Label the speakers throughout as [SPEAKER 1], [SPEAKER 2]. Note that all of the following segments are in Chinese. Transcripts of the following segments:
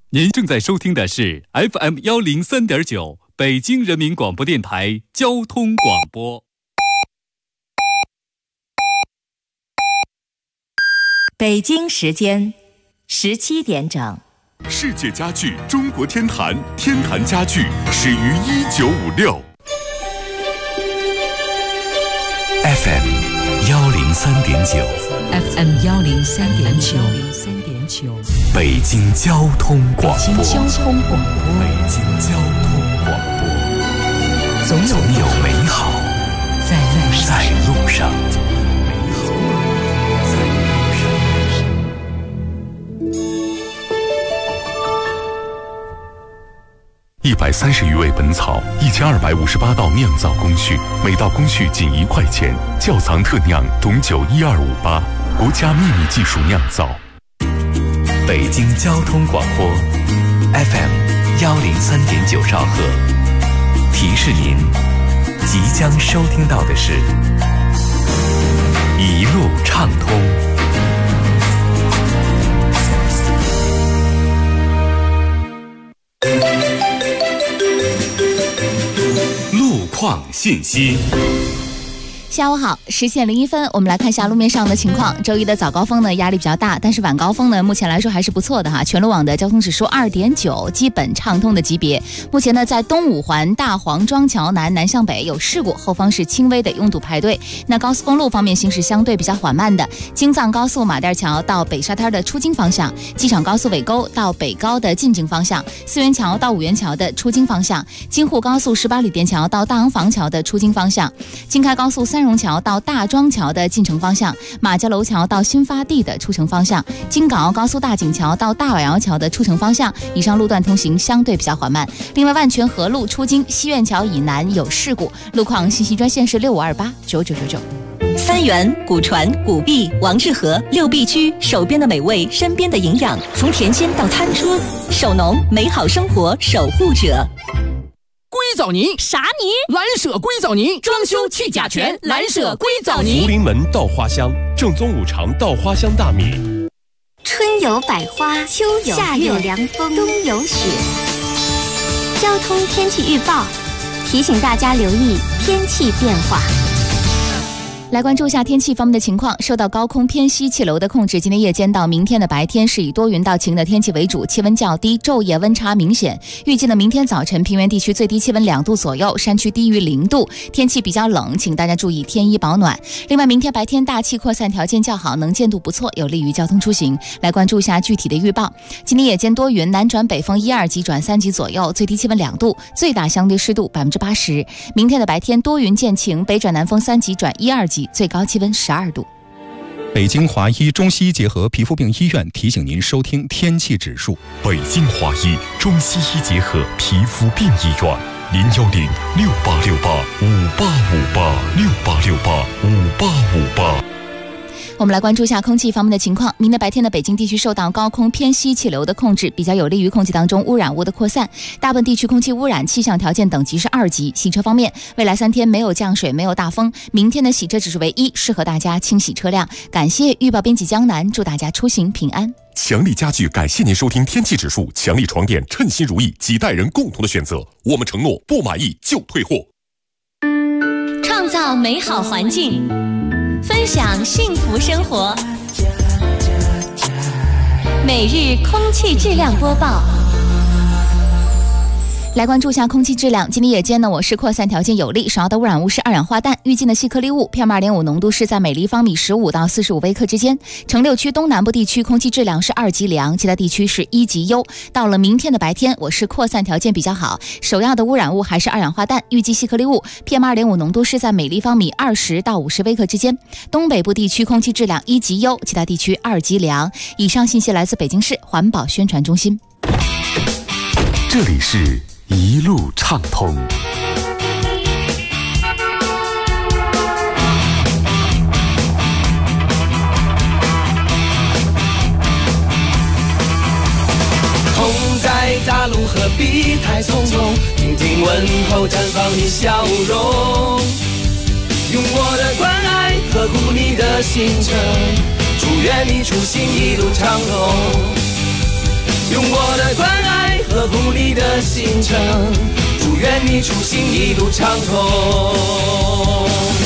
[SPEAKER 1] 您正在收听的是 FM103.9 北京人民广播电台交通广播。
[SPEAKER 2] 北京时间17点整。
[SPEAKER 3] 世界家具中国天坛，天坛家具始于1956。
[SPEAKER 4] FM103.9
[SPEAKER 5] FM103.9
[SPEAKER 4] 北京交通广播。
[SPEAKER 5] 北京交通广播。
[SPEAKER 4] 北京交通广播。总有美好在路上。130余味本草，1258道酿造工序，每道工序仅1块钱。窖藏特酿董酒12588，国家秘密技术酿造。北京交通广播 FM103.9兆赫，提示您即将收听到的是一路畅通。
[SPEAKER 3] 路况信息。
[SPEAKER 6] 下午好，10点01分，我们来看一下路面上的情况。周一的早高峰呢压力比较大，但是晚高峰呢目前来说还是不错的哈。全路网的交通指数2.9，基本畅通的级别。目前呢在东五环大黄庄桥南向北有事故，后方是轻微的拥堵排队。那高速公路方面行驶相对比较缓慢的，京藏高速马甸桥到北沙滩的出京方向，机场高速尾沟到北高的进京方向，四元桥到五元桥的出京方向，京沪高速18里店桥到大昂房桥的出京方向，京开高速三荣桥到大庄桥的进城方向，马家楼桥到新发地的出城方向，京港澳高速大井桥到大碗窑桥的出城方向，以上路段通行相对比较缓慢。另外，万泉河路出京西苑桥以南有事故，路况信息专线是6528999999。
[SPEAKER 2] 三元、古传、古碧、王致和6必居，手边的美味，身边的营养，从甜心到餐桌，手农美好生活守护者。
[SPEAKER 7] 硅藻泥
[SPEAKER 5] 啥泥？
[SPEAKER 7] 蓝舍硅藻泥，装修去甲醛，蓝舍硅藻泥。
[SPEAKER 8] 福临门稻花香，正宗五常稻花香大米。
[SPEAKER 9] 春有百花，秋有夏有凉风，冬有雪。交通天气预报提醒大家留意天气变化。
[SPEAKER 6] 来关注一下天气方面的情况。受到高空偏西气流的控制，今天夜间到明天的白天是以多云到晴的天气为主，气温较低，昼夜温差明显。预计呢，明天早晨平原地区最低气温2度左右，山区低于0度，天气比较冷，请大家注意添衣保暖。另外，明天白天大气扩散条件较好，能见度不错，有利于交通出行。来关注一下具体的预报。今天夜间多云，南转北风1、2级转3级左右，最低气温2度，最大相对湿度80%。明天的白天多云见晴，北转南风3级转1、2级。最高气温12度。
[SPEAKER 10] 北京华医中西医结合皮肤病医院提醒您收听天气指数。
[SPEAKER 3] 北京华医中西医结合皮肤病医院，0106868585858，68685858。
[SPEAKER 6] 我们来关注一下空气方面的情况。明天白天的北京地区受到高空偏西气流的控制，比较有利于空气当中污染物的扩散。大部分地区空气污染气象条件等级是2级。洗车方面，未来3天没有降水，没有大风。明天的洗车指数为1，适合大家清洗车辆。感谢预报编辑江南，祝大家出行平安。
[SPEAKER 3] 强力家具感谢您收听天气指数。强力床垫称心如意，几代人共同的选择。我们承诺不满意就退货。
[SPEAKER 2] 创造美好环境，分享幸福生活。每日空气质量播报。
[SPEAKER 6] 来关注一下空气质量。今天夜间呢，我市扩散条件有利，主要的污染物是二氧化氮，预计的细颗粒物 PM2.5 浓度是在每立方米15到45微克之间。城6区东南部地区空气质量是2级良，其他地区是1级优。到了明天的白天，我市扩散条件比较好，首要的污染物还是二氧化氮，预计细颗粒物 PM2.5 浓度是在每立方米20到50微克之间。东北部地区空气质量1级优，其他地区2级良。以上信息来自北京市环保宣传中心。
[SPEAKER 3] 这里是一路畅通。
[SPEAKER 11] 痛在大路何必太匆匆，听听问候绽放你笑容，用我的关爱呵护你的行程，祝愿你出行一路畅通。 用我的关爱呵护你的行程，祝愿你出行一路畅通。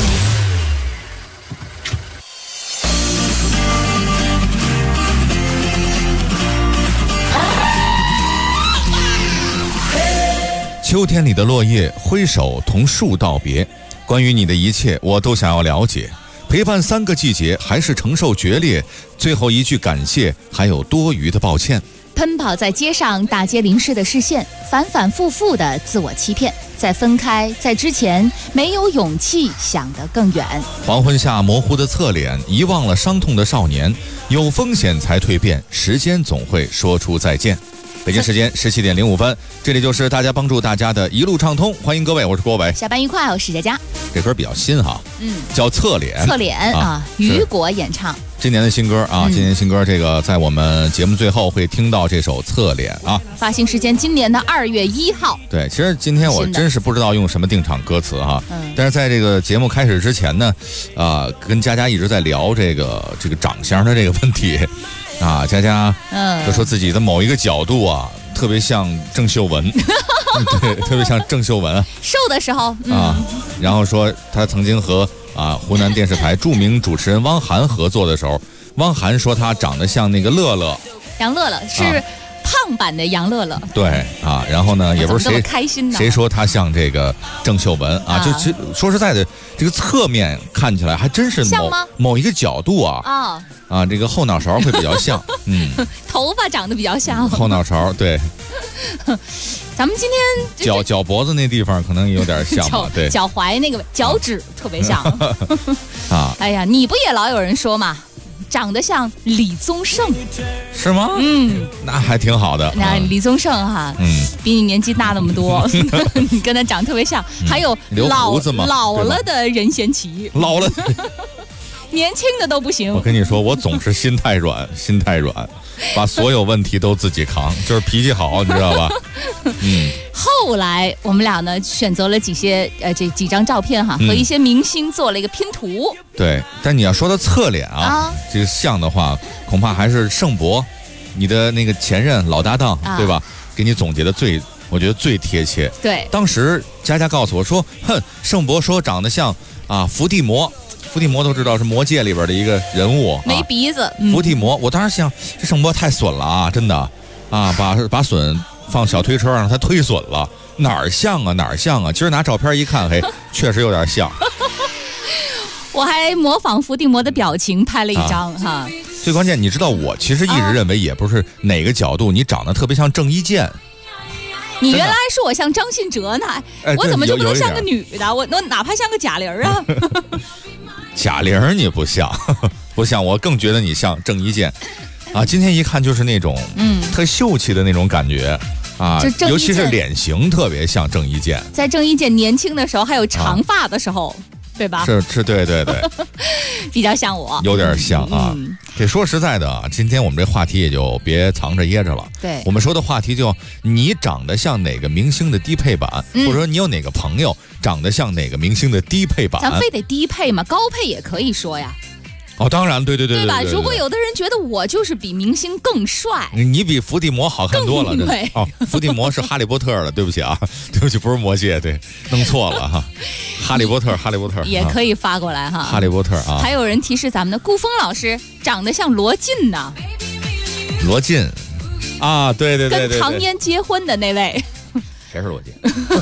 [SPEAKER 5] 秋天里的落叶挥手同树道别，关于你的一切我都想要了解。陪伴3个季节，还是承受决裂，最后一句感谢，还有多余的抱歉。
[SPEAKER 6] 奔跑在街上，打劫淋湿的视线，反反复复的自我欺骗，在分开，在之前没有勇气想得更远。
[SPEAKER 5] 黄昏下模糊的侧脸，遗忘了伤痛的少年，有风险才蜕变，时间总会说出再见。北京时间17点05分，这里就是大家帮助大家的一路畅通，欢迎各位，我是郭伟。
[SPEAKER 6] 下班愉快，我是佳佳。
[SPEAKER 5] 这歌比较新哈，叫侧脸。
[SPEAKER 6] 侧脸啊，雨果演唱。
[SPEAKER 5] 今年的新歌啊，今年新歌这个在我们节目最后会听到这首《侧脸》啊。
[SPEAKER 6] 发行时间今年的2月1号。
[SPEAKER 5] 对，其实今天我真是不知道用什么定场歌词哈，但是在这个节目开始之前呢，跟佳佳一直在聊这个长相的这个问题。啊，佳佳就说自己的某一个角度啊，特别像郑秀文，对，特别像郑秀文。
[SPEAKER 6] 瘦的时候
[SPEAKER 5] 然后说他曾经和湖南电视台著名主持人汪涵合作的时候，汪涵说他长得像那个乐乐，
[SPEAKER 6] 杨乐乐是胖版的杨乐乐。对
[SPEAKER 5] 然后呢，也不是谁说他像这个郑秀文啊，就其实说实在的，这个侧面看起来还真是某一个角度这个后脑勺会比较像，
[SPEAKER 6] 头发长得比较像
[SPEAKER 5] 后脑勺，对。
[SPEAKER 6] 咱们今天
[SPEAKER 5] 脚脖子那地方可能有点像吧，对，
[SPEAKER 6] 脚踝那个脚趾特别像哎呀，你不也老有人说嘛，长得像李宗盛，
[SPEAKER 5] 是吗？那还挺好的。
[SPEAKER 6] 那李宗盛比你年纪大那么多，你跟他长特别像。还有老了的任贤齐，
[SPEAKER 5] 老了。
[SPEAKER 6] 年轻的都不行。
[SPEAKER 5] 我跟你说，我总是心太软，把所有问题都自己扛，就是脾气好，你知道吧？
[SPEAKER 6] 后来我们俩呢选择了这几张照片和一些明星做了一个拼图。
[SPEAKER 5] 对，但你要说到侧脸这个像的话，恐怕还是盛博，你的那个前任老搭档，对吧？给你总结的我觉得最贴切。
[SPEAKER 6] 对，
[SPEAKER 5] 当时佳佳告诉我说，盛博说长得像伏地魔。伏地魔都知道是魔戒里边的一个人物，
[SPEAKER 6] 没鼻子。
[SPEAKER 5] 伏地魔，我当时想，这盛博太损了真的把笋放小推车上，他推损了，哪儿像啊？今儿拿照片一看，确实有点像。
[SPEAKER 6] 我还模仿伏地魔的表情拍了一张
[SPEAKER 5] 最关键，你知道我其实一直认为也不是哪个角度你长得特别像郑伊健。
[SPEAKER 6] 你原来说我像张信哲呢，我怎么就不能像个女的？我哪怕像个贾玲啊？
[SPEAKER 5] 贾玲你不像，我更觉得你像郑伊健今天一看就是那种特秀气的那种感觉尤其是脸型特别像郑伊健。
[SPEAKER 6] 在郑伊健年轻的时候，还有长发的时候，对吧？
[SPEAKER 5] 是，对，
[SPEAKER 6] 比较像我，
[SPEAKER 5] 有点像这说实在的今天我们这话题也就别藏着掖着了。
[SPEAKER 6] 对，
[SPEAKER 5] 我们说的话题就你长得像哪个明星的低配版，或者说你有哪个朋友长得像哪个明星的低配版。
[SPEAKER 6] 咱非得低配吗？高配也可以说呀。
[SPEAKER 5] 当然，对
[SPEAKER 6] 吧？如果有的人觉得我就是比明星更帅，
[SPEAKER 5] 你比伏地魔好看多了。
[SPEAKER 6] 对，
[SPEAKER 5] 伏地魔是哈利波特的，对不起，不是魔戒，对，弄错了哈利波特
[SPEAKER 6] 也可以发过来
[SPEAKER 5] 哈利波特
[SPEAKER 6] 还有人提示咱们的顾峰老师长得像罗晋呢。
[SPEAKER 5] 罗晋对，
[SPEAKER 6] 跟唐嫣结婚的那位。
[SPEAKER 5] 谁是罗晋？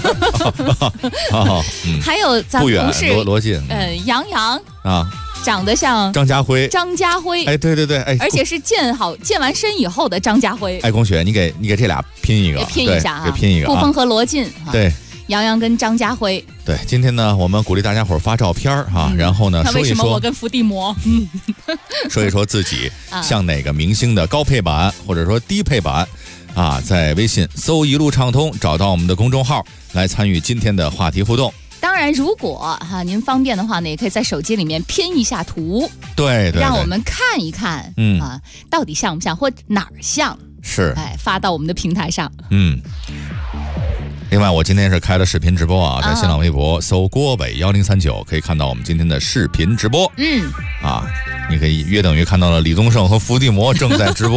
[SPEAKER 6] 还有咱们同事
[SPEAKER 5] 罗晋，
[SPEAKER 6] 杨洋长得像
[SPEAKER 5] 张家辉，对，
[SPEAKER 6] 而且是健完身以后的张家辉。
[SPEAKER 5] 龚雪，你给这俩拼一个，
[SPEAKER 6] 给拼一下
[SPEAKER 5] 给拼一个。
[SPEAKER 6] 顾峰和罗晋，
[SPEAKER 5] 对，
[SPEAKER 6] 杨洋跟张家辉。
[SPEAKER 5] 对，今天呢，我们鼓励大家伙发照片然后呢，
[SPEAKER 6] 说一说为什么我跟伏地魔，
[SPEAKER 5] 说一说自己像哪个明星的高配版或者说低配版在微信搜一路畅通，找到我们的公众号来参与今天的话题互动。
[SPEAKER 6] 当然，如果您方便的话呢，也可以在手机里面拼一下图，
[SPEAKER 5] 对，
[SPEAKER 6] 让我们看一看，到底像不像或哪儿像，
[SPEAKER 5] 是，
[SPEAKER 6] 发到我们的平台上。
[SPEAKER 5] 另外，我今天是开了视频直播在新浪微博搜郭伟1039，可以看到我们今天的视频直播。你可以约等于看到了李宗盛和伏地魔正在直播。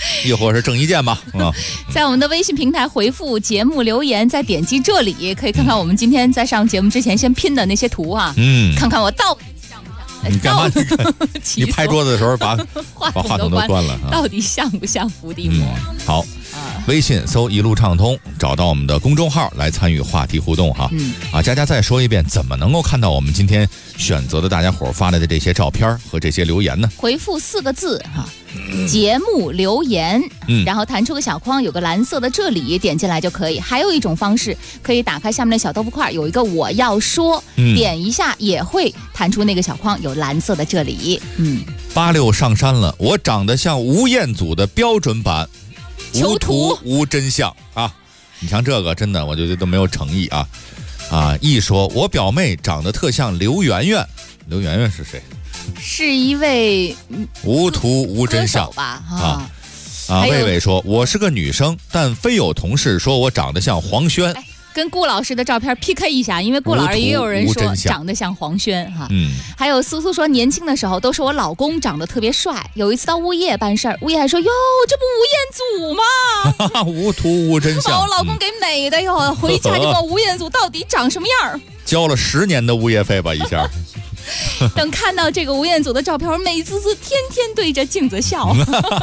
[SPEAKER 5] 亦或是郑伊健吧。
[SPEAKER 6] 在我们的微信平台回复节目留言，再点击这里，可以看看我们今天在上节目之前先拼的那些图啊。看看我到底像不像？
[SPEAKER 5] 你干嘛？你拍桌子的时候把话筒都关了，
[SPEAKER 6] 到底像不像伏地魔？
[SPEAKER 5] 好。微信搜一路畅通，找到我们的公众号来参与话题互动哈。佳佳再说一遍，怎么能够看到我们今天选择的大家伙发来的这些照片和这些留言呢？
[SPEAKER 6] 回复4个字哈，节目留言，然后弹出个小框，有个蓝色的这里，点进来就可以。还有一种方式，可以打开下面的小豆腐块，有一个我要说，点一下也会弹出那个小框，有蓝色的这里。
[SPEAKER 5] 86上山了，我长得像吴彦祖的标准版。无图无真相啊！你像这个真的，我觉得都没有诚意啊！一说我表妹长得特像刘媛媛，刘媛媛是谁？
[SPEAKER 6] 是一位
[SPEAKER 5] 无图无真相
[SPEAKER 6] 吧？
[SPEAKER 5] 魏魏说我是个女生，但非有同事说我长得像黄轩。
[SPEAKER 6] 跟顾老师的照片 PK 一下，因为顾老师也有人说长得像黄轩哈。还有苏苏说年轻的时候都说我老公长得特别帅，有一次到物业办事儿，物业还说哟这不吴彦祖吗？
[SPEAKER 5] 无图无真相，
[SPEAKER 6] 把我老公给美的哟，回家就问吴彦祖到底长什么样。
[SPEAKER 5] 交了10年的物业费吧一下。
[SPEAKER 6] 等看到这个吴彦祖的照片，美滋滋天天对着镜子笑。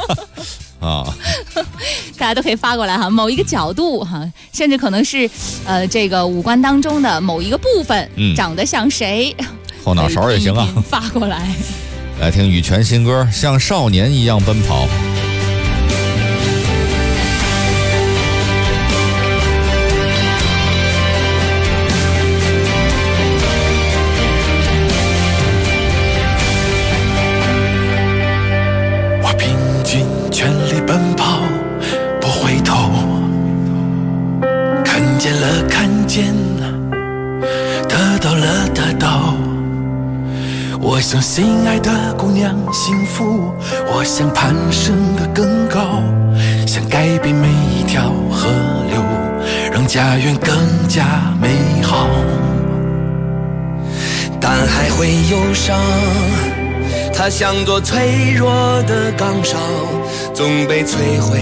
[SPEAKER 6] 大家都可以发过来哈，某一个角度哈，甚至可能是这个五官当中的某一个部分，长得像谁，
[SPEAKER 5] 后脑勺也行啊，
[SPEAKER 6] 发过来。
[SPEAKER 5] 来听羽泉新歌《像少年一样奔跑》。
[SPEAKER 11] 全力奔跑，不回头，看见了看见，得到了得到。我想心爱的姑娘幸福，我想攀升得更高，想改变每一条河流，让家园更加美好。但还会忧伤，它像座脆弱的岗哨，总被摧毁，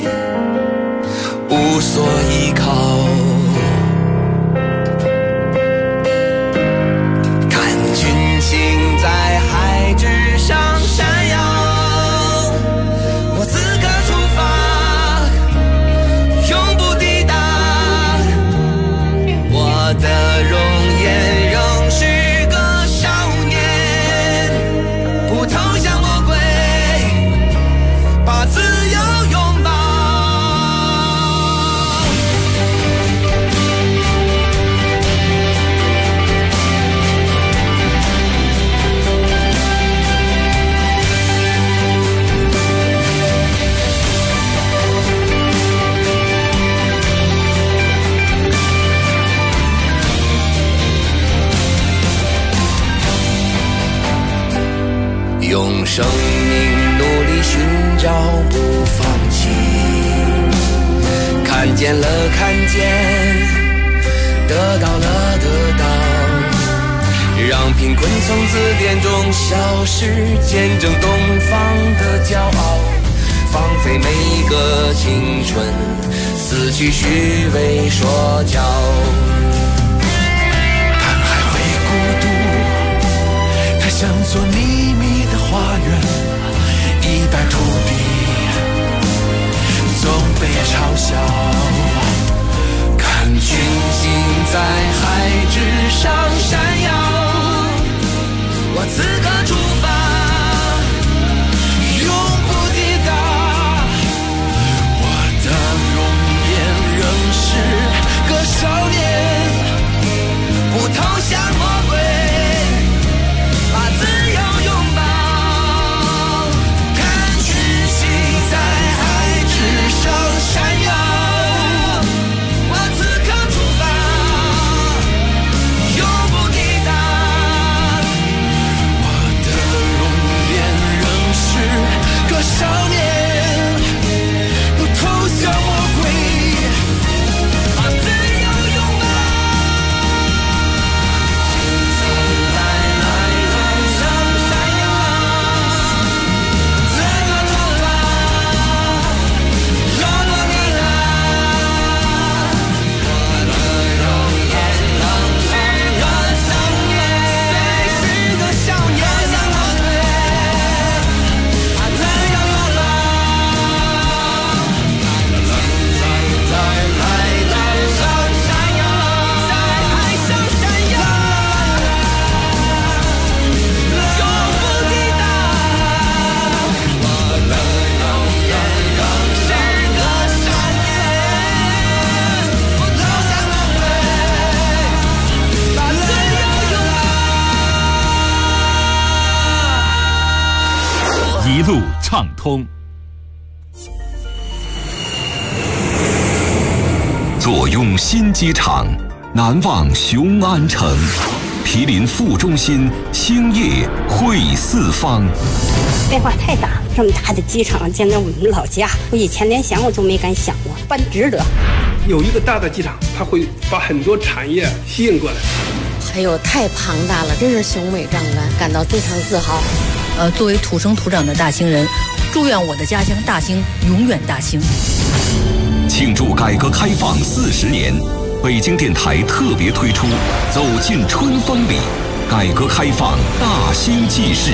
[SPEAKER 11] 无所依靠。看群星在海之上闪耀，我此刻出发，永不抵达。我的容颜仍是个少年，不投降魔鬼，把自由拥抱。用生命努力寻找，不放弃。看见了看见，得到了得到，让贫困从字典中消失，见证东方的骄傲。放飞每一个青春，撕去虚伪说教。但还会孤独，它像座秘密的花园，一败涂地，总被嘲笑。看群星在海之上闪耀，我此刻出发，永不抵达。我的容颜仍是个少年，不投降魔鬼，把自由拥抱。看群星在海之上闪耀，
[SPEAKER 1] 一路畅通。
[SPEAKER 3] 坐拥新机场，难忘雄安城。毗邻副中心，兴业汇四方。
[SPEAKER 12] 变化太大了，这么大的机场建在我们老家，我以前连想我都没敢想过，办值得。
[SPEAKER 13] 有一个大的机场，它会把很多产业吸引过来。
[SPEAKER 14] 还有太庞大了，真是雄伟壮观，感到非常自豪。
[SPEAKER 15] 作为土生土长的大兴人，祝愿我的家乡大兴永远大兴。
[SPEAKER 3] 庆祝改革开放40年，北京电台特别推出《走进春风里》，改革开放大兴记事。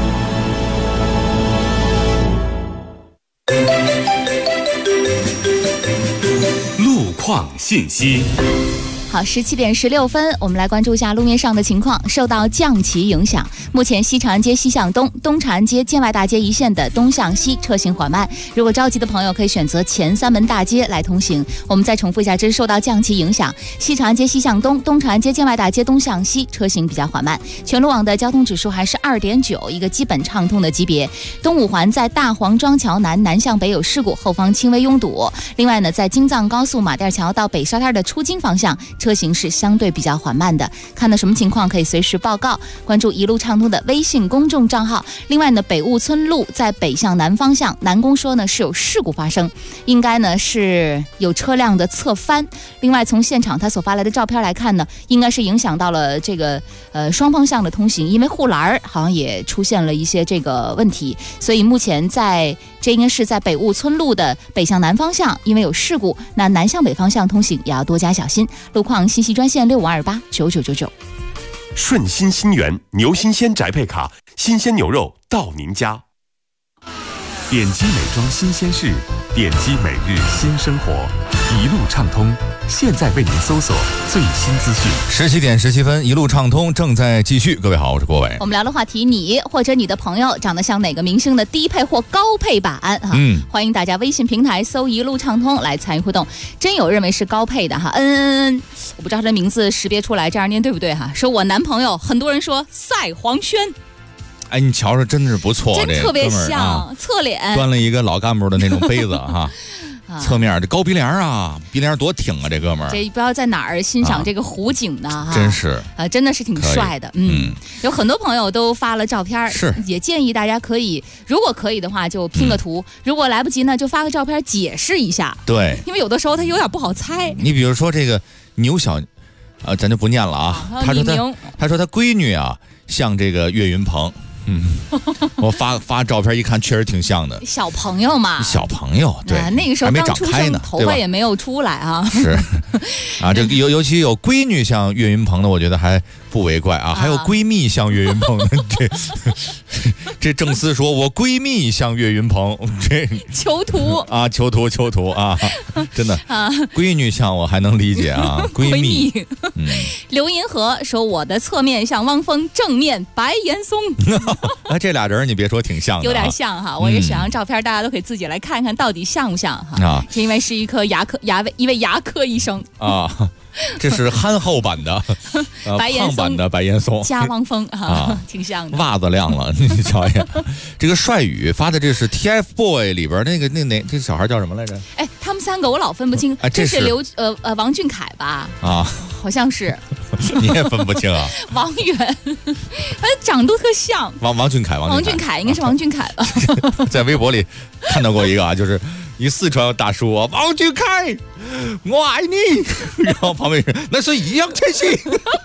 [SPEAKER 1] 路况信息。
[SPEAKER 6] 好，17点16分，我们来关注一下路面上的情况。受到降旗影响，目前西长安街西向东、东长安街建外大街一线的东向西车行缓慢。如果着急的朋友可以选择前3门大街来通行。我们再重复一下，这是受到降旗影响，西长安街西向东、东长安街建外大街东向西车行比较缓慢。全路网的交通指数还是2.9，一个基本畅通的级别。东五环在大黄庄桥南南向北有事故，后方轻微拥堵。另外呢，在京藏高速马甸桥到北沙滩的出京方向，车行是相对比较缓慢的。看到什么情况可以随时报告，关注一路畅通的微信公众账号。另外呢，北务村路在北向南方向，南宫说呢是有事故发生，应该呢是有车辆的侧翻。另外从现场他所发来的照片来看呢，应该是影响到了这个双方向的通行，因为护栏好像也出现了一些这个问题，所以目前这应该是在北务村路的北向南方向，因为有事故，那南向北方向通行也要多加小心。路况信息专线65289999。
[SPEAKER 3] 顺心新源牛新鲜宅配卡，新鲜牛肉到您家。
[SPEAKER 4] 点击美妆新鲜事，点击每日新生活，一路畅通。现在为您搜索最新资讯。
[SPEAKER 5] 17点17分，一路畅通正在继续。各位好，我是郭伟。
[SPEAKER 6] 我们聊的话题，你或者你的朋友长得像哪个明星的低配或高配版哈？欢迎大家微信平台搜一路畅通来参与互动。真有认为是高配的哈，我不知道他的名字识别出来，这样念对不对哈？说我男朋友，很多人说赛黄轩。
[SPEAKER 5] 哎，你瞧着真是不错，
[SPEAKER 6] 真特别像，
[SPEAKER 5] 啊、
[SPEAKER 6] 侧脸
[SPEAKER 5] 端了一个老干部的那种杯子哈。侧面这高鼻梁啊，鼻梁多挺啊，这哥们儿。
[SPEAKER 6] 这不知道在哪儿欣赏这个湖景呢？哈，
[SPEAKER 5] 真是，
[SPEAKER 6] 真的是挺帅的。有很多朋友都发了照片，
[SPEAKER 5] 是
[SPEAKER 6] 也建议大家可以，如果可以的话就拼个图，如果来不及呢，就发个照片解释一下。
[SPEAKER 5] 对，
[SPEAKER 6] 因为有的时候他有点不好猜。
[SPEAKER 5] 你比如说这个牛小，咱就不念了啊。他说他闺女啊像这个岳云鹏。我发照片一看，确实挺像的。
[SPEAKER 6] 小朋友嘛，
[SPEAKER 5] 小朋友对，
[SPEAKER 6] 那个时候
[SPEAKER 5] 还没长开呢，
[SPEAKER 6] 头发也没有出来啊。
[SPEAKER 5] 是啊，这尤其有闺女像岳云鹏的，我觉得还不为怪啊。还有闺蜜像岳云鹏的，这郑思说我闺蜜像岳云鹏，这
[SPEAKER 6] 囚徒
[SPEAKER 5] 啊，囚徒啊，真的闺女像我还能理解啊，闺蜜。
[SPEAKER 6] 刘银河说我的侧面像汪峰，正面白岩松。
[SPEAKER 5] 这俩人你别说挺像的，
[SPEAKER 6] 有点像哈。我也选张照片，大家都可以自己来看看到底像不像哈。因为是一位牙科医生
[SPEAKER 5] 啊。这是憨厚版的胖版的白岩松
[SPEAKER 6] 加汪峰啊，挺像的。
[SPEAKER 5] 袜子亮了，你瞧一下。这个帅宇发的这是 TFBOY 里边那个这小孩叫什么来着？
[SPEAKER 6] 哎，他们3个我老分不清，这是王俊凯吧？啊，好像是。
[SPEAKER 5] 你也分不清啊？
[SPEAKER 6] 王源，长得特像。
[SPEAKER 5] 王俊凯
[SPEAKER 6] 应该是王俊凯吧？
[SPEAKER 5] 在微博里看到过一个啊，就是一四川大叔啊，王俊凯，我爱你。然后旁边人那是易烊千玺，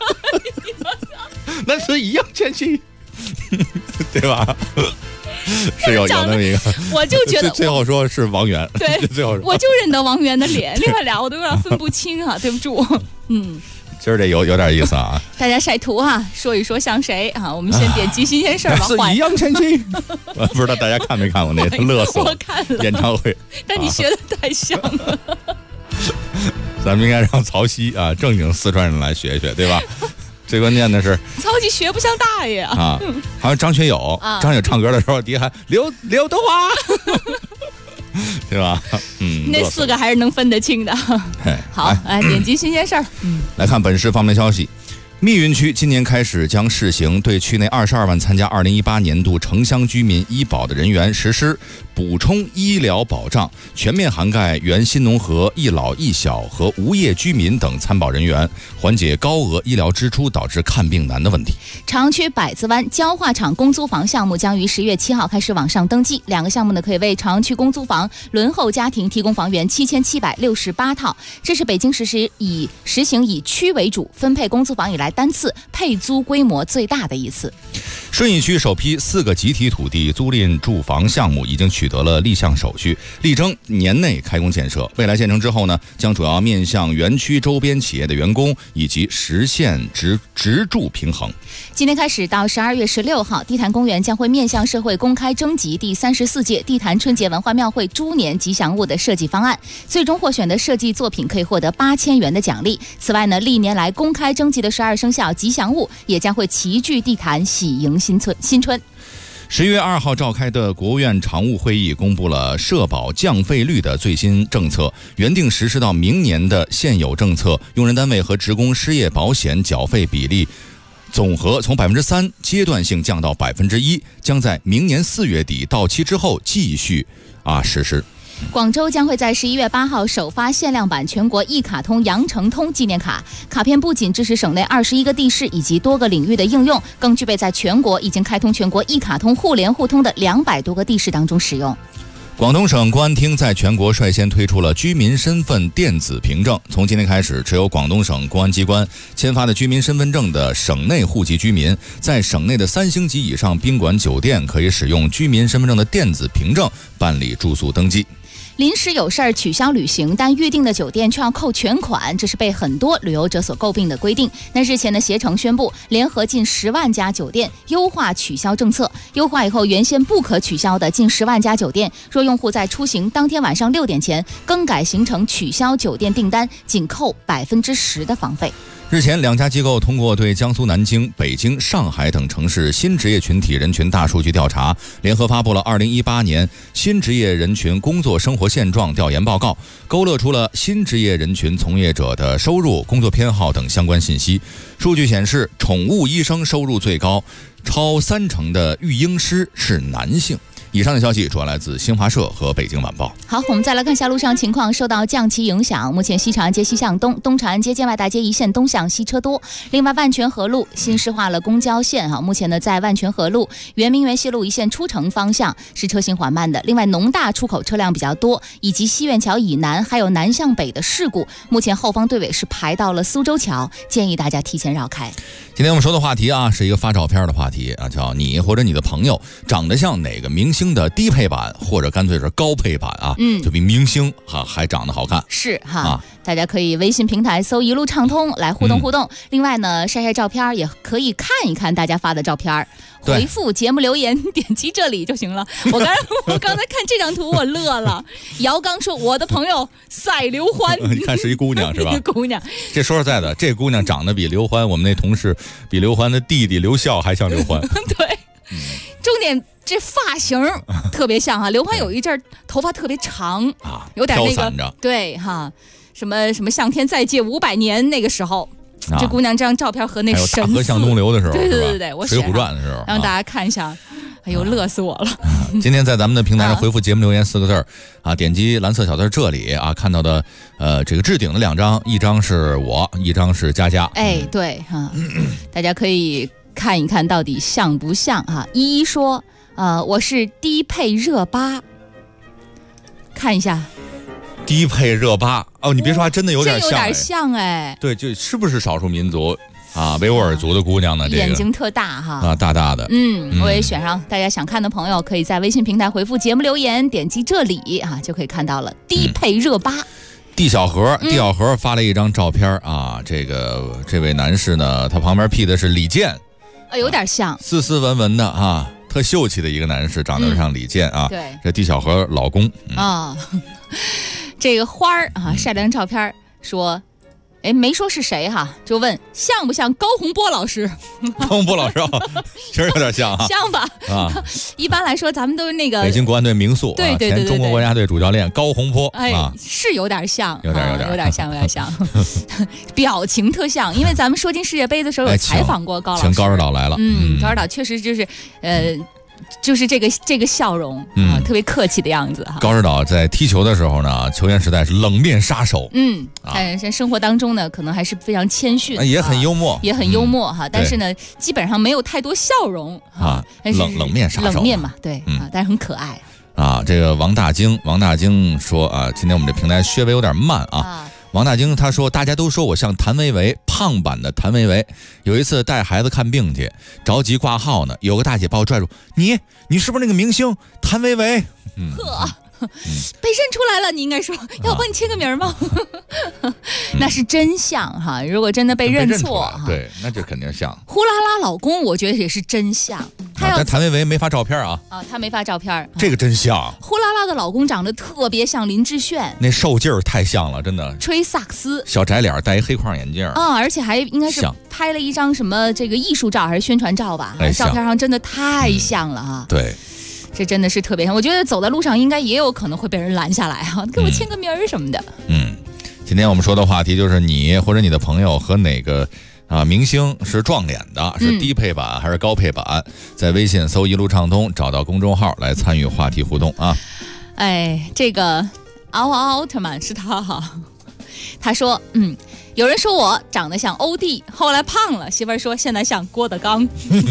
[SPEAKER 5] 那是易烊千玺，对吧？是有那么一个，
[SPEAKER 6] 我就觉得
[SPEAKER 5] 最后说是王源，
[SPEAKER 6] 对，
[SPEAKER 5] 最后
[SPEAKER 6] 我就认得王源的脸，另外俩我都有点分不清啊，对不住，
[SPEAKER 5] 今儿这有点意思啊！
[SPEAKER 6] 大家晒图哈，说一说像谁啊？我们先点击新鲜事儿吧。
[SPEAKER 5] 是易烊千玺，不知道大家看没看过那个？乐死
[SPEAKER 6] 我看了
[SPEAKER 5] 演唱会，
[SPEAKER 6] 但你学的太像了。
[SPEAKER 5] 咱们应该让曹曦啊，正经四川人来学一学，对吧？最关键的是
[SPEAKER 6] 曹曦学不像大爷啊！
[SPEAKER 5] 好像张学友，唱歌的时候底下喊刘德华。对吧？
[SPEAKER 6] 那4个还是能分得清的。好，来点击新鲜事儿。
[SPEAKER 5] 来看本市方面消息， 密云区今年开始将试行对区内22万参加2018年度城乡居民医保的人员实施补充医疗保障，全面涵盖原新农合、一老一小和无业居民等参保人员，缓解高额医疗支出导致看病难的问题。
[SPEAKER 6] 朝阳区百子湾焦化厂公租房项目将于10月7号开始网上登记，2个项目呢可以为朝阳区公租房轮候家庭提供房源7768套，这是北京实行以区为主分配公租房以来单次配租规模最大的一次。
[SPEAKER 5] 顺义区首批4个集体土地租赁住房项目已经取得了立项手续，力争年内开工建设。未来建成之后呢，将主要面向园区周边企业的员工，以及实现职住平衡。
[SPEAKER 6] 今天开始到12月16号，地坛公园将会面向社会公开征集第34届地坛春节文化庙会猪年吉祥物的设计方案，最终获选的设计作品可以获得8000元的奖励。此外呢，历年来公开征集的12生肖吉祥物也将会齐聚地坛，喜迎新春。
[SPEAKER 5] 11月2号召开的国务院常务会议公布了社保降费率的最新政策，原定实施到明年的现有政策，用人单位和职工失业保险缴费比例总和从3%阶段性降到1%，将在明年4月底到期之后继续实施。
[SPEAKER 6] 广州将会在11月8号首发限量版全国一卡通羊城通纪念卡，卡片不仅支持省内21个地市以及多个领域的应用，更具备在全国已经开通全国一卡通互联互通的200多个地市当中使用。
[SPEAKER 5] 广东省公安厅在全国率先推出了居民身份电子凭证，从今天开始，持有广东省公安机关签发的居民身份证的省内户籍居民，在省内的3星级以上宾馆酒店可以使用居民身份证的电子凭证办理住宿登记。
[SPEAKER 6] 临时有事儿取消旅行，但预定的酒店却要扣全款，这是被很多旅游者所诟病的规定。那日前的携程宣布，联合近10万家酒店优化取消政策。优化以后，原先不可取消的近10万家酒店，若用户在出行当天晚上6点前更改行程取消酒店订单，仅扣10%的房费。
[SPEAKER 5] 日前，2家机构通过对江苏南京、北京、上海等城市新职业群体人群大数据调查，联合发布了2018年新职业人群工作生活现状调研报告，勾勒出了新职业人群从业者的收入、工作偏好等相关信息。数据显示，宠物医生收入最高，超30%的育婴师是男性。以上的消息主要来自新华社和北京晚报。
[SPEAKER 6] 好，我们再来看下路上情况。受到降旗影响，目前西长安街西向东、东长安街建外大街一线东向西车多。另外，万泉河路新施划了公交线目前呢在万泉河路、圆明园西路一线出城方向是车行缓慢的。另外，农大出口车辆比较多，以及西苑桥以南还有南向北的事故，目前后方队尾是排到了苏州桥，建议大家提前绕开。
[SPEAKER 5] 今天我们说的话题是一个发照片的话题叫你或者你的朋友长得像哪个明星的低配版，或者干脆是高配版就比明星还长得好看。
[SPEAKER 6] 是大家可以微信平台搜一路畅通来互动互动。另外呢，晒晒照片也可以看一看大家发的照片，回复节目留言，点击这里就行了。我刚才看这张图我乐了。姚刚说我的朋友赛刘欢，
[SPEAKER 5] 你看是一姑娘是吧？
[SPEAKER 6] 一个姑娘。
[SPEAKER 5] 这说实在的，这姑娘长得比刘欢，我们那同事比刘欢的弟弟刘笑还像刘欢。
[SPEAKER 6] 对，重点这发型特别像刘欢有一阵头发特别长有点那个对什么向天再借500年那个时候。这姑娘这张照片和那神似，
[SPEAKER 5] 还有大河向东流的时候，
[SPEAKER 6] 对，我
[SPEAKER 5] 水浒传的时候，
[SPEAKER 6] 让大家看一下。哎呦，乐死我了！
[SPEAKER 5] 今天在咱们的平台上回复节目留言4个字点击蓝色小字这里看到的这个置顶的2张，一张是我，一张是佳佳。
[SPEAKER 6] 对大家可以看一看到底像不像依依说我是低配热巴，看一下。
[SPEAKER 5] 低配热巴你别说还真的有点像，
[SPEAKER 6] 有点像
[SPEAKER 5] 对，就是不是少数民族维吾尔族的姑娘呢？
[SPEAKER 6] 眼睛特大
[SPEAKER 5] 大大的。
[SPEAKER 6] 我也选上。大家想看的朋友可以在微信平台回复节目留言，点击这里就可以看到了低配热巴。
[SPEAKER 5] 地小河发了一张照片这位男士呢，他旁边 P 的是李健，
[SPEAKER 6] 有点像，
[SPEAKER 5] 斯斯文文的特秀气的一个男士，长得像李健
[SPEAKER 6] 对，
[SPEAKER 5] 这地小河老公
[SPEAKER 6] 这个花儿晒了张照片说哎，没说是谁哈，就问像不像高洪波老师？
[SPEAKER 5] 高洪波老师确实有点像啊，
[SPEAKER 6] 像吧？
[SPEAKER 5] 啊，
[SPEAKER 6] 一般来说咱们都是那个
[SPEAKER 5] 北京国安队名宿，
[SPEAKER 6] 对，
[SPEAKER 5] 前中国国家队主教练高洪波，
[SPEAKER 6] 哎，是有点像，有点像，表情特像。因为咱们说进世界杯的时候有采访过高老师，
[SPEAKER 5] 请高指导来了，
[SPEAKER 6] 高指导确实就是就是这个笑容特别客气的样子哈。
[SPEAKER 5] 高指导在踢球的时候呢，球员时代是冷面杀手，
[SPEAKER 6] 但是生活当中呢，可能还是非常谦逊，
[SPEAKER 5] 也很幽默，
[SPEAKER 6] 哈。但是呢，基本上没有太多笑容啊，
[SPEAKER 5] 冷面杀手，
[SPEAKER 6] 冷面嘛，对但是很可爱
[SPEAKER 5] 啊。这个王大京说啊，今天我们这平台稍微有点慢啊。王大京他说，大家都说我像谭维维，胖版的谭维维。有一次带孩子看病去，着急挂号呢，有个大姐把我拽住，你是不是那个明星谭维维？
[SPEAKER 6] 被认出来了，你应该说要我帮你签个名吗？那是真像哈，如果真的被认错，
[SPEAKER 5] 对，那就肯定像。
[SPEAKER 6] 呼啦啦老公，我觉得也是真像。
[SPEAKER 5] 但谭维维没发照片啊。
[SPEAKER 6] 他没发照片，
[SPEAKER 5] 这个真像。
[SPEAKER 6] 呼啦啦的老公长得特别像林志炫，
[SPEAKER 5] 那瘦劲儿太像了，真的。
[SPEAKER 6] 吹萨克斯，
[SPEAKER 5] 小窄脸，戴一黑框眼镜
[SPEAKER 6] 而且还应该是拍了一张什么这个艺术照还是宣传照吧？照片上真的太像了啊！
[SPEAKER 5] 对。
[SPEAKER 6] 这真的是特别像，我觉得走在路上应该也有可能会被人拦下来给我签个名儿什么的。
[SPEAKER 5] 今天我们说的话题就是你或者你的朋友和哪个明星是撞脸的，是低配版还是高配版？在微信搜一路畅通，找到公众号来参与话题互动啊！
[SPEAKER 6] 哎，这个奥特曼是他哈，他说有人说我长得像欧弟，后来胖了，媳妇儿说现在像郭德纲。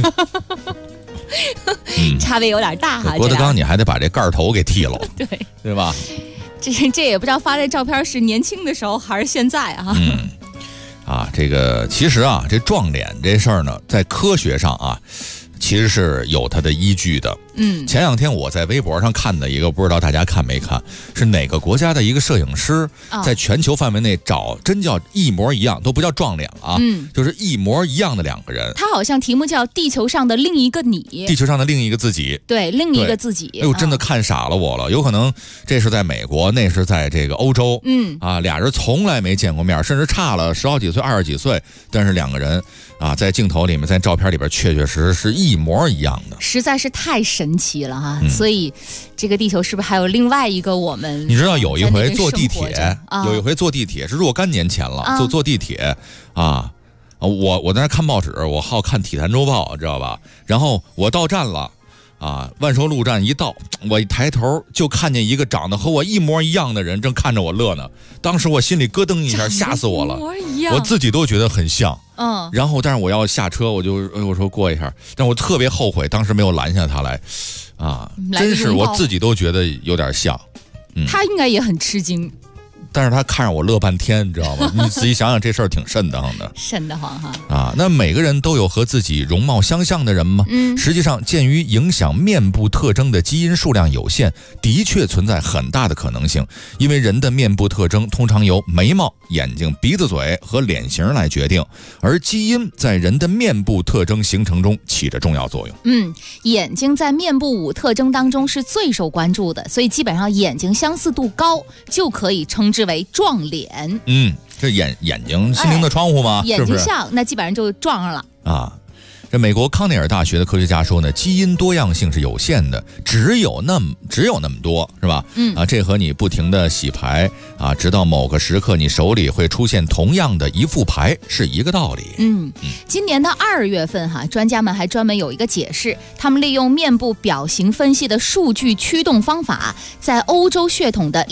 [SPEAKER 6] 差别有点大哈。
[SPEAKER 5] 郭德纲你还得把这盖头给剃了，对吧？
[SPEAKER 6] 这也不知道发这照片是年轻的时候还是现在啊。
[SPEAKER 5] 这个其实这撞脸这事儿呢，在科学上其实是有它的依据的。前两天我在微博上看的一个，不知道大家看没看，是哪个国家的一个摄影师在全球范围内找真叫一模一样，都不叫撞脸了就是一模一样的两个人。
[SPEAKER 6] 他好像题目叫地球上的另一个你，
[SPEAKER 5] 地球上的另一个自己，
[SPEAKER 6] 对，另一个自己。
[SPEAKER 5] 哎呦，真的看傻了我了。有可能这是在美国，那是在这个欧洲，俩人从来没见过面，甚至差了10好几岁、20几岁，但是两个人在镜头里面，在照片里边确实是一模一样的，
[SPEAKER 6] 实在是太神奇了哈。所以这个地球是不是还有另外一个我们？
[SPEAKER 5] 你知道有一回坐地铁，是若干年前了，坐地铁我在那看报纸，我好看体坛周报，知道吧？然后我到站了万寿路站一到，我一抬头就看见一个长得和我一模一样的人正看着我乐呢。当时我心里咯噔一下，吓死我了，我自己都觉得很像。然后但是我要下车，我说过一下，但我特别后悔当时没有拦下他来真是我自己都觉得有点像。
[SPEAKER 6] 他应该也很吃惊。
[SPEAKER 5] 但是他看着我乐半天，你知道吗？你仔细想想，这事儿挺瘆得慌的。
[SPEAKER 6] 瘆得慌哈
[SPEAKER 5] 那每个人都有和自己容貌相像的人吗？实际上，鉴于影响面部特征的基因数量有限，的确存在很大的可能性。因为人的面部特征通常由眉毛、眼睛、鼻子、嘴和脸型来决定，而基因在人的面部特征形成中起着重要作用。
[SPEAKER 6] 眼睛在面部5特征当中是最受关注的，所以基本上眼睛相似度高就可以称之为撞脸。
[SPEAKER 5] 这眼睛心灵的窗户吗？
[SPEAKER 6] 眼睛像，那基本上就撞上了
[SPEAKER 5] 这美国康奈尔大学的科学家说呢，基因多样性是有限的，只有那么多，是吧？这和你不停的洗牌直到某个时刻你手里会出现同样的一副牌是一个道理。
[SPEAKER 6] 今年的2月份专家们还专门有一个解释，他们利用面部表情分析的数据驱动方法，在欧洲血统的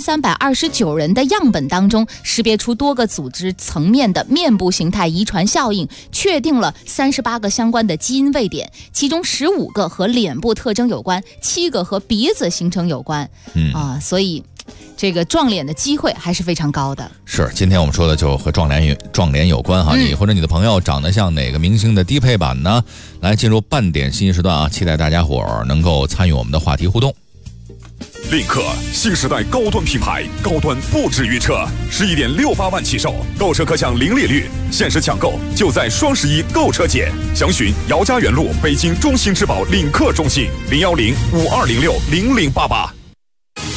[SPEAKER 6] 2329人的样本当中，识别出多个组织层面的面部形态遗传效应，确定了38个相关的基因位点，其中15个和脸部特征有关，7个和鼻子形成有关。所以这个撞脸的机会还是非常高的。
[SPEAKER 5] 是，今天我们说的就和撞脸有关你或者你的朋友长得像哪个明星的低配版呢？来，进入半点信息时段期待大家伙儿能够参与我们的话题互动。
[SPEAKER 16] 领克新时代高端品牌，高端不止于车，11.68万起售，购车可享0利率，限时抢购就在双11购车节，详询姚家园路北京中心之宝领克中心，010-5206-0088。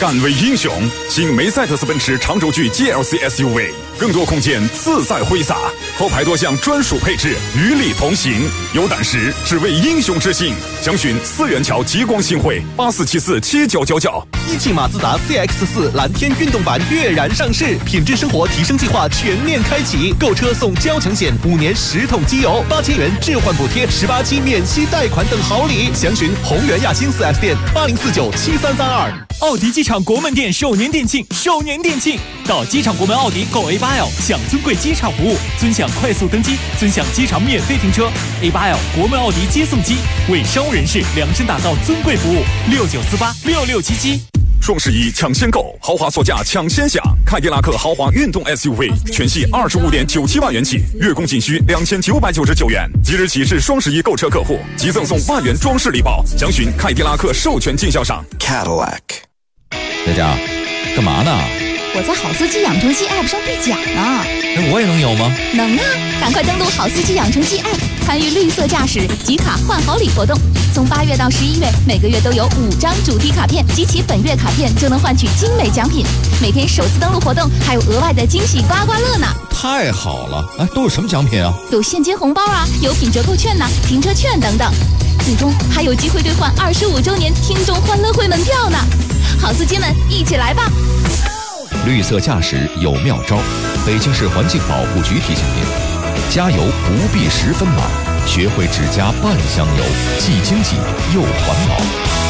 [SPEAKER 16] 敢为英雄。新梅赛德斯奔驰长轴距 GLC SUV， 更多空间自在挥洒，后排多项专属配置与你同行。有胆识，只为英雄之心。详询4元桥极光新汇84747999。
[SPEAKER 17] 一汽马自达 CX-4 蓝天运动版跃然上市，品质生活提升计划全面开启，购车送交强险，5年10桶机油，8000元置换补贴，18期免息贷款等好礼。详询宏源亚星 4S 店80497332。
[SPEAKER 18] 奥迪机场国门店首年店庆，到机场国门奥迪购 A8L 享尊贵机场服务，尊享快速登机，尊享机场免费停车。A8L 国门奥迪接送机为商务人士量身打造尊贵服务，69486677。
[SPEAKER 16] 双11抢先购，豪华座驾抢先享。凯迪拉克豪华运动 SUV 全系25.97万元起，月供仅需2999元。即日起至双11购车客户即赠送万元装饰礼包。详询凯迪拉克授权经销商 Cadillac。
[SPEAKER 5] 佳佳，干嘛呢？
[SPEAKER 6] 我在好司机养成记 App 上兑奖呢。
[SPEAKER 5] 我也能有吗？
[SPEAKER 6] 能啊！赶快登录好司机养成记 App， 参与绿色驾驶集卡换好礼活动。从8月到11月，每个月都有5张主题卡片，集齐本月卡片就能换取精美奖品。每天首次登录活动还有额外的惊喜刮刮乐呢！
[SPEAKER 5] 太好了！哎，都有什么奖品啊？
[SPEAKER 6] 有现金红包啊，有品折扣券呐，停车券等等。最终还有机会兑换25周年听众欢乐会门票呢！好司机们，一起来吧！
[SPEAKER 3] 绿色驾驶有妙招，北京市环境保护局提醒您：加油不必10分满，学会只加半箱油，既经济又环保。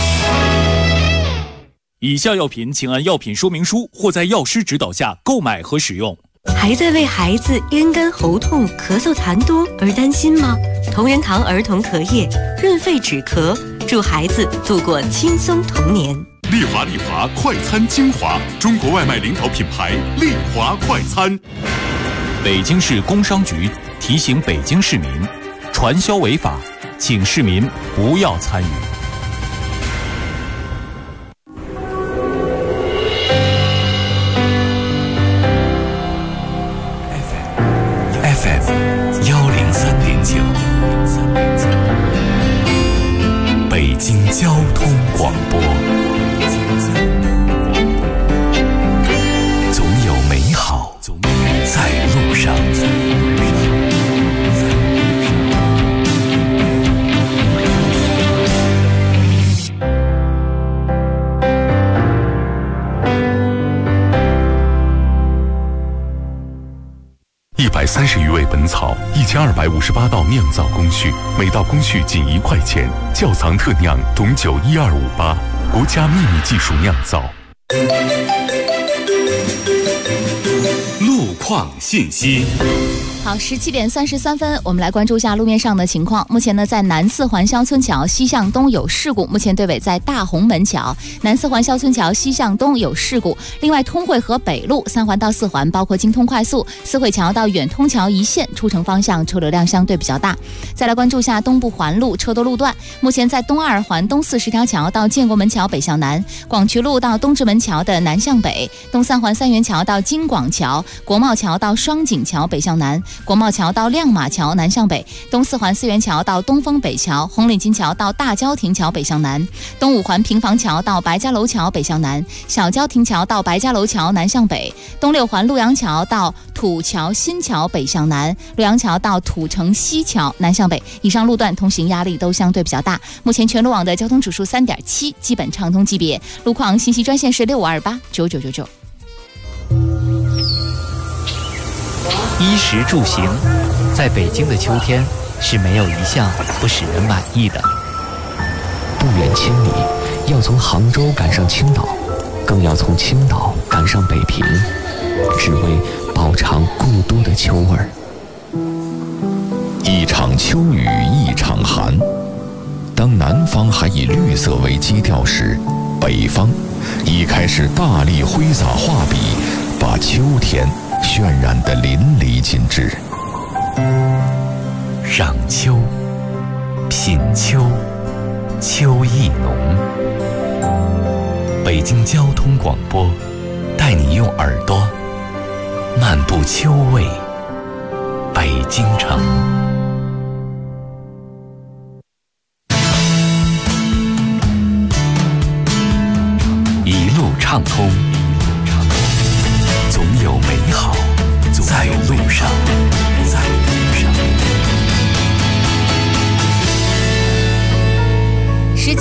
[SPEAKER 18] 以下药品请按药品说明书或在药师指导下购买和使用。
[SPEAKER 19] 还在为孩子咽干喉痛、咳嗽痰多而担心吗？同仁堂儿童咳液润肺止咳，助孩子度过轻松童年。
[SPEAKER 4] 丽华快餐精华，中国外卖领导品牌丽华快餐。
[SPEAKER 18] 北京市工商局提醒北京市民，传销违法，请市民不要参与。
[SPEAKER 3] FM 103.9，北京交通广播。总有美好在路上。
[SPEAKER 4] 130余味本草，1258道酿造工序，每道工序仅1块钱。窖藏特酿董酒12588，国家秘密技术酿造。
[SPEAKER 1] 路况信息。
[SPEAKER 6] 好，17点33分，我们来关注一下路面上的情况。目前呢，在南四环肖村桥西向东有事故，目前队尾在大红门桥。南四环肖村桥西向东有事故。另外，通惠河北路3环到4环，包括京通快速、四惠桥到远通桥一线出城方向车流量相对比较大。再来关注一下东部环路车多路段，目前在东2环东4十条桥到建国门桥北向南，广渠路到东直门桥的南向北，东3环3元桥到京广桥，国贸桥到双井桥北向南，国贸桥到亮马桥南向北，东4环4元桥到东风北桥，红领巾桥到大郊亭桥北向南，东5环平房桥到白家楼桥北向南，小郊亭桥到白家楼桥南向北，东6环陆阳桥到土桥新桥北向南，陆阳桥到土城西桥南向北。以上路段通行压力都相对比较大，目前全路网的交通指数3.7，基本畅通级别。路况信息专线是65289999。
[SPEAKER 20] 衣食住行，在北京的秋天是没有一项不使人满意的。
[SPEAKER 21] 不远千里，要从杭州赶上青岛，更要从青岛赶上北平，只为饱尝故都的秋味儿。
[SPEAKER 3] 一场秋雨一场寒，当南方还以绿色为基调时，北方已开始大力挥洒画笔，把秋天渲染得淋漓尽致。
[SPEAKER 20] 赏秋，品秋，秋意浓。北京交通广播带你用耳朵漫步秋味北京城。一路畅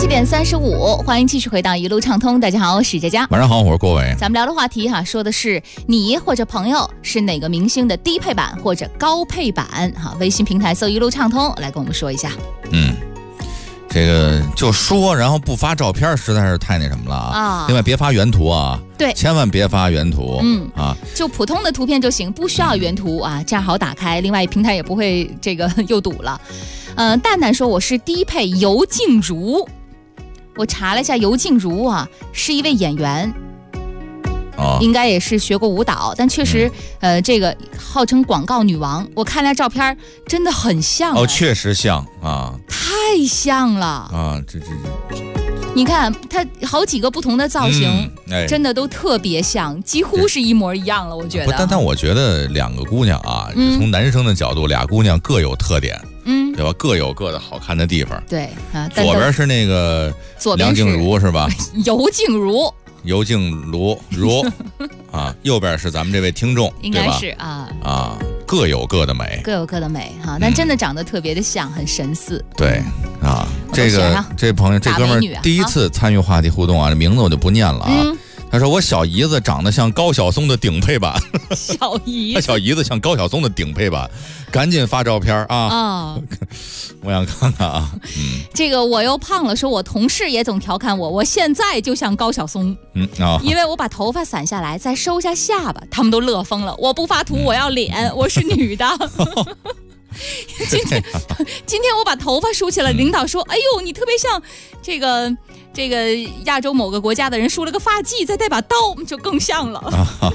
[SPEAKER 6] 点35，欢迎继续回到一路畅通。大家好，我是佳佳。
[SPEAKER 5] 晚上好，我是郭伟。
[SPEAKER 6] 咱们聊的话题哈，说的是你或者朋友是哪个明星的低配版或者高配版哈？微信平台搜一路畅通来跟我们说一下。
[SPEAKER 5] 这个就说，然后不发照片，实在是太那什么了啊！另外别发原图啊，
[SPEAKER 6] 对，
[SPEAKER 5] 千万别发原图，
[SPEAKER 6] 就普通的图片就行，不需要原图啊，这样好打开。另外平台也不会这个又堵了。蛋蛋说我是低配尤静茹，我查了一下，尤静茹啊是一位演员。应该也是学过舞蹈，但确实，这个号称广告女王。我看了照片，真的很像
[SPEAKER 5] 确实像啊，
[SPEAKER 6] 太像了
[SPEAKER 5] 啊！这，
[SPEAKER 6] 你看她好几个不同的造型，真的都特别像，几乎是一模一样了。我觉得，
[SPEAKER 5] 但我觉得两个姑娘啊，从男生的角度，俩姑娘各有特点，对吧？各有各的好看的地方。
[SPEAKER 6] 对啊，
[SPEAKER 5] 左边是那个梁静茹是吧？
[SPEAKER 6] 尤静茹。
[SPEAKER 5] 尤静茹啊，右边是咱们这位听众，
[SPEAKER 6] 应该是啊，
[SPEAKER 5] 各有各的美，
[SPEAKER 6] 各有各的美哈，但真的长得特别的像，很神似。
[SPEAKER 5] 对啊，这朋友这哥们儿第一次参与话题互动啊，这名字我就不念了啊。他说我小姨子长得像高晓松的顶配版，
[SPEAKER 6] 小姨
[SPEAKER 5] 子像高晓松的顶配版，赶紧发照片啊！我想看看啊。
[SPEAKER 6] 这个我又胖了，说我同事也总调侃我现在就像高晓松，因为我把头发散下来再收下下巴，他们都乐疯了。我不发图，我要脸，我是女的。今天我把头发梳起来，领导说：“哎呦，你特别像这个亚洲某个国家的人梳了个发髻，再带把刀，就更像了。”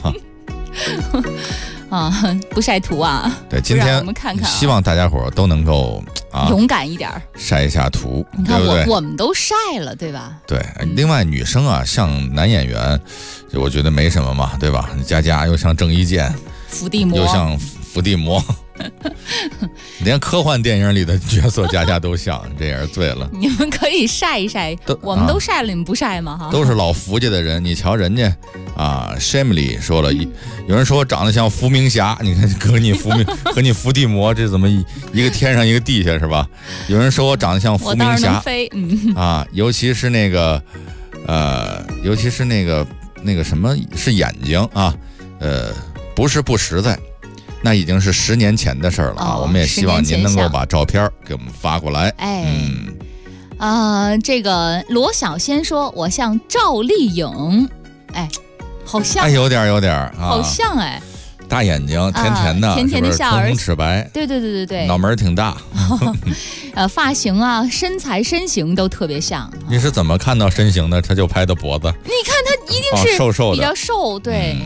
[SPEAKER 6] 不晒图啊！
[SPEAKER 5] 对，今天
[SPEAKER 6] 我们看看，
[SPEAKER 5] 希望大家伙都能够
[SPEAKER 6] 勇敢一点，
[SPEAKER 5] 晒一下图。
[SPEAKER 6] 你看
[SPEAKER 5] 对
[SPEAKER 6] 我们都晒了，对吧？
[SPEAKER 5] 对，另外女生啊，像男演员，我觉得没什么嘛，对吧？佳佳又像郑伊健，
[SPEAKER 6] 伏地魔
[SPEAKER 5] 又像伏地魔。连科幻电影里的角色佳佳都像，这也是醉了。
[SPEAKER 6] 你们可以晒一晒，我们都晒了，你们不晒吗？哈，
[SPEAKER 5] 都是老福家的人，你瞧人家啊 ，Shamily 说了，有人说我长得像伏明霞，你看和你伏地魔，这怎么一个天上一个地下是吧？有人说我长得像伏明霞，尤其是那个什么是眼睛啊，不是不实在。那已经是10年前的事儿了啊！我们也希望您能够把照片给我们发过来。
[SPEAKER 6] 这个罗小仙说我像赵丽颖，好像，
[SPEAKER 5] 有点
[SPEAKER 6] 好像
[SPEAKER 5] 大眼睛，甜甜的
[SPEAKER 6] 笑，
[SPEAKER 5] 唇红齿白，
[SPEAKER 6] 对，
[SPEAKER 5] 脑门挺大，
[SPEAKER 6] 发型啊，身形都特别像。
[SPEAKER 5] 你是怎么看到身形的？他就拍的脖子。
[SPEAKER 6] 你看他一定是
[SPEAKER 5] 瘦的，
[SPEAKER 6] 比较瘦，对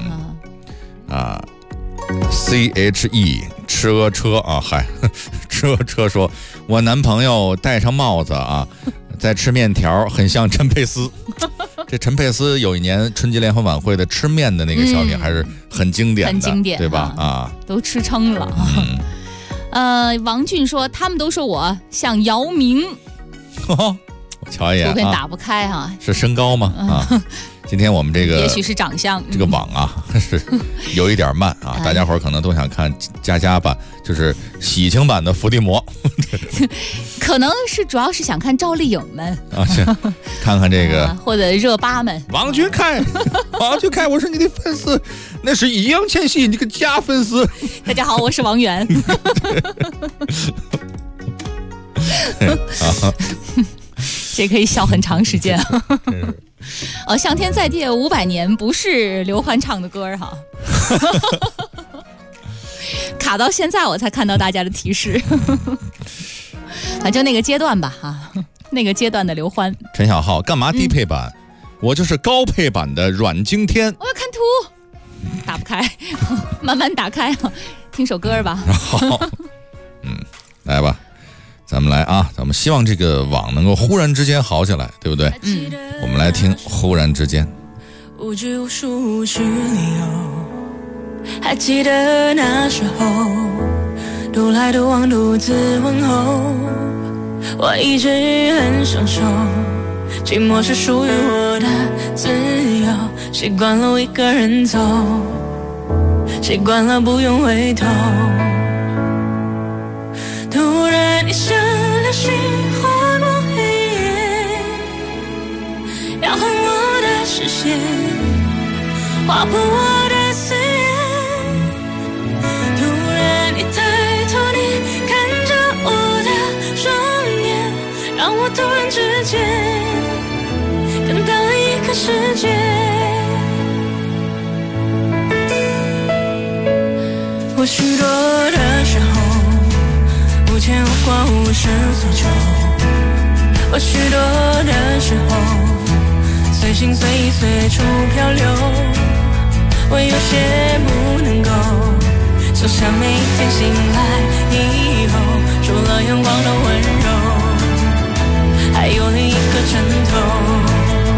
[SPEAKER 5] CHE 车啊，车说，我男朋友戴上帽子啊，在吃面条，很像陈佩斯。这陈佩斯有一年春节联欢晚会的吃面的那个小品，还是很经典的，
[SPEAKER 6] 很经典，
[SPEAKER 5] 对吧？
[SPEAKER 6] 都吃撑了。王俊说，他们都说我像姚明。
[SPEAKER 5] 我瞧一眼，
[SPEAKER 6] 图片打不开哈，
[SPEAKER 5] 是身高吗？今天我们这个
[SPEAKER 6] 也许是长相，
[SPEAKER 5] 这个网啊是有一点慢啊，大家伙可能都想看佳版，就是喜庆版的伏地魔，
[SPEAKER 6] 可能是主要是想看赵丽颖们
[SPEAKER 5] 啊，看看这个
[SPEAKER 6] 或者热巴们。
[SPEAKER 5] 王俊凯，我是你的粉丝，那是易烊千玺，你个假粉丝。
[SPEAKER 6] 大家好，我是王源。这可以笑很长时间。向天再借500年不是刘欢唱的歌哈。卡到现在我才看到大家的提示。反正那个阶段吧那个阶段的刘欢。
[SPEAKER 5] 陈小浩干嘛低配版？我就是高配版的阮经天。
[SPEAKER 6] 我要看图，打不开，慢慢打开听首歌吧。
[SPEAKER 5] 好，来吧。咱们来啊！咱们希望这个网能够忽然之间好起来，对不对？我们来听《忽然之间》。
[SPEAKER 7] 无拘无束是理由，还记得那时候，独来独往独自问候，我一直很享受，寂寞是属于我的自由，习惯了我一个人走，习惯了不用回头。突然你像流星划过黑夜， 现，划破我的思念。突然你抬头，你看着我的双眼，让我突然之间看到了一个世界。我许多的时候，无牵无挂，无事所求。我许多的时候，随心随意随处漂流。我有些不能够想象每天醒来以后，除了阳光的温柔，还有另一个枕头。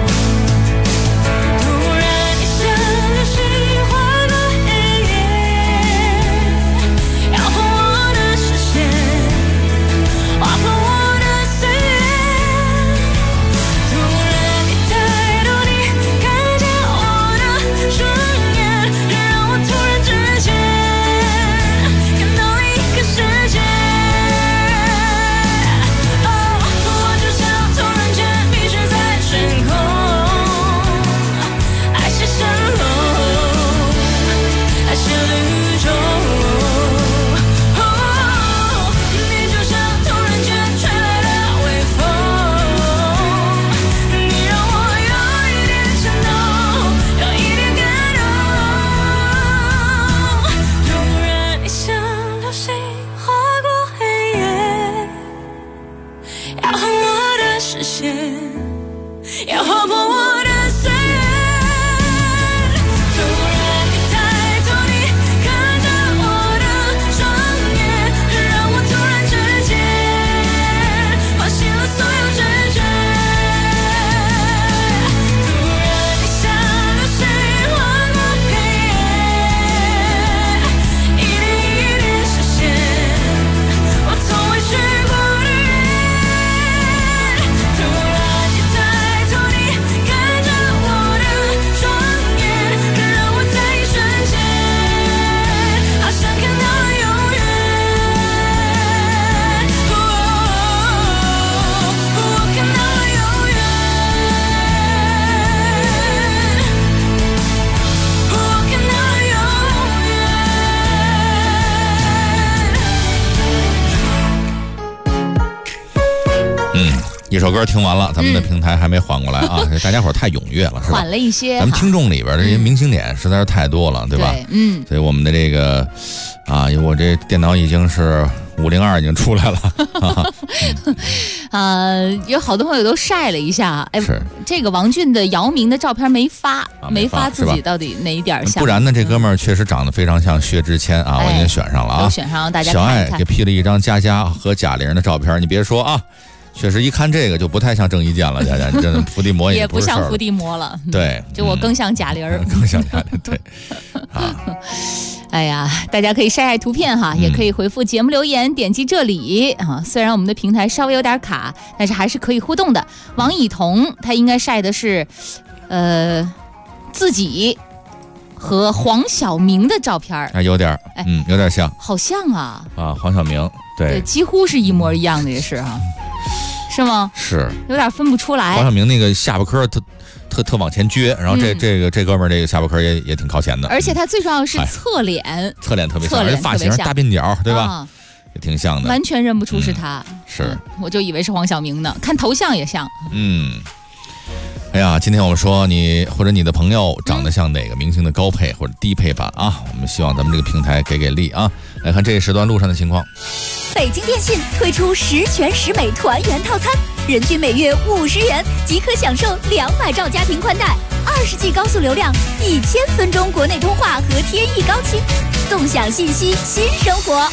[SPEAKER 5] 一首歌听完了，咱们的平台还没缓过来啊！大家伙儿太踊跃了，是吧？
[SPEAKER 6] 缓了一些。
[SPEAKER 5] 咱们听众里边的这些明星点实在是太多了，对吧？
[SPEAKER 6] 对，
[SPEAKER 5] 所以我们的这个我这电脑已经是502已经出来
[SPEAKER 6] 了。有好多朋友都晒了一下，哎，
[SPEAKER 5] 是
[SPEAKER 6] 这个王俊的姚明的照片没发，没发自己到底哪一点像？
[SPEAKER 5] 不然呢，这哥们儿确实长得非常像薛之谦啊，我已经选上了啊，
[SPEAKER 6] 都选上让大家
[SPEAKER 5] 小
[SPEAKER 6] 看一看。
[SPEAKER 5] 爱给 P 了一张佳佳和贾玲的照片，你别说啊。确实，一看这个就不太像郑伊健了，佳佳，你这伏地魔
[SPEAKER 6] 也
[SPEAKER 5] 不是事儿了，
[SPEAKER 6] 不像伏地魔了。
[SPEAKER 5] 对，
[SPEAKER 6] 就我更像贾玲儿，
[SPEAKER 5] 更像贾玲，对。
[SPEAKER 6] 哎呀，大家可以晒晒图片哈，也可以回复节目留言，点击这里啊。虽然我们的平台稍微有点卡，但是还是可以互动的。王以彤他应该晒的是，自己和黄晓明的照片
[SPEAKER 5] 啊，有点，有点像，
[SPEAKER 6] 好像啊，
[SPEAKER 5] 黄晓明，对，
[SPEAKER 6] 几乎是一模一样的，也是哈。是吗？
[SPEAKER 5] 是，
[SPEAKER 6] 有点分不出来。
[SPEAKER 5] 黄晓明那个下巴颏特往前撅，然后这哥们儿这个下巴颏也挺靠前的，
[SPEAKER 6] 而且他最重要的是侧脸，
[SPEAKER 5] 侧脸特别像，而且发型大鬓角，对吧？也挺像的，
[SPEAKER 6] 完全认不出是他。
[SPEAKER 5] 是，
[SPEAKER 6] 我就以为是黄晓明呢，看头像也像。
[SPEAKER 5] 哎呀，今天我们说你或者你的朋友长得像哪个明星的高配或者低配版啊？我们希望咱们这个平台给力啊！来看这一时段路上的情况。
[SPEAKER 8] 北京电信推出10全10美团圆套餐，人均每月50元即可享受200兆家庭宽带，20G 高速流量，1000分钟国内通话和天翼高清，纵享信息新生活。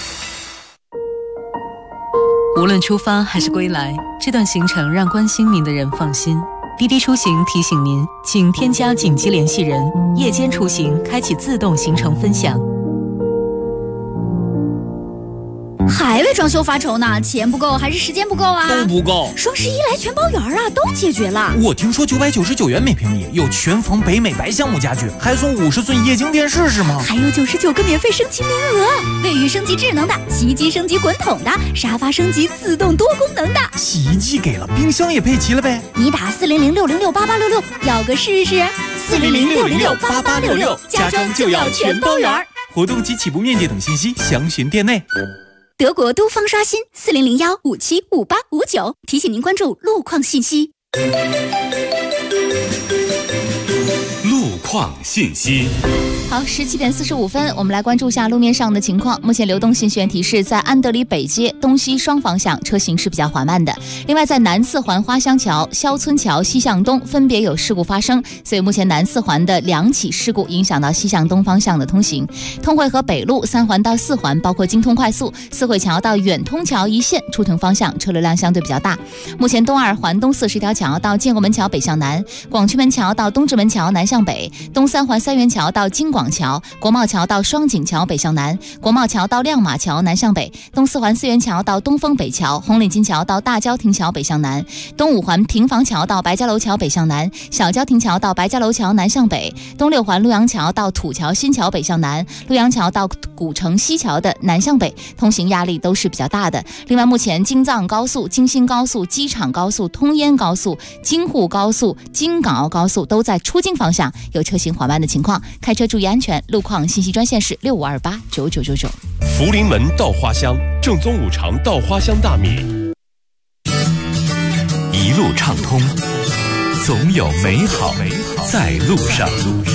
[SPEAKER 22] 无论出发还是归来，这段行程让关心您的人放心。滴滴出行提醒您，请添加紧急联系人，夜间出行开启自动行程分享。
[SPEAKER 8] 还为装修发愁呢？钱不够还是时间不够啊？
[SPEAKER 18] 都不够。
[SPEAKER 8] 双11来全包圆啊，都解决了。
[SPEAKER 18] 我听说999元每平米有全缝北美白橡木家具，还送50寸液晶电视是吗？
[SPEAKER 8] 还有99个免费升级名额，卫浴升级智能的，洗衣机升级滚筒的，沙发升级自动多功能的。
[SPEAKER 18] 洗衣机给了，冰箱也配齐了呗？
[SPEAKER 8] 你打400-606-8866，要个试试。400-606-8866，家装就要全包圆。
[SPEAKER 18] 活动及起步面积等信息详询店内。
[SPEAKER 8] 德国都方刷新400-1575859，提醒您关注路况信息。
[SPEAKER 1] 路况信息。
[SPEAKER 6] 好，17点45分，我们来关注一下路面上的情况。目前流动信息源提示，在安德里北街东西双方向车行是比较缓慢的。另外，在南四环花乡桥、肖村桥西向东分别有事故发生，所以目前南四环的2起事故影响到西向东方向的通行。通惠河北路3环到4环，包括京通快速、四惠桥到远通桥一线出城方向车流量相对比较大。目前东2环东40条桥到建国门桥北向南，广渠门桥到东直门桥南向北，东3环3元桥到京广桥、国贸桥到双井桥北向南，国贸桥到亮马桥南向北，东4环4元桥到东风北桥、红领巾桥到大郊亭桥北向南，东5环平房桥到白家楼桥北向南，小郊亭桥到白家楼桥南向北，东6环陆阳桥到土桥新桥北向南，陆阳桥到古城西桥的南向北，通行压力都是比较大的。另外，目前京藏高速、京新高速、机场高速、通燕高速、京沪高速、京港澳高速都在出京方向有车行缓慢的情况，开车注意安全。路况信息专线是65289999。
[SPEAKER 9] 福临门稻花香，正宗五常稻花香大米。
[SPEAKER 20] 一路畅通，总有美好在路上。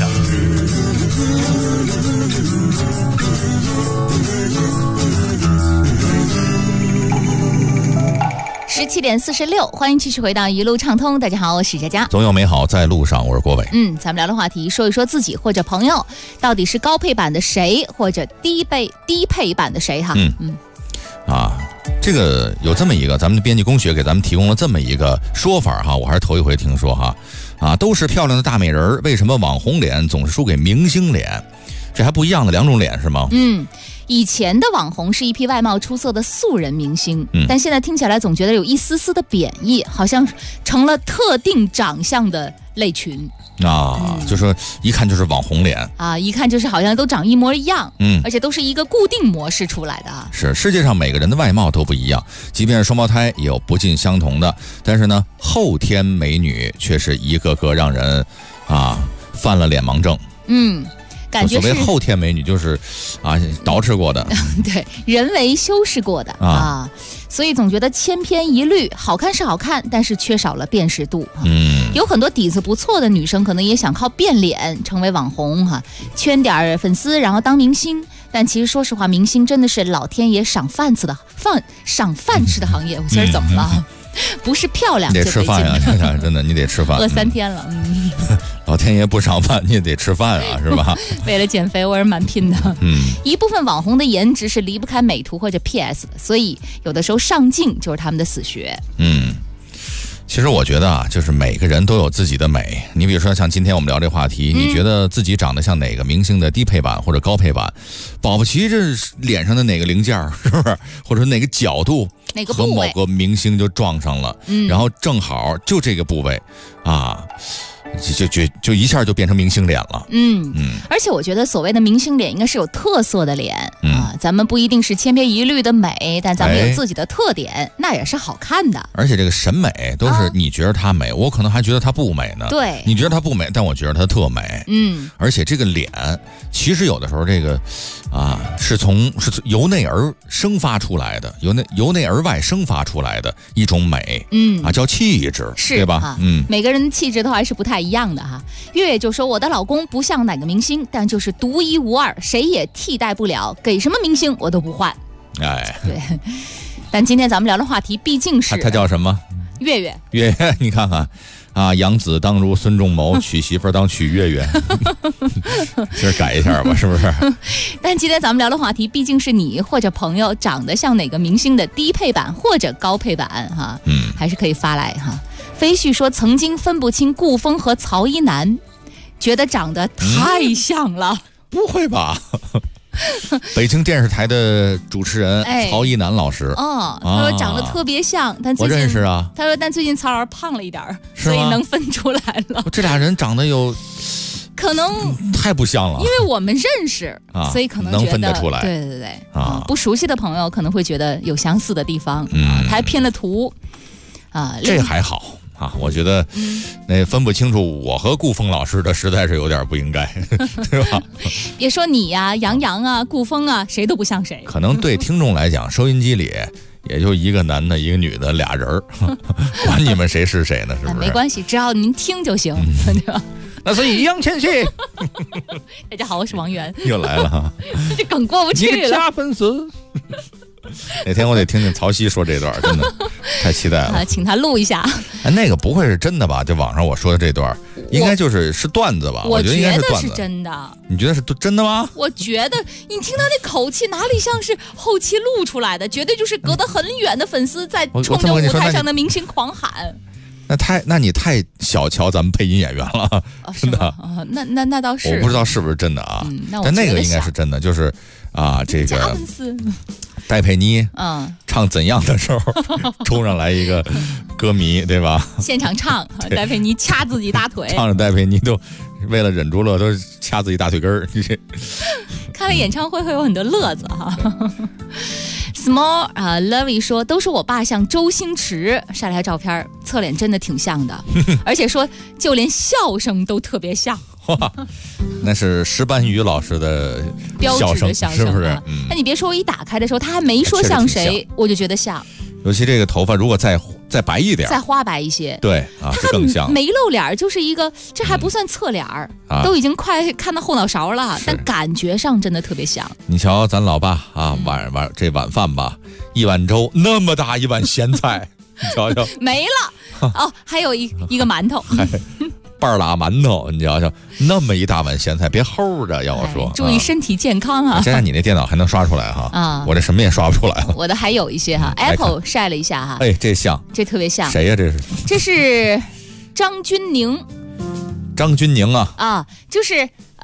[SPEAKER 6] 17点46，欢迎继续回到一路畅通。大家好，我是佳佳。
[SPEAKER 5] 总有美好在路上，我是郭伟。
[SPEAKER 6] 咱们聊的话题，说一说自己或者朋友到底是高配版的谁，或者低配版的谁哈。
[SPEAKER 5] 这个有这么一个，咱们的编辑工学给咱们提供了这么一个说法哈，我还是头一回听说哈。都是漂亮的大美人，为什么网红脸总是输给明星脸？这还不一样的两种脸是吗？
[SPEAKER 6] 以前的网红是一批外貌出色的素人明星，但现在听起来总觉得有一丝丝的贬义，好像成了特定长相的类群
[SPEAKER 5] 就说一看就是网红脸
[SPEAKER 6] 一看就是好像都长一模一样，而且都是一个固定模式出来的
[SPEAKER 5] 是，世界上每个人的外貌都不一样，即便是双胞胎也有不尽相同的，但是呢，后天美女却是一个个让人犯了脸盲症。感觉所谓后天美女就是捯饬过的
[SPEAKER 6] 对，人为修饰过的所以总觉得千篇一律，好看是好看，但是缺少了辨识度有很多底子不错的女生可能也想靠变脸成为网红圈点粉丝然后当明星，但其实说实话，明星真的是老天爷赏饭吃的行业。我今儿怎么了？不是漂亮，
[SPEAKER 5] 你得吃饭呀，真的，你得吃饭。
[SPEAKER 6] 饿3天了，
[SPEAKER 5] 老天爷不赏饭，你也得吃饭是吧？
[SPEAKER 6] 为了减肥，我是蛮拼的。一部分网红的颜值是离不开美图或者 PS 的，所以有的时候上镜就是他们的死穴。
[SPEAKER 5] 其实我觉得就是每个人都有自己的美。你比如说像今天我们聊这话题，你觉得自己长得像哪个明星的低配版或者高配版？保不齐这脸上的哪个零件是不是，或者哪个角度和某个明星就撞上了，然后正好就这个部位就一下就变成明星脸了。
[SPEAKER 6] 而且我觉得所谓的明星脸应该是有特色的脸咱们不一定是千篇一律的美，但咱们有自己的特点，那也是好看的。
[SPEAKER 5] 而且这个审美都是你觉得她美，我可能还觉得她不美呢。
[SPEAKER 6] 对，
[SPEAKER 5] 你觉得她不美，但我觉得她特美。而且这个脸其实有的时候这个是由内而生发出来的，由内而外生发出来的一种美叫气质，对吧？
[SPEAKER 6] 每个人的气质都还是不太一样的月月就说我的老公不像哪个明星，但就是独一无二，谁也替代不了，给什么明星我都不换。对。但今天咱们聊的话题毕竟是
[SPEAKER 5] 他叫什么？
[SPEAKER 6] 月月，
[SPEAKER 5] 你看看养子当如孙仲谋，娶媳妇当娶月月。今儿改一下吧，是不是？
[SPEAKER 6] 但今天咱们聊的话题毕竟是你或者朋友长得像哪个明星的低配版或者高配版还是可以发来飞絮说曾经分不清顾风和曹一楠，觉得长得太像了。
[SPEAKER 5] 不会吧？ 北京电视台的主持人曹一楠老师。
[SPEAKER 6] 他说长得特别像，但最近
[SPEAKER 5] 我认识啊。
[SPEAKER 6] 他说但最近曹老师胖了一点，所以能分出来了。
[SPEAKER 5] 这俩人长得有。
[SPEAKER 6] 可能
[SPEAKER 5] 太不像了，
[SPEAKER 6] 因为我们认识，所以可能
[SPEAKER 5] 能分得出来。
[SPEAKER 6] 对不熟悉的朋友可能会觉得有相似的地方，他还偏了图啊。
[SPEAKER 5] 这还好啊，我觉得那分不清楚我和顾峰老师的实在是有点不应该，对吧？
[SPEAKER 6] 别说你呀、杨洋啊、顾峰啊，谁都不像谁。
[SPEAKER 5] 可能对听众来讲，收音机里也就一个男的，一个女的，俩人管你们谁是谁呢？是不是？
[SPEAKER 6] 没关系，只要您听就行，对吧？
[SPEAKER 5] 那是易烊千玺。
[SPEAKER 6] 大家好，我是王源。
[SPEAKER 5] 又来了哈，
[SPEAKER 6] 这梗过不去了。
[SPEAKER 5] 假粉丝。哪天我得听听曹曦说这段，真的太期待了。
[SPEAKER 6] 请他录一下。
[SPEAKER 5] 那个不会是真的吧？就网上我说的这段，应该是段子吧？
[SPEAKER 6] 我
[SPEAKER 5] 觉得应该是段
[SPEAKER 6] 子。是真的。
[SPEAKER 5] 你觉得是真的吗？
[SPEAKER 6] 我觉得你听他那口气，哪里像是后期录出来的？绝对就是隔得很远的粉丝在冲着舞台上的明星狂喊。
[SPEAKER 5] 那你太小瞧咱们配音演员了，真的。
[SPEAKER 6] 那倒是，
[SPEAKER 5] 我不知道是不是真的啊。但那个应该是真的，就是这个戴佩妮唱怎样的时候，冲上来一个歌迷，对吧？
[SPEAKER 6] 现场唱，戴佩妮掐自己大腿，
[SPEAKER 5] 唱着戴佩妮都为了忍住乐，都掐自己大腿根儿。
[SPEAKER 6] 看了演唱会会有很多乐子哈。Small Lovey 说都是我爸像周星驰，晒了照片，侧脸真的挺像的，而且说就连笑声都特别像。
[SPEAKER 5] 那是石斑鱼老师的
[SPEAKER 6] 标志的笑声，
[SPEAKER 5] 是不是？
[SPEAKER 6] 那你别说，我一打开的时候他还没说像谁，我就觉得像。
[SPEAKER 5] 尤其这个头发如果再白一点，
[SPEAKER 6] 再花白一些，
[SPEAKER 5] 对啊，这更像。
[SPEAKER 6] 没露脸，就是一个，这还不算侧脸都已经快看到后脑勺了，但感觉上真的特别像。
[SPEAKER 5] 你瞧咱老爸啊，这晚饭吧，1碗粥那么大一碗咸菜，你瞧瞧
[SPEAKER 6] 没了哦，还有一个馒头。
[SPEAKER 5] 半拉馒头，你瞧瞧，那么一大碗咸菜，别齁着。要我说，
[SPEAKER 6] 注意身体健康啊！
[SPEAKER 5] 加上你那电脑还能刷出来哈，我这什么也刷不出来了。
[SPEAKER 6] 我的还有一些哈 ，Apple 晒了一下哈，
[SPEAKER 5] 这像，
[SPEAKER 6] 这特别像。
[SPEAKER 5] 谁呀？
[SPEAKER 6] 这是张钧甯。
[SPEAKER 5] 张钧甯啊，
[SPEAKER 6] 就是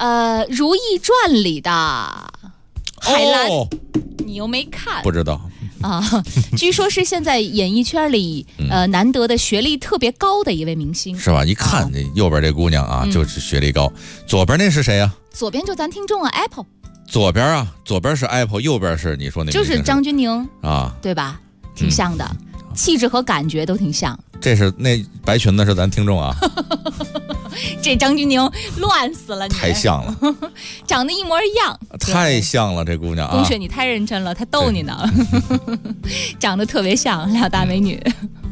[SPEAKER 6] 《如懿传》里的海兰，你又没看？
[SPEAKER 5] 不知道。
[SPEAKER 6] 据说是现在演艺圈里难得的学历特别高的一位明星，
[SPEAKER 5] 是吧？一看这右边这姑娘啊，就是学历高。左边那是谁呀？
[SPEAKER 6] 左边就咱听众Apple。
[SPEAKER 5] 左边是 Apple， 右边是你说那
[SPEAKER 6] 就是张钧甯
[SPEAKER 5] 啊，
[SPEAKER 6] 对吧？挺像的，气质和感觉都挺像。
[SPEAKER 5] 这是那白裙子是咱听众啊。
[SPEAKER 6] 这张钧甯乱死了，你
[SPEAKER 5] 太像了，
[SPEAKER 6] 长得一模一样，
[SPEAKER 5] 太像了这姑娘啊！
[SPEAKER 6] 龚雪你太认真了，她逗你呢，长得特别像，俩大美女。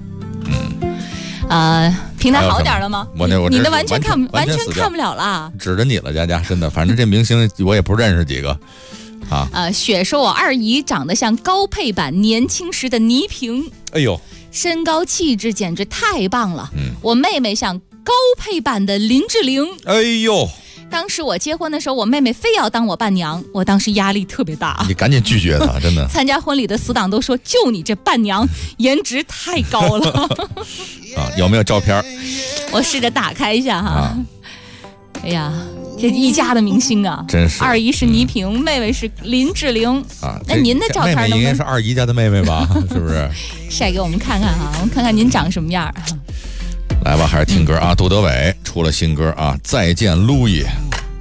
[SPEAKER 6] 平台好点了吗？你的完全看不了了，
[SPEAKER 5] 指着你了，佳佳，真的，反正这明星我也不认识几个啊。
[SPEAKER 6] 雪说我二姨长得像高配版年轻时的倪萍，
[SPEAKER 5] 哎呦，
[SPEAKER 6] 身高气质简直太棒了。我妹妹像高配版的林志玲，
[SPEAKER 5] 哎呦！
[SPEAKER 6] 当时我结婚的时候，我妹妹非要当我伴娘，我当时压力特别大。
[SPEAKER 5] 你赶紧拒绝她，真的。
[SPEAKER 6] 参加婚礼的死党都说，就你这伴娘，颜值太高了。
[SPEAKER 5] 有没有照片？
[SPEAKER 6] 我试着打开一下哈。哎呀，这一家的明星啊，
[SPEAKER 5] 真是。
[SPEAKER 6] 二姨是倪萍，妹妹是林志玲啊。那您的照片
[SPEAKER 5] 妹妹应该是二姨家的妹妹吧？是不是？
[SPEAKER 6] 晒给我们看看哈，我们看看您长什么样。
[SPEAKER 5] 来吧，还是听歌啊！杜德伟出了新歌啊，《再见路易》。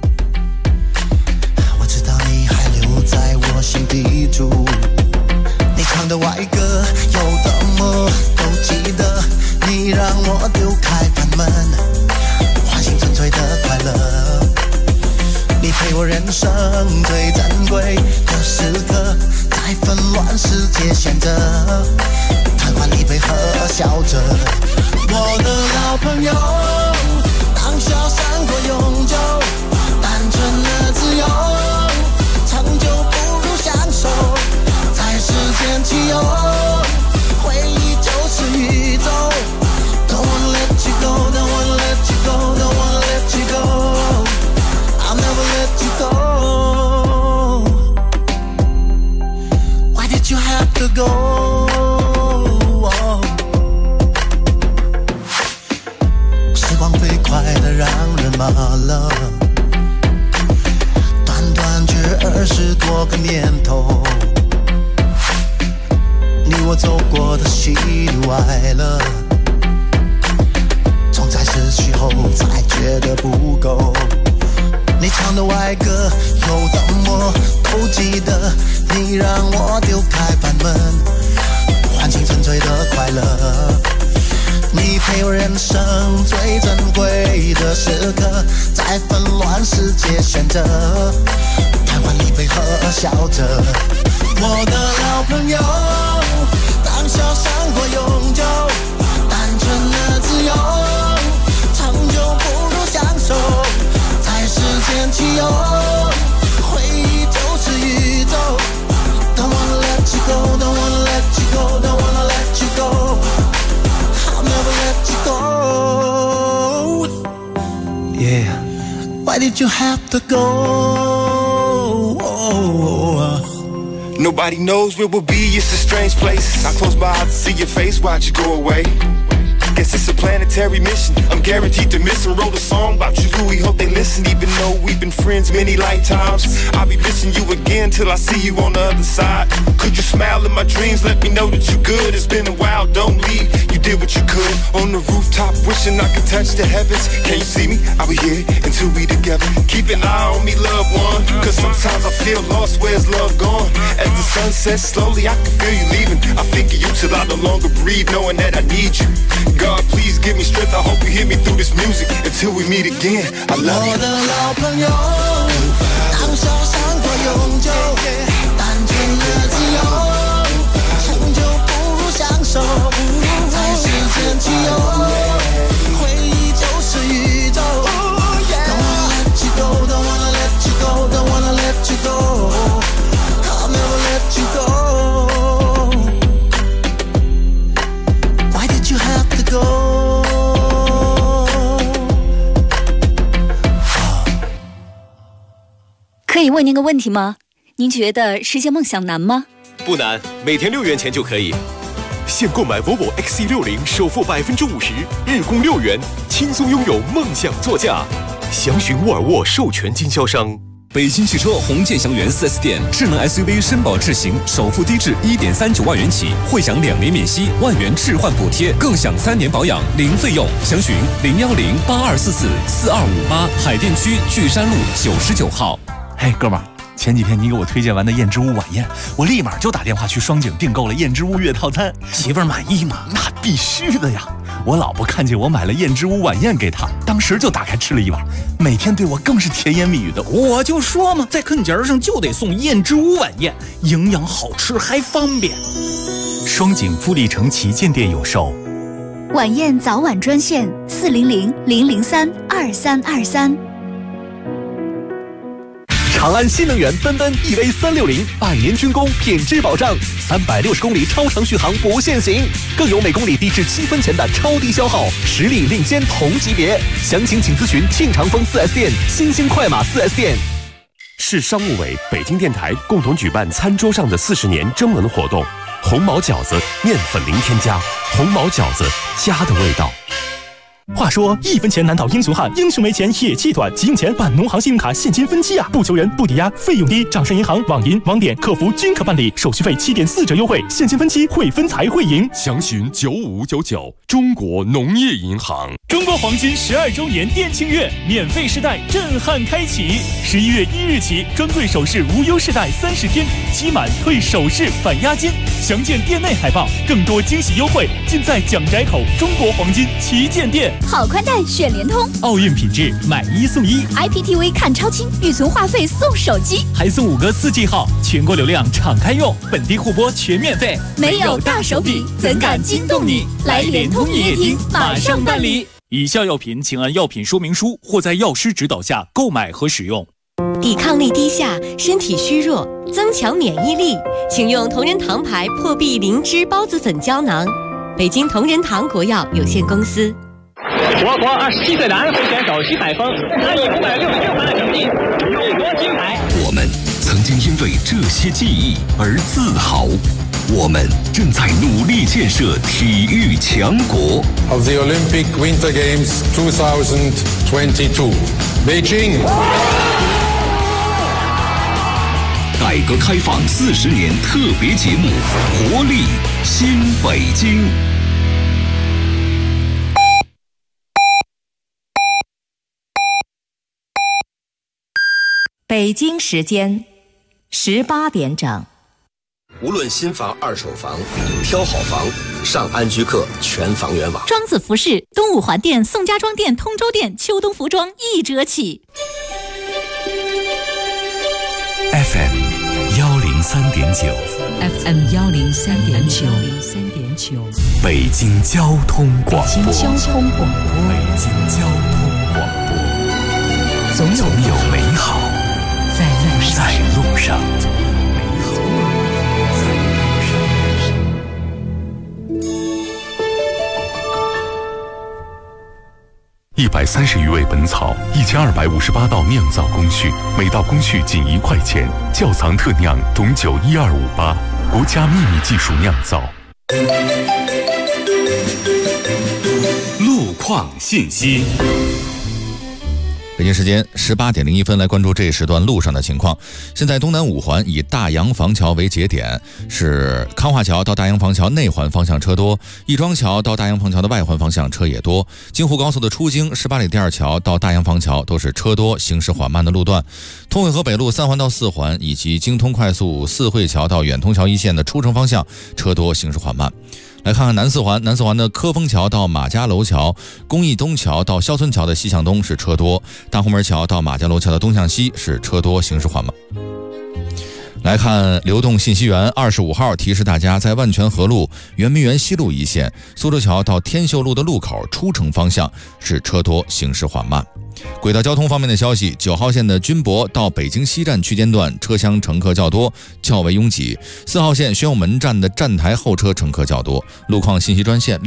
[SPEAKER 2] 我知道你还留在我心底住，你唱的歪歌有的么都记得，你让我丢开房门，唤醒纯粹的快乐。你陪我人生最珍贵的时刻，在纷乱世界选择，贪欢一杯和笑着。我的老朋友，当笑生活永久，单纯的自由，成就不如享受，在时间自由，回忆就是宇宙。Don't wanna let you go, don't wanna let you go, don't wanna let you go, I'll never let you go. 头。你我走过的喜怒哀乐，总在失去后才觉得不够。你唱的歪歌，有的我都记得。你让我丢开房门，换进纯粹的快乐。你陪我人生最珍贵的时刻，在纷乱世界选择贪欢离悲和笑着。我的老朋友，当笑生活永久，单纯的自由，长久不如享受。在时间起游，回忆就是宇宙。Don't wanna let you go, don't wanna let you go, don't wanna let you go. I'll never let you go. Yeah. Why did you have to go?
[SPEAKER 10] Nobody knows where we'll be, it's a strange place. I close my eyes to see your face, watch you go away. Guess it's a planetary mission. I'm guaranteed to miss and wrote a song about you, Louis. Hope they listen, even though we've been friends many lifetimes. I'll be missing you again till I see you on the other side. Could you smile in my dreams? Let me know that you're good. It's been a while, don't leave. You did what you could on the rooftop, wishing I could touch the heavens. Can you see me? I'll be here until we together. Keep an eye on me, loved one. Cause sometimes I feel lost. Where's love gone? As the sun sets slowly, I can feel you leaving. I think of you till I no longer breathe, knowing that I need you. God, please give me strength. I hope you hear me through this music until we meet again. I love you.
[SPEAKER 2] 我的老朋友，当笑生活永久，单纯的自由，成就不如享受。在时间起游，回忆就是宇宙。Don't wanna let you go, don't wanna let you go, don't wanna let you go. I'll never let you go. Why did you have to go?
[SPEAKER 8] 可以问您个问题吗？您觉得实现梦想难吗？
[SPEAKER 9] 不难，每天6元钱就可以。现购买 Volvo XC60，首付50%，日供6元，轻松拥有梦想座驾。详询沃尔沃授权经销商。
[SPEAKER 11] 北京汽车红箭祥源 4S 店智能 SUV 绅宝智行，首付低至1.39万元起，会享2年免息，1万元置换补贴，更享3年保养零费用。详询010-8244-4258，海淀区巨山路99号。
[SPEAKER 18] 嘿，哥们儿，前几天你给我推荐完的燕之屋晚宴，我立马就打电话去双井订购了燕之屋月套餐。媳妇儿满意吗？那必须的呀！我老婆看见我买了燕之屋晚宴给她，当时就打开吃了一碗，每天对我更是甜言蜜语的。我就说嘛，在坑节上就得送燕之屋晚宴，营养好吃还方便。双井富力城旗舰店有售。
[SPEAKER 8] 晚宴早晚专线400-003-2323。
[SPEAKER 17] 长安新能源奔奔 EV360，百年军工，品质保障，360公里超长续航不限行，更有每公里低至7分钱的超低消耗，实力领先同级别。详情请咨询庆长丰 4S 店、新兴快马 4S 店。
[SPEAKER 9] 市商务委、北京电台共同举办餐桌上的40年征文活动，红毛饺子面粉零添加，红毛饺子家的味道。
[SPEAKER 18] 话说1分钱难倒英雄汉，英雄没钱也气短，急用钱办农行信用卡现金分期啊，不求人，不抵押，费用低，掌上银行、网银、网点客服均可办理，手续费7.4折优惠，现金分期会分才会赢。
[SPEAKER 4] 详询9599，中国农业银行。
[SPEAKER 18] 中国黄金12周年店庆月，免费试戴震撼开启，11月1日起，专柜首饰无忧试戴30天，期满退首饰返押金。详见店内海报，更多惊喜优惠尽在蒋宅口中国黄金旗舰店。
[SPEAKER 8] 好宽带选联通，
[SPEAKER 18] 奥运品质买1送1
[SPEAKER 8] ，IPTV 看超清，预存话费送手机，
[SPEAKER 18] 还送5个4G 号，全国流量敞开用，本地互播全免费。
[SPEAKER 8] 没有大手笔，怎敢惊动你？来联通营业厅马上办理。
[SPEAKER 18] 以下药品请按药品说明书或在药师指导下购买和使用。
[SPEAKER 19] 抵抗力低下，身体虚弱，增强免疫力，请用同仁堂牌破壁灵芝孢子粉胶囊。北京同仁堂国药有限公司。
[SPEAKER 23] 我国27岁男会选手徐海峰，他以566分的成绩勇夺金牌。
[SPEAKER 3] 我们曾经因为这些记忆而自豪，我们正在努力建设体育强国。
[SPEAKER 24] Of the Olympic Winter Games 2022, Beijing.
[SPEAKER 11] 改革开放40年特别节目《活力新北京》。
[SPEAKER 12] 北京时间18点整。
[SPEAKER 13] 无论新房、二手房，挑好房，上安居客全房源网。
[SPEAKER 8] 庄子服饰、东五环店、宋家庄店、通州店、秋冬服装1折起。
[SPEAKER 20] FM 103.9
[SPEAKER 22] FM 103.9
[SPEAKER 20] 北京交通广播。
[SPEAKER 22] 北京交通广播。
[SPEAKER 20] 北京交通广播。总有美好在路上。
[SPEAKER 4] 130余味本草，1258道酿造工序，每道工序仅1块钱。窖藏特酿董酒12588，国家秘密技术酿造。
[SPEAKER 1] 路况信息。
[SPEAKER 5] 北京时间18点01分，来关注这一时段路上的情况。现在东南5环以大洋房桥为节点，是康化桥到大洋房桥内环方向车多，亦庄桥到大洋房桥的外环方向车也多。京沪高速的出京18里第2桥到大洋房桥都是车多行驶缓慢的路段。通惠河北路3环到4环以及京通快速四惠桥到远通桥一线的出城方向车多行驶缓慢。来看看南4环，南4环的科丰桥到马家楼桥、公益东桥到肖村桥的西向东是车多，大红门桥到马家楼桥的东向西是车多行驶缓慢。来看流动信息源25号提示大家，在万泉河路、圆明园西路一线、苏州桥到天秀路的路口出城方向是车多行驶缓慢。轨道交通方面的消息，9号线的军博到北京西站区间段车厢乘客较多，较为拥挤。4号线宣武门站的站台候车乘客较多。路况信息专线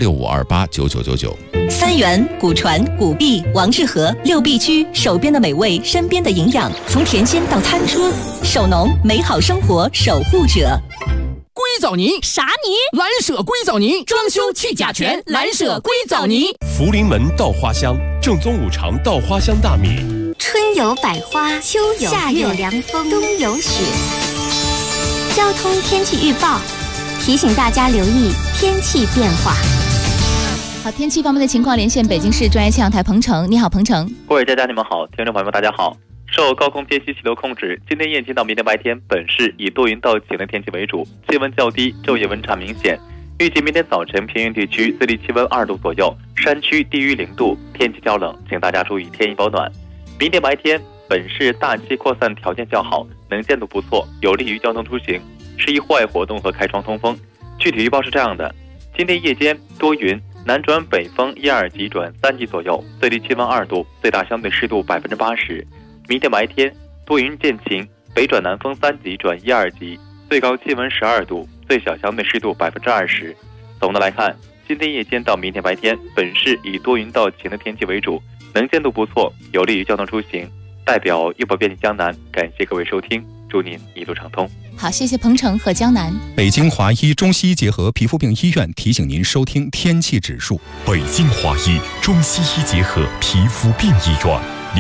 [SPEAKER 5] 65289999。
[SPEAKER 8] 三元、古传、古碧、王致和6必居，手边的美味，身边的营养，从甜心到餐桌，手农美好生活守护者。
[SPEAKER 14] 硅藻泥
[SPEAKER 8] 啥泥？
[SPEAKER 14] 蓝舍硅藻泥，装修去甲醛，蓝舍硅藻泥。
[SPEAKER 9] 福临门稻花香，正宗五常稻花香大米。
[SPEAKER 15] 春有百花，秋有夏有凉风，冬有雪。交通天气预报提醒大家留意天气变化。
[SPEAKER 6] 好，天气方面的情况，连线北京市专业气象台彭程。你好，彭程。
[SPEAKER 25] 各位佳佳你们好，听众朋友们大家好。受高空偏西气流控制，今天夜间到明天白天，本市以多云到晴的天气为主，气温较低，昼夜温差明显。预计明天早晨偏远地区最低气温2度左右，山区低于0度，天气较冷，请大家注意添衣保暖。明天白天，本市大气扩散条件较好，能见度不错，有利于交通出行，适宜户外活动和开窗通风。具体预报是这样的：今天夜间多云，南转北风1、2级转3级左右，最低气温2度，最大相对湿度80%。明天白天多云见晴，北转南风3级转1、2级，最高气温12度，最小相对湿度20%。总的来看，今天夜间到明天白天，本市以多云到晴的天气为主，能见度不错，有利于交通出行。代表预报编辑江南，感谢各位收听，祝您一路畅通。
[SPEAKER 6] 好，谢谢彭程和江南。
[SPEAKER 26] 北京华医中西医结合皮肤病医院提醒您收听天气指数。
[SPEAKER 4] 北京华医中西医结合皮肤病医院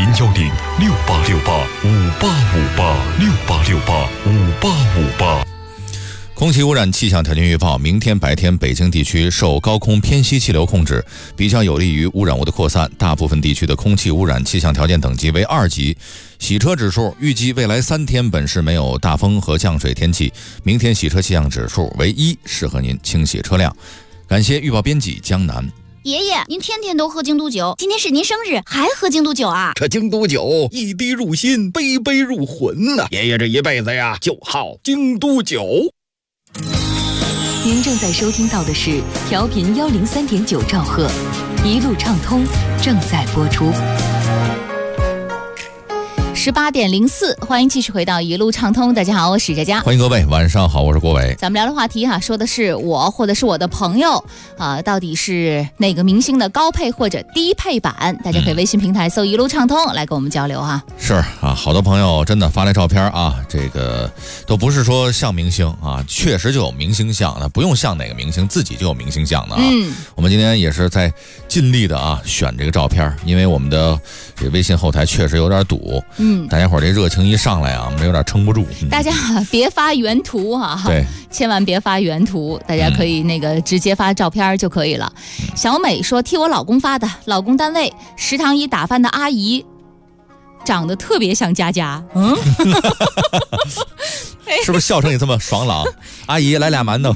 [SPEAKER 4] ，010-6868-5858，6868-5858。
[SPEAKER 5] 空气污染气象条件预报：明天白天，北京地区受高空偏西气流控制，比较有利于污染物的扩散，大部分地区的空气污染气象条件等级为2级。洗车指数预计未来3天本市没有大风和降水天气，明天洗车气象指数为1，适合您清洗车辆。感谢预报编辑江南。
[SPEAKER 8] 爷爷，您天天都喝京都酒，今天是您生日，还喝京都酒啊？
[SPEAKER 27] 这京都酒一滴入心，杯杯入魂呐！爷爷这一辈子呀，就好京都酒。
[SPEAKER 22] 您正在收听到的是调频103.9兆赫，一路畅通正在播出。
[SPEAKER 6] 18点04，欢迎继续回到一路畅通。大家好，我是佳佳。
[SPEAKER 5] 欢迎各位，晚上好，我是郭伟。
[SPEAKER 6] 咱们聊的话题说的是我或者是我的朋友到底是哪个明星的高配或者低配版？大家可以微信平台搜一路畅通来跟我们交流哈。
[SPEAKER 5] 是啊，好多朋友真的发来照片啊，这个都不是说像明星啊，确实就有明星像的，不用像哪个明星，自己就有明星像的啊。我们今天也是在尽力的选这个照片，因为我们的这微信后台确实有点堵。 大家伙这热情一上来啊，我们有点撑不住。
[SPEAKER 6] 大家别发原图啊，
[SPEAKER 5] 对，
[SPEAKER 6] 千万别发原图，大家可以那个直接发照片就可以了。小美说替我老公发的，老公单位食堂里打饭的阿姨，长得特别像佳佳。
[SPEAKER 5] 是不是笑声也这么爽朗？阿姨来俩馒头。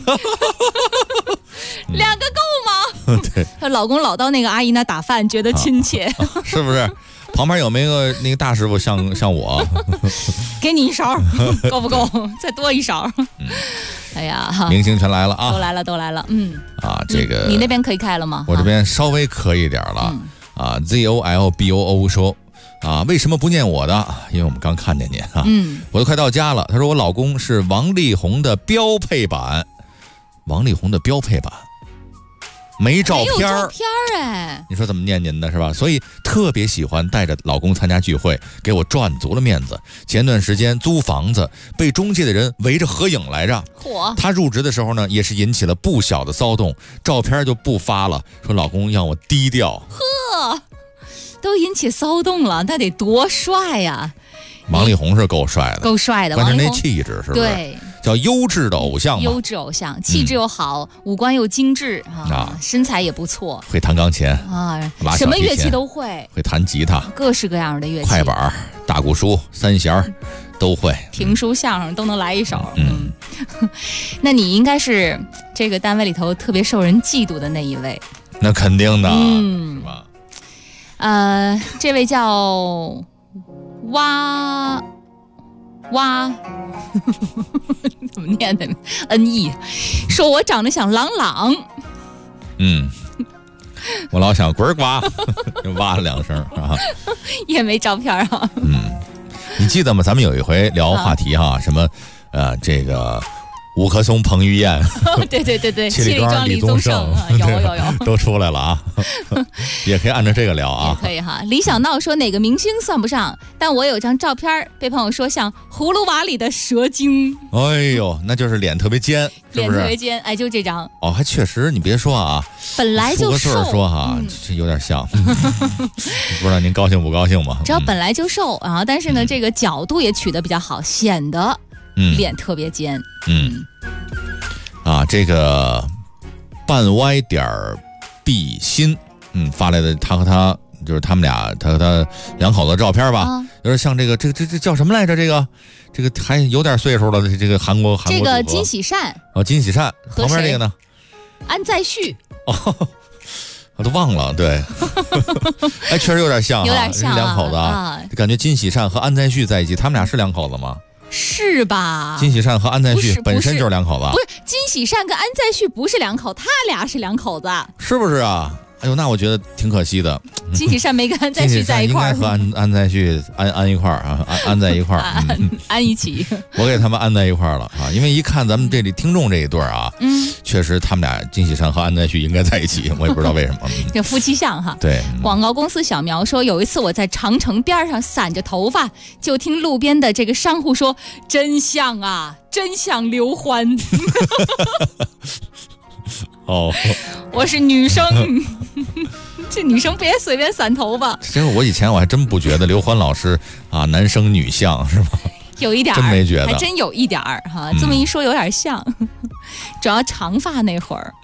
[SPEAKER 6] 2个够吗？
[SPEAKER 5] 对，
[SPEAKER 6] 她老公老到那个阿姨那打饭，觉得亲切，
[SPEAKER 5] 是不是？旁边有没有那个大师傅像我？
[SPEAKER 6] 给你一勺，够不够？再多一勺。哎呀，
[SPEAKER 5] 明星全来了啊！
[SPEAKER 6] 都来了。
[SPEAKER 5] 这个
[SPEAKER 6] 你那边可以开了吗？
[SPEAKER 5] 我这边稍微可以点了。ZOLBOO 说为什么不念我的？因为我们刚看见您啊。我都快到家了。他说我老公是王力宏的标配版。王力宏的标配版没照片，
[SPEAKER 6] 没有照片哎！
[SPEAKER 5] 你说怎么念您的是吧？所以特别喜欢带着老公参加聚会，给我赚足了面子。前段时间租房子，被中介的人围着合影来着。他入职的时候呢，也是引起了不小的骚动，照片就不发了，说老公让我低调。
[SPEAKER 6] 呵，都引起骚动了，那得多帅呀！
[SPEAKER 5] 王力宏是够帅的，关键那气质是不是？
[SPEAKER 6] 对。
[SPEAKER 5] 叫优质的偶像嘛，
[SPEAKER 6] 优质偶像，气质又好，五官又精致身材也不错，
[SPEAKER 5] 会弹钢琴
[SPEAKER 6] 什么乐器都会，
[SPEAKER 5] 会弹吉他，
[SPEAKER 6] 各式各样的乐器，
[SPEAKER 5] 快板、大鼓书、三弦都会，
[SPEAKER 6] 评书、相声都能来一手。那你应该是这个单位里头特别受人嫉妒的那一位。
[SPEAKER 5] 那肯定的，是吧？
[SPEAKER 6] 这位叫哇。怎么念的 ？NE 说我长得像朗朗。
[SPEAKER 5] 我老想滚呱，就哇了2声啊。
[SPEAKER 6] 也没照片啊。
[SPEAKER 5] 你记得吗？咱们有一回聊话题哈，什么这个吴克松、彭于晏，
[SPEAKER 6] 对，
[SPEAKER 5] 七里庄李宗盛，有都出来了啊。也可以按照这个聊啊，
[SPEAKER 6] 也可以哈。李小闹说哪个明星算不上，但我有张照片被朋友说像葫芦娃里的蛇精。
[SPEAKER 5] 哎呦，那就是脸特别尖，是不是？
[SPEAKER 6] 脸特别尖，哎，就这张。
[SPEAKER 5] 还确实，你别说啊，
[SPEAKER 6] 本来就瘦，
[SPEAKER 5] 说哈，这有点像。不知道您高兴不高兴吗？
[SPEAKER 6] 只要本来就瘦啊，但是呢，这个角度也取得比较好，显得脸特别尖。
[SPEAKER 5] 这个半歪点必心，发来的他和他就是他们俩，他和他两口子的照片吧，有点像这个叫什么来着？这个还有点岁数了，这个韩国
[SPEAKER 6] 这个金喜善
[SPEAKER 5] 金喜善旁边这个呢？
[SPEAKER 6] 安在旭
[SPEAKER 5] 我都忘了，对，哎，确实有点像，
[SPEAKER 6] 有点像
[SPEAKER 5] 两口子感觉金喜善和安在旭在一起，他们俩是两口子吗？
[SPEAKER 6] 是吧？
[SPEAKER 5] 金喜善和安在旭本身就是两口子，
[SPEAKER 6] 不是金喜善跟安在旭不是两口，他俩是两口子，
[SPEAKER 5] 是不是啊？哎呦，那我觉得挺可惜的。
[SPEAKER 6] 金喜善没跟安在旭在一块儿，
[SPEAKER 5] 应该和安在旭安一块儿啊，安在一块儿，
[SPEAKER 6] 安一起。
[SPEAKER 5] 我给他们安在一块儿了啊，因为一看咱们这里听众这一对啊，确实他们俩金喜善和安在旭应该在一起，我也不知道为什么。
[SPEAKER 6] 这夫妻相哈。
[SPEAKER 5] 对。
[SPEAKER 6] 广告公司小苗说，有一次我在长城边上散着头发，就听路边的这个商户说：“真像啊，真像刘欢。”
[SPEAKER 5] 哦，
[SPEAKER 6] 我是女生，这女生别随便散头发。
[SPEAKER 5] 其实我以前我还真不觉得刘欢老师啊男生女相是吧？
[SPEAKER 6] 有一点，
[SPEAKER 5] 真没觉得，
[SPEAKER 6] 还真有一点哈。这么一说有点像，主要长发那会儿。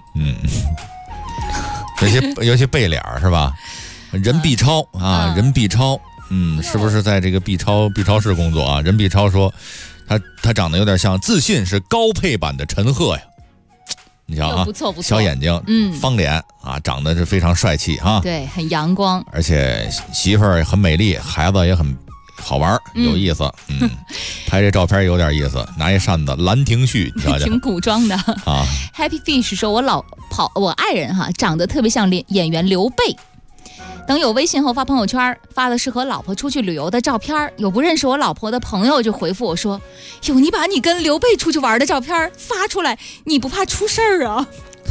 [SPEAKER 5] 尤其背脸是吧？任必超啊，任必超，是不是在这个 B 超市工作啊？任必超说，他长得有点像，自信是高配版的陈赫呀。你瞧啊，
[SPEAKER 6] 不错，
[SPEAKER 5] 小眼睛，方脸啊，长得是非常帅气哈。
[SPEAKER 6] 对，很阳光，
[SPEAKER 5] 而且媳妇儿很美丽，孩子也很好玩，有意思。拍这照片有点意思，拿一扇子，兰亭序，你瞧瞧，
[SPEAKER 6] 挺古装的啊。Happy Fish 说，我爱人哈，长得特别像演员刘备。等有微信后发朋友圈，发的是和老婆出去旅游的照片，有不认识我老婆的朋友就回复我说：“哟，你把你跟刘备出去玩的照片发出来，你不怕出事儿啊？”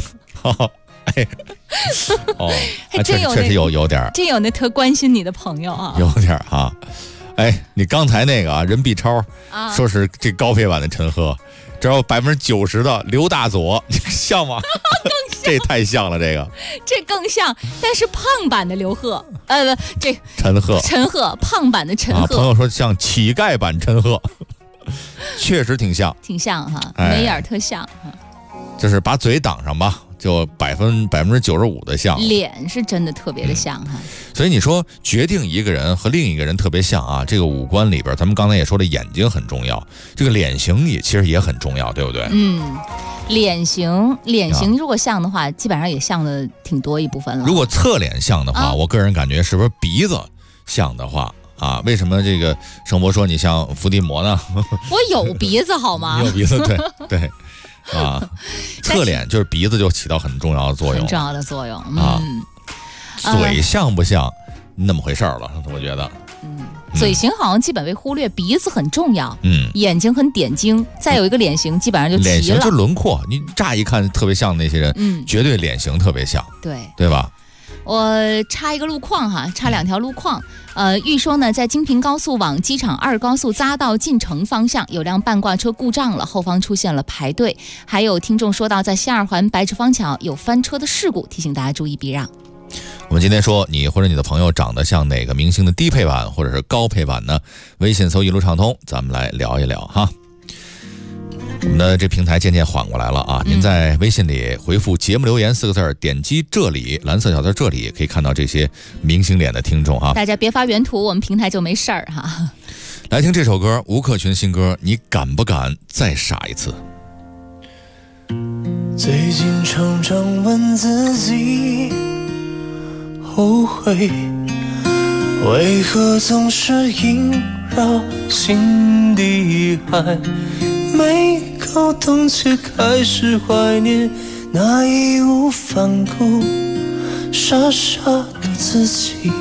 [SPEAKER 6] 还真有，
[SPEAKER 5] 确实有点，
[SPEAKER 6] 真有那特关心你的朋友啊，
[SPEAKER 5] 有点啊。哎，你刚才那个啊，任必超说是这高配版的陈赫，只有90%的刘大佐，像吗？
[SPEAKER 6] 更
[SPEAKER 5] 这太像了，
[SPEAKER 6] 这更像，但是胖版的刘贺，这陈赫胖版的陈赫。
[SPEAKER 5] 朋友说像乞丐版陈赫，确实挺像
[SPEAKER 6] 哈，眉眼特像哈。
[SPEAKER 5] 就是把嘴挡上吧，就95%的像。
[SPEAKER 6] 脸是真的特别的像哈。
[SPEAKER 5] 所以你说决定一个人和另一个人特别像啊，这个五官里边，咱们刚才也说了，眼睛很重要，这个脸型其实也很重要，对不对？
[SPEAKER 6] 脸型如果像的话，基本上也像的挺多一部分了。
[SPEAKER 5] 如果侧脸像的话，我个人感觉是不是鼻子像的话啊？为什么这个盛博说你像伏地魔呢？
[SPEAKER 6] 我有鼻子好吗？
[SPEAKER 5] 你有鼻子，对。侧脸就是鼻子就起到很重要的作用，
[SPEAKER 6] 很重要的作用
[SPEAKER 5] 嘴像不像那么回事了？我觉得，
[SPEAKER 6] 嘴型好像基本被忽略，鼻子很重要，眼睛很点睛，再有一个脸型，基本上就齐了。
[SPEAKER 5] 脸型就是轮廓，你乍一看特别像的那些人，绝对脸型特别像，对吧？
[SPEAKER 6] 我插一个路况哈，插2条路况。预说呢，在京平高速往机场2高速匝道进城方向，有辆半挂车故障了，后方出现了排队。还有听众说到，在西2环白纸坊桥有翻车的事故，提醒大家注意避让。
[SPEAKER 5] 我们今天说你或者你的朋友长得像哪个明星的低配版或者是高配版呢？微信搜一路畅通，咱们来聊一聊哈。我们的这平台渐渐缓过来了啊！您在微信里回复节目留言4个字，点击这里蓝色小字这里，可以看到这些明星脸的听众哈。
[SPEAKER 6] 大家别发原图，我们平台就没事儿哈。
[SPEAKER 5] 来听这首歌，吴克群新歌，你敢不敢再傻一次？
[SPEAKER 2] 最近常常问自己，后悔为何总是萦绕心底海，没搞懂却开始怀念那义无反顾傻傻的自己。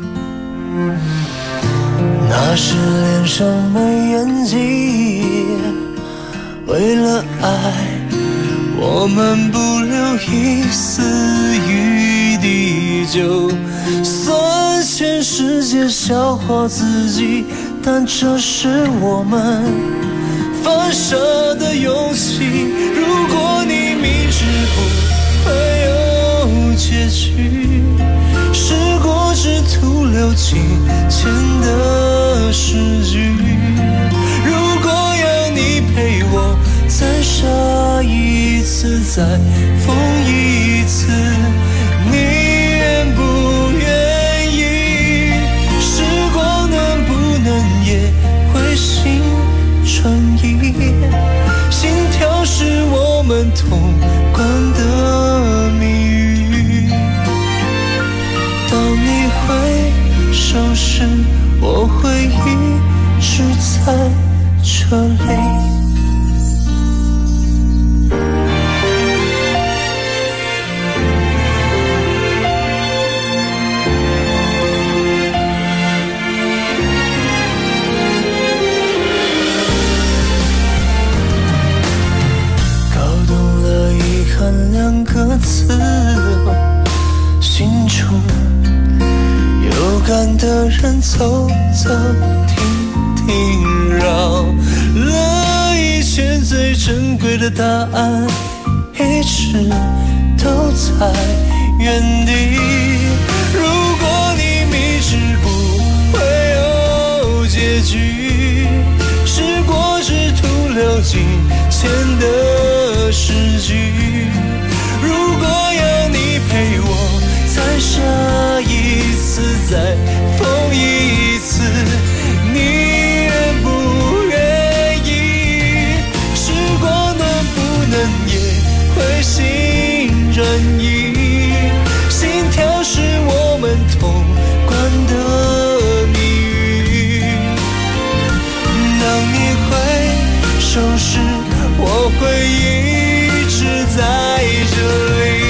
[SPEAKER 2] 那时脸上没演技，为了爱我们不留一丝余地，就算全世界笑话自己，但这是我们犯傻的游戏。如果你明知不会有结局，时过只徒留金钱的诗句。如果要你陪我再傻一次，再疯一次，你愿不愿意？时光能不能也会心转移？心跳是我们通关的谜语。当你挥手时，我会一直在这里。2个字，心中有感的人走走停停，绕了一圈最珍贵的答案一直都在原地。如果你明知不会有结局，时过只徒留金钱的诗句。如果要你陪我再傻一次，再疯一次，你愿不愿意？时光能不能也会心转移？心跳是我们通关的谜语。当你挥手时，我会一直在这里。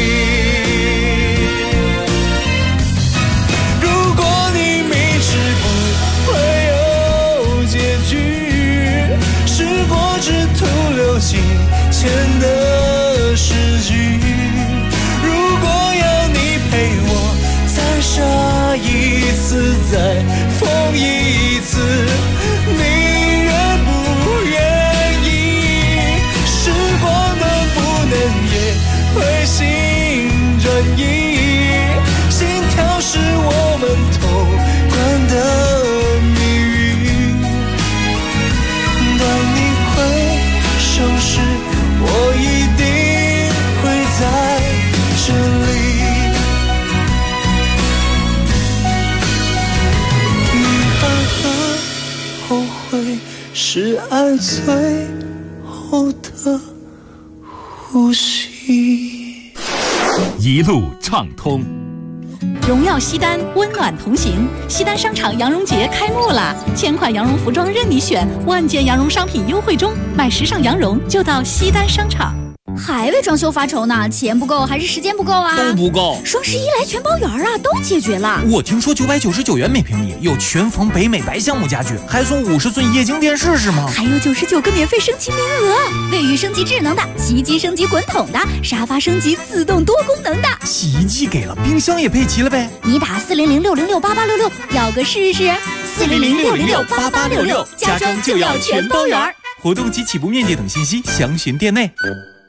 [SPEAKER 2] 如果你明知不会有结局，时过只徒留金钱的诗句。如果要你陪我再傻一次，再疯一次，你愿不愿意？时光能不能也会心最后的呼吸。
[SPEAKER 1] 一路畅通。
[SPEAKER 8] 荣耀西单，温暖同行。西单商场羊绒节开幕啦！1000款羊绒服装任你选，万件羊绒商品优惠中，买时尚羊绒就到西单商场。
[SPEAKER 7] 还为装修发愁呢？钱不够还是时间不够啊？
[SPEAKER 27] 都不够。
[SPEAKER 7] 双11来全包圆啊，都解决了。
[SPEAKER 27] 我听说999元每平米有全缝北美白橡木家具，还送50寸液晶电视是吗？
[SPEAKER 7] 还有99个免费升级名额，卫浴升级智能的，洗衣机升级滚筒的，沙发升级自动多功能的。
[SPEAKER 27] 洗衣机给了，冰箱也配齐了呗。
[SPEAKER 7] 你打400-606-8866，要个试试。400-606-8866，家装就要全包圆。
[SPEAKER 27] 活动及起步面积等信息详询店内。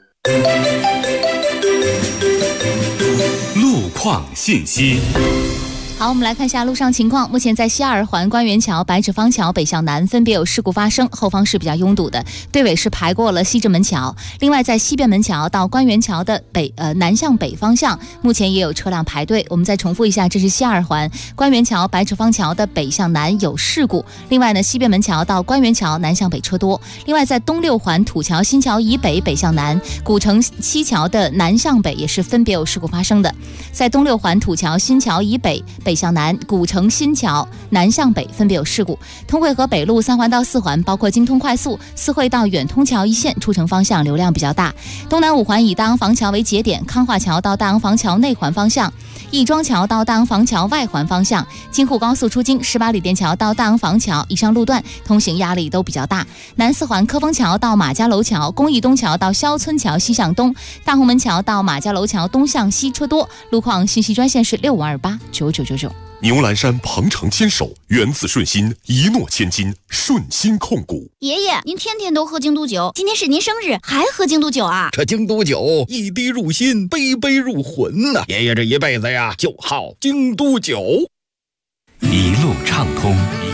[SPEAKER 1] 路况信息。
[SPEAKER 6] 好，我们来看一下路上情况。目前在西二环关元桥、白纸坊桥北向南分别有事故发生，后方是比较拥堵的，队尾是排过了西直门桥。另外，在西便门桥到关元桥的南向北方向，目前也有车辆排队。我们再重复一下，这是西二环关元桥、白纸坊桥的北向南有事故。另外呢，西便门桥到关元桥南向北车多。另外，在东六环土桥新桥以北北向南，古城西桥的南向北也是分别有事故发生的。在东六环土桥新桥以北北向南，古城新桥南向北分别有事故。通惠河北路3环到4环，包括京通快速、四惠到远通桥一线出城方向流量比较大。东南5环以大昂房桥为节点，康化桥到大昂房桥内环方向，亦庄桥到大昂房桥外环方向，京沪高速出京18里店桥到大昂房桥以上路段通行压力都比较大。南4环科丰桥到马家楼桥，公益东桥到肖村桥西向东，大红门桥到马家楼桥东向西车多。路况信息专线是65289999。
[SPEAKER 9] 牛栏山鹏程牵手，源自顺心，一诺千金，顺心控股。
[SPEAKER 7] 爷爷，您天天都喝京都酒，今天是您生日，还喝京都酒啊？
[SPEAKER 27] 这京都酒一滴入心，杯杯入魂呐！爷爷这一辈子呀，就好京都酒。
[SPEAKER 20] 一路畅通，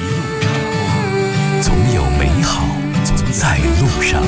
[SPEAKER 20] 总有美好在路上。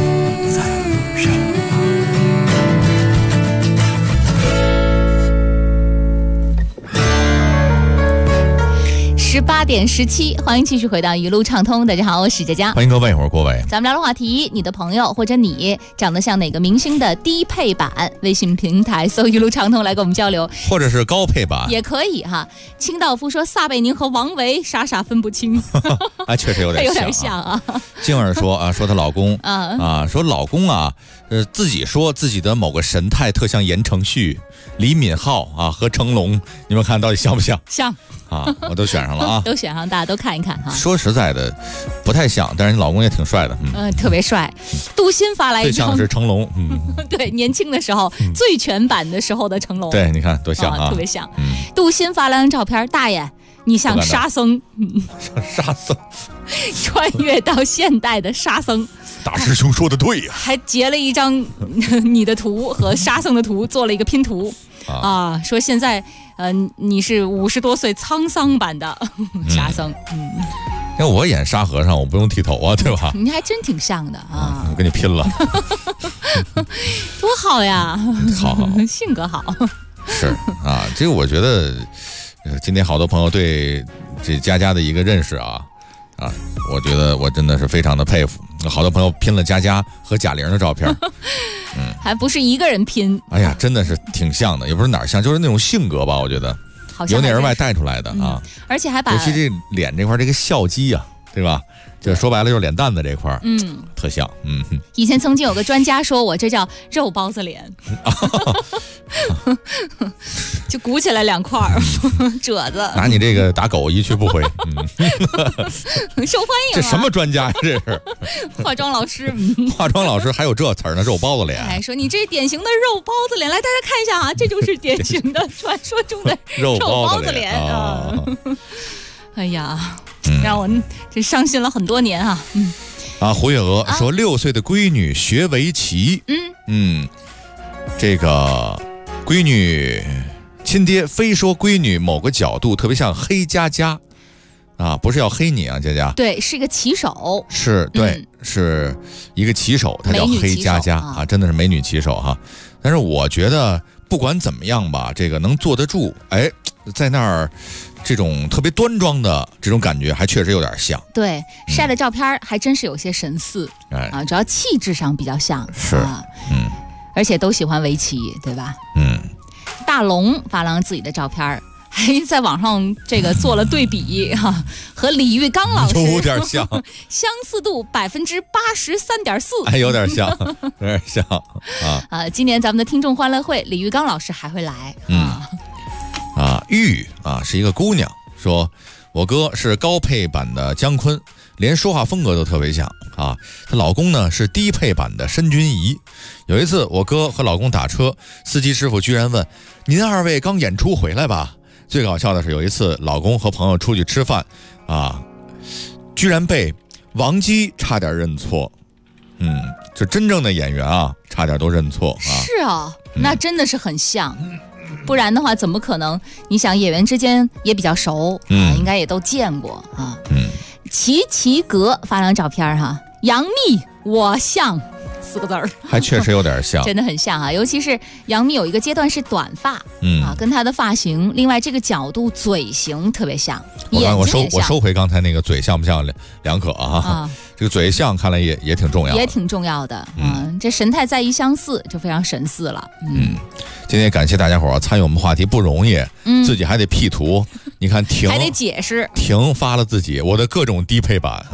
[SPEAKER 6] 18点17，欢迎继续回到一路畅通。大家好，我是佳佳，
[SPEAKER 5] 欢迎各位，我是郭伟。
[SPEAKER 6] 咱们聊的话题，你的朋友或者你长得像哪个明星的低配版？微信平台搜一路畅通来跟我们交流，
[SPEAKER 5] 或者是高配版也
[SPEAKER 6] 可以哈。清道夫说撒贝宁和王维傻傻分不清，
[SPEAKER 5] 确实有点
[SPEAKER 6] 像啊。
[SPEAKER 5] 静儿说啊，说她老公说老公啊，自己说自己的某个神态特像言承旭、李敏镐啊和成龙，你们看到底像不像？
[SPEAKER 6] 像
[SPEAKER 5] 啊，我都选上了啊，
[SPEAKER 6] 都选上，大家都看一看哈。
[SPEAKER 5] 说实在的，不太像，但是你老公也挺帅的，
[SPEAKER 6] 特别帅。杜鑫发来一张，
[SPEAKER 5] 最像是成龙，
[SPEAKER 6] 对，年轻的时候最全版的时候的成龙，
[SPEAKER 5] 对，你看多像啊，
[SPEAKER 6] 特别像。杜鑫发来张照片，大爷，你像沙僧，
[SPEAKER 5] 沙僧，
[SPEAKER 6] 穿越到现代的沙僧。
[SPEAKER 5] 大师兄说的对呀，
[SPEAKER 6] 还截了一张你的图和沙僧的图，做了一个拼图啊，说现在你是50多岁沧桑版的沙僧。
[SPEAKER 5] 因为我演沙和尚，我不用剃头啊，对吧？
[SPEAKER 6] 你还真挺像的啊！
[SPEAKER 5] 我跟你拼了，
[SPEAKER 6] 多好呀！
[SPEAKER 5] 好，
[SPEAKER 6] 性格好。
[SPEAKER 5] 是啊，这个我觉得，今天好多朋友对这佳佳的一个认识啊，我觉得我真的是非常的佩服。好多朋友拼了佳佳和贾玲的照片，
[SPEAKER 6] 还不是一个人拼。
[SPEAKER 5] 哎呀，真的是挺像的，也不是哪儿像，就是那种性格吧，我觉得由内而外带出来的啊。
[SPEAKER 6] 而且还把
[SPEAKER 5] 尤其这脸这块这个笑肌啊，对吧？就说白了就是脸蛋子这块，特像。
[SPEAKER 6] 以前曾经有个专家说我这叫肉包子脸，就鼓起来2块褶子，
[SPEAKER 5] 拿你这个打狗一去不回，
[SPEAKER 6] 受欢迎。
[SPEAKER 5] 这什么专家呀？这是
[SPEAKER 6] 化妆老师，
[SPEAKER 5] 化妆老师还有这词儿呢，肉包子脸。
[SPEAKER 6] 说你这典型的肉包子脸，来大家看一下啊，这就是典型的传说中的肉包子脸啊！哎呀，让我这伤心了很多年啊！
[SPEAKER 5] 胡月娥说，6岁的闺女学围棋，这个闺女亲爹非说闺女某个角度特别像黑佳佳啊，不是要黑你啊，佳佳，
[SPEAKER 6] 对，是一个棋手，
[SPEAKER 5] 是对，是一个棋手，她叫黑佳佳啊，真的是美女棋手哈。但是我觉得不管怎么样吧，这个能坐得住，在那儿这种特别端庄的这种感觉，还确实有点像。
[SPEAKER 6] 对，晒的照片还真是有些神似。 啊，主要气质上比较像，
[SPEAKER 5] 是
[SPEAKER 6] 啊，而且都喜欢围棋，对吧？大龙发了自己的照片，还在网上这个做了对比哈，和李玉刚老师
[SPEAKER 5] 有点像，
[SPEAKER 6] 相似度83.4%，
[SPEAKER 5] 还有点像，有点像
[SPEAKER 6] 今年咱们的听众欢乐会，李玉刚老师还会来
[SPEAKER 5] 玉是一个姑娘，说我哥是高配版的姜昆，连说话风格都特别像啊。她老公呢是低配版的申军仪。有一次我哥和老公打车，司机师傅居然问：“您二位刚演出回来吧？”最搞笑的是有一次老公和朋友出去吃饭居然被王姬差点认错。就真正的演员差点都认错
[SPEAKER 6] 是那真的是很像。不然的话怎么可能？你想演员之间也比较熟应该也都见过齐齐格发张照片杨幂我像4个字儿，
[SPEAKER 5] 还确实有点像，
[SPEAKER 6] 真的很像尤其是杨幂有一个阶段是短发跟她的发型，另外这个角度嘴型特别像，
[SPEAKER 5] 我收回刚才那个嘴像不像两可这个嘴像看来也挺重要的，
[SPEAKER 6] 也挺重要的这神态再一相似就非常神似了
[SPEAKER 5] 今天感谢大家伙参与我们话题不容易自己还得 P 图你看婷
[SPEAKER 6] 还得解释，
[SPEAKER 5] 婷发了自己我的各种低配版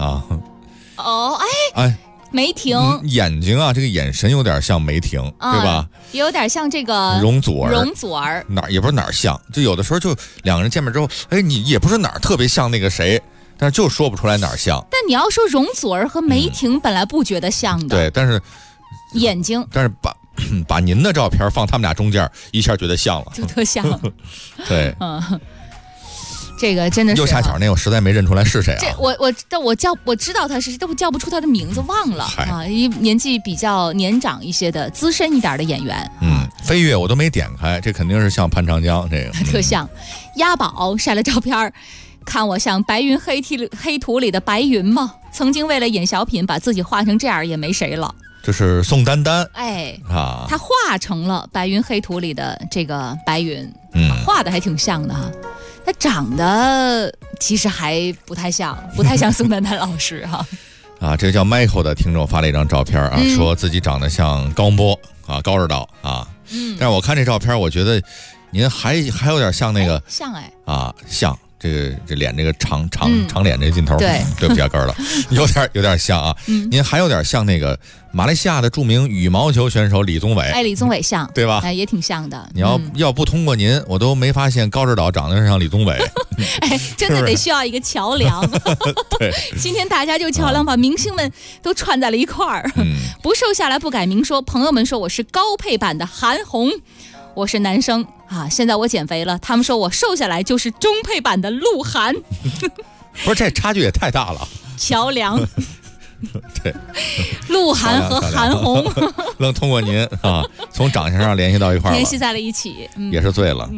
[SPEAKER 6] 梅婷
[SPEAKER 5] 眼睛这个眼神有点像梅婷对吧？
[SPEAKER 6] 也有点像这个
[SPEAKER 5] 容祖
[SPEAKER 6] 儿
[SPEAKER 5] 哪儿也不是哪儿像，就有的时候就两个人见面之后你也不是哪儿特别像那个谁，但是就说不出来哪儿像。
[SPEAKER 6] 但你要说容祖儿和梅婷本来不觉得像的
[SPEAKER 5] 对，但是
[SPEAKER 6] 眼睛，
[SPEAKER 5] 但是把您的照片放他们俩中间一下觉得像了，
[SPEAKER 6] 就特像
[SPEAKER 5] 对
[SPEAKER 6] 这个真的是
[SPEAKER 5] 右下角那我实在没认出来是谁
[SPEAKER 6] 我知道他是，但我叫不出他的名字，忘了一年纪比较年长一些的资深一点的演员
[SPEAKER 5] 飞跃我都没点开，这肯定是像潘长江这个
[SPEAKER 6] 特像。押宝晒了照片，看我像白云黑土里的白云吗？曾经为了演小品把自己画成这样也没谁了。
[SPEAKER 5] 这是宋丹丹
[SPEAKER 6] 他画成了白云黑土里的这个白云画的还挺像的他长得其实还不太像宋丹丹老师
[SPEAKER 5] 这个叫 Michael 的听众发了一张照片说自己长得像高波高指导但是我看这照片我觉得您还有点像那个
[SPEAKER 6] 像
[SPEAKER 5] 像这脸这个长脸这劲头，对不起哥了，有点像您还有点像那个马来西亚的著名羽毛球选手李宗伟，
[SPEAKER 6] 李宗伟像
[SPEAKER 5] 对吧？
[SPEAKER 6] 也挺像的。
[SPEAKER 5] 你要不通过您，我都没发现高指导长得像李宗伟。
[SPEAKER 6] 真的得需要一个桥梁。
[SPEAKER 5] 对，
[SPEAKER 6] 今天大家就桥梁把明星们都串在了一块儿。不瘦下来不改名说，朋友们说我是高配版的韩红。我是男生现在我减肥了，他们说我瘦下来就是中配版的鹿晗。
[SPEAKER 5] 不是，这差距也太大了。
[SPEAKER 6] 桥梁，
[SPEAKER 5] 对，
[SPEAKER 6] 鹿晗和韩红
[SPEAKER 5] 能通过您从长相上联系到一块儿，
[SPEAKER 6] 联系在了一起，
[SPEAKER 5] 也是醉了。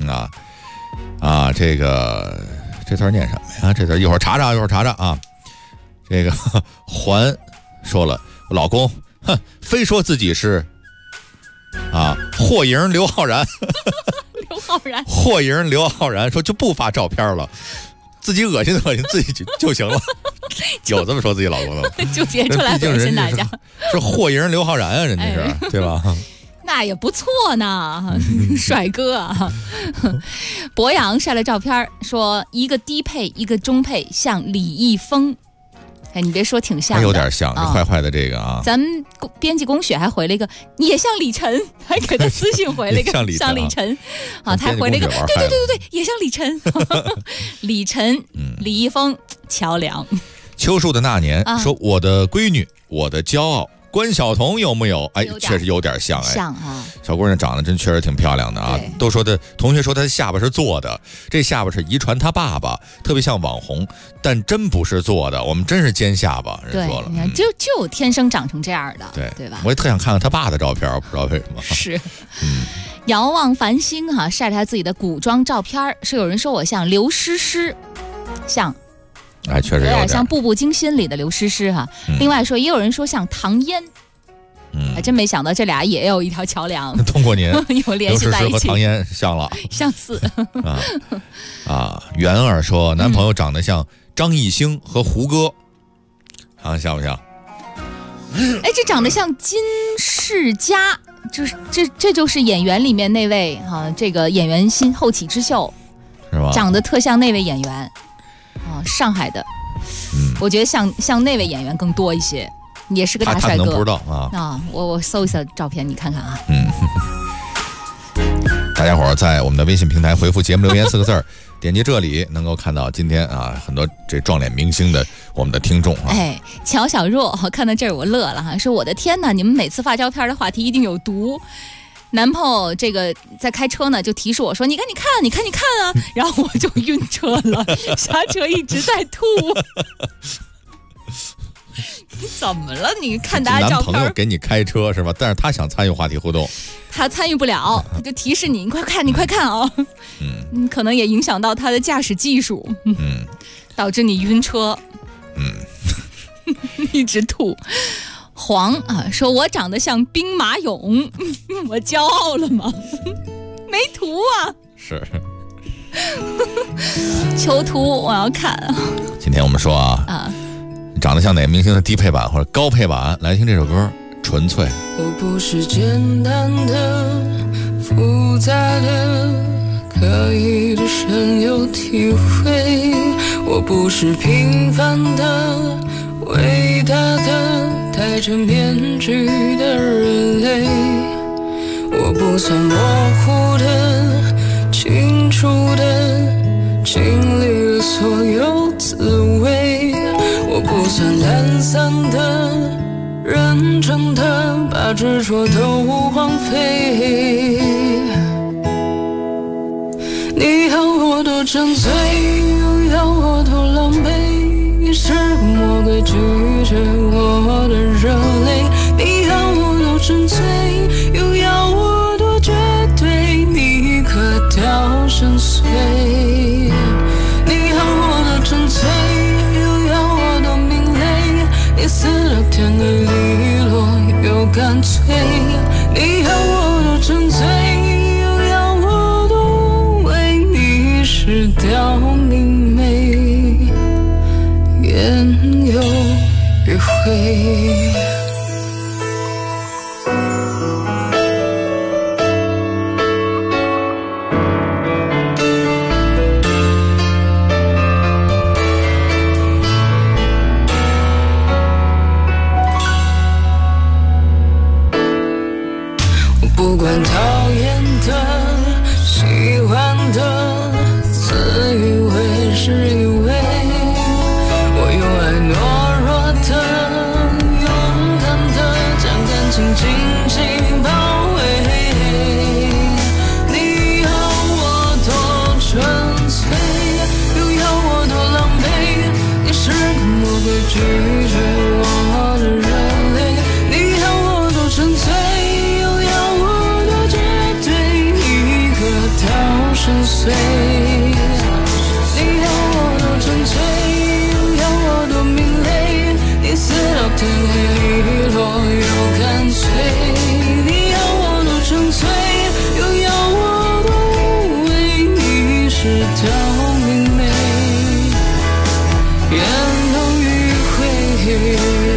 [SPEAKER 5] 这词念什么呀？这词一会儿查查这个还说了，我老公非说自己是。霍营刘昊然霍营刘昊然说就不发照片了，自己恶心自己就行了。有这么说自己老公的
[SPEAKER 6] 就别出来恶心大家。
[SPEAKER 5] 是霍营刘昊然人家是对吧？
[SPEAKER 6] 那也不错呢，帅哥博洋晒了照片说一个低配一个中配像李易峰。你别说挺像的，
[SPEAKER 5] 还有点像坏坏的这个
[SPEAKER 6] 咱们编辑龚雪还回了一个也像李晨，还给他私信回了一个像李晨他还回了一个对也像李晨。李晨李易峰桥梁。
[SPEAKER 5] 秋树的那年说我的闺女我的骄傲关晓彤有没有？确实有点像小姑娘长得真确实挺漂亮的都说的同学说她的下巴是做的，这下巴是遗传她爸爸，特别像网红，但真不是做的，我们真是尖下巴。人说了，
[SPEAKER 6] 就天生长成这样的，对吧？
[SPEAKER 5] 我也特想看看他爸的照片，不知道为什么。
[SPEAKER 6] 是，遥望繁星晒了他自己的古装照片，是有人说我像刘诗诗，像。
[SPEAKER 5] 确实有
[SPEAKER 6] 点像《步步惊心》里的刘诗诗另外说也有人说像唐嫣，还真没想到这俩也有一条桥梁。
[SPEAKER 5] 通过您
[SPEAKER 6] 有联系在一起。
[SPEAKER 5] 刘诗诗和唐嫣像了，
[SPEAKER 6] 相似。
[SPEAKER 5] 元儿说男朋友长得像张艺兴和胡歌，像不像？
[SPEAKER 6] 哎，这长得像金世佳，就是这就是演员里面那位这个演员新后起之秀，
[SPEAKER 5] 是吧？
[SPEAKER 6] 长得特像那位演员上海的，我觉得像那位演员更多一些，也是个大帅哥。
[SPEAKER 5] 他可能不知道
[SPEAKER 6] 我搜一搜照片，你看看啊。
[SPEAKER 5] 大家伙在我们的微信平台回复节目留言4个字，点击这里能够看到今天很多这撞脸明星的我们的听众
[SPEAKER 6] 哎，乔小若看到这儿我乐了说我的天哪，你们每次发照片的话题一定有毒。男朋友这个在开车呢，就提示我说你看啊，然后我就晕车了，刹车一直在吐。你怎么了？你看大家照片，
[SPEAKER 5] 男朋友给你开车是吧？但是他想参与话题互动，
[SPEAKER 6] 他参与不了，他就提示你快看啊！可能也影响到他的驾驶技术，导致你晕车，一直吐。黄说我长得像兵马俑，我骄傲了吗？没图啊，
[SPEAKER 5] 是。
[SPEAKER 6] 求图我要看。
[SPEAKER 5] 今天我们说长得像哪个明星的低配版或者高配版，来听这首歌《纯粹》。
[SPEAKER 2] 我不是简单的、复杂的、刻意的深有体会，我不是平凡的、伟大的、戴着面具的人类，我不算模糊的、清楚的，经历了所有滋味，我不算懒散的、认真的，把执着都荒废。你要我多沉醉，又要我多狼狈，你是个魔鬼，拒绝我的人类。你要我多沉醉，又要我多绝对，你可掉深邃。你要我多沉醉，又要我多明媚，你死到天黑利落又干脆。你要我多沉醉，又要我多为你失掉明媚，言有余悔。不管讨厌的、喜欢的，自以为是以为，我用爱懦弱的、勇敢的，将感情紧紧包围。你要我多纯粹，又要我多狼狈，你是个魔鬼，拒绝我的人类。你要我多纯粹，到深邃，你要我多纯粹，又要我多明媚，你死到天黑利落又干脆。你要我多纯粹，又要我多为你失掉明媚，言有余悔。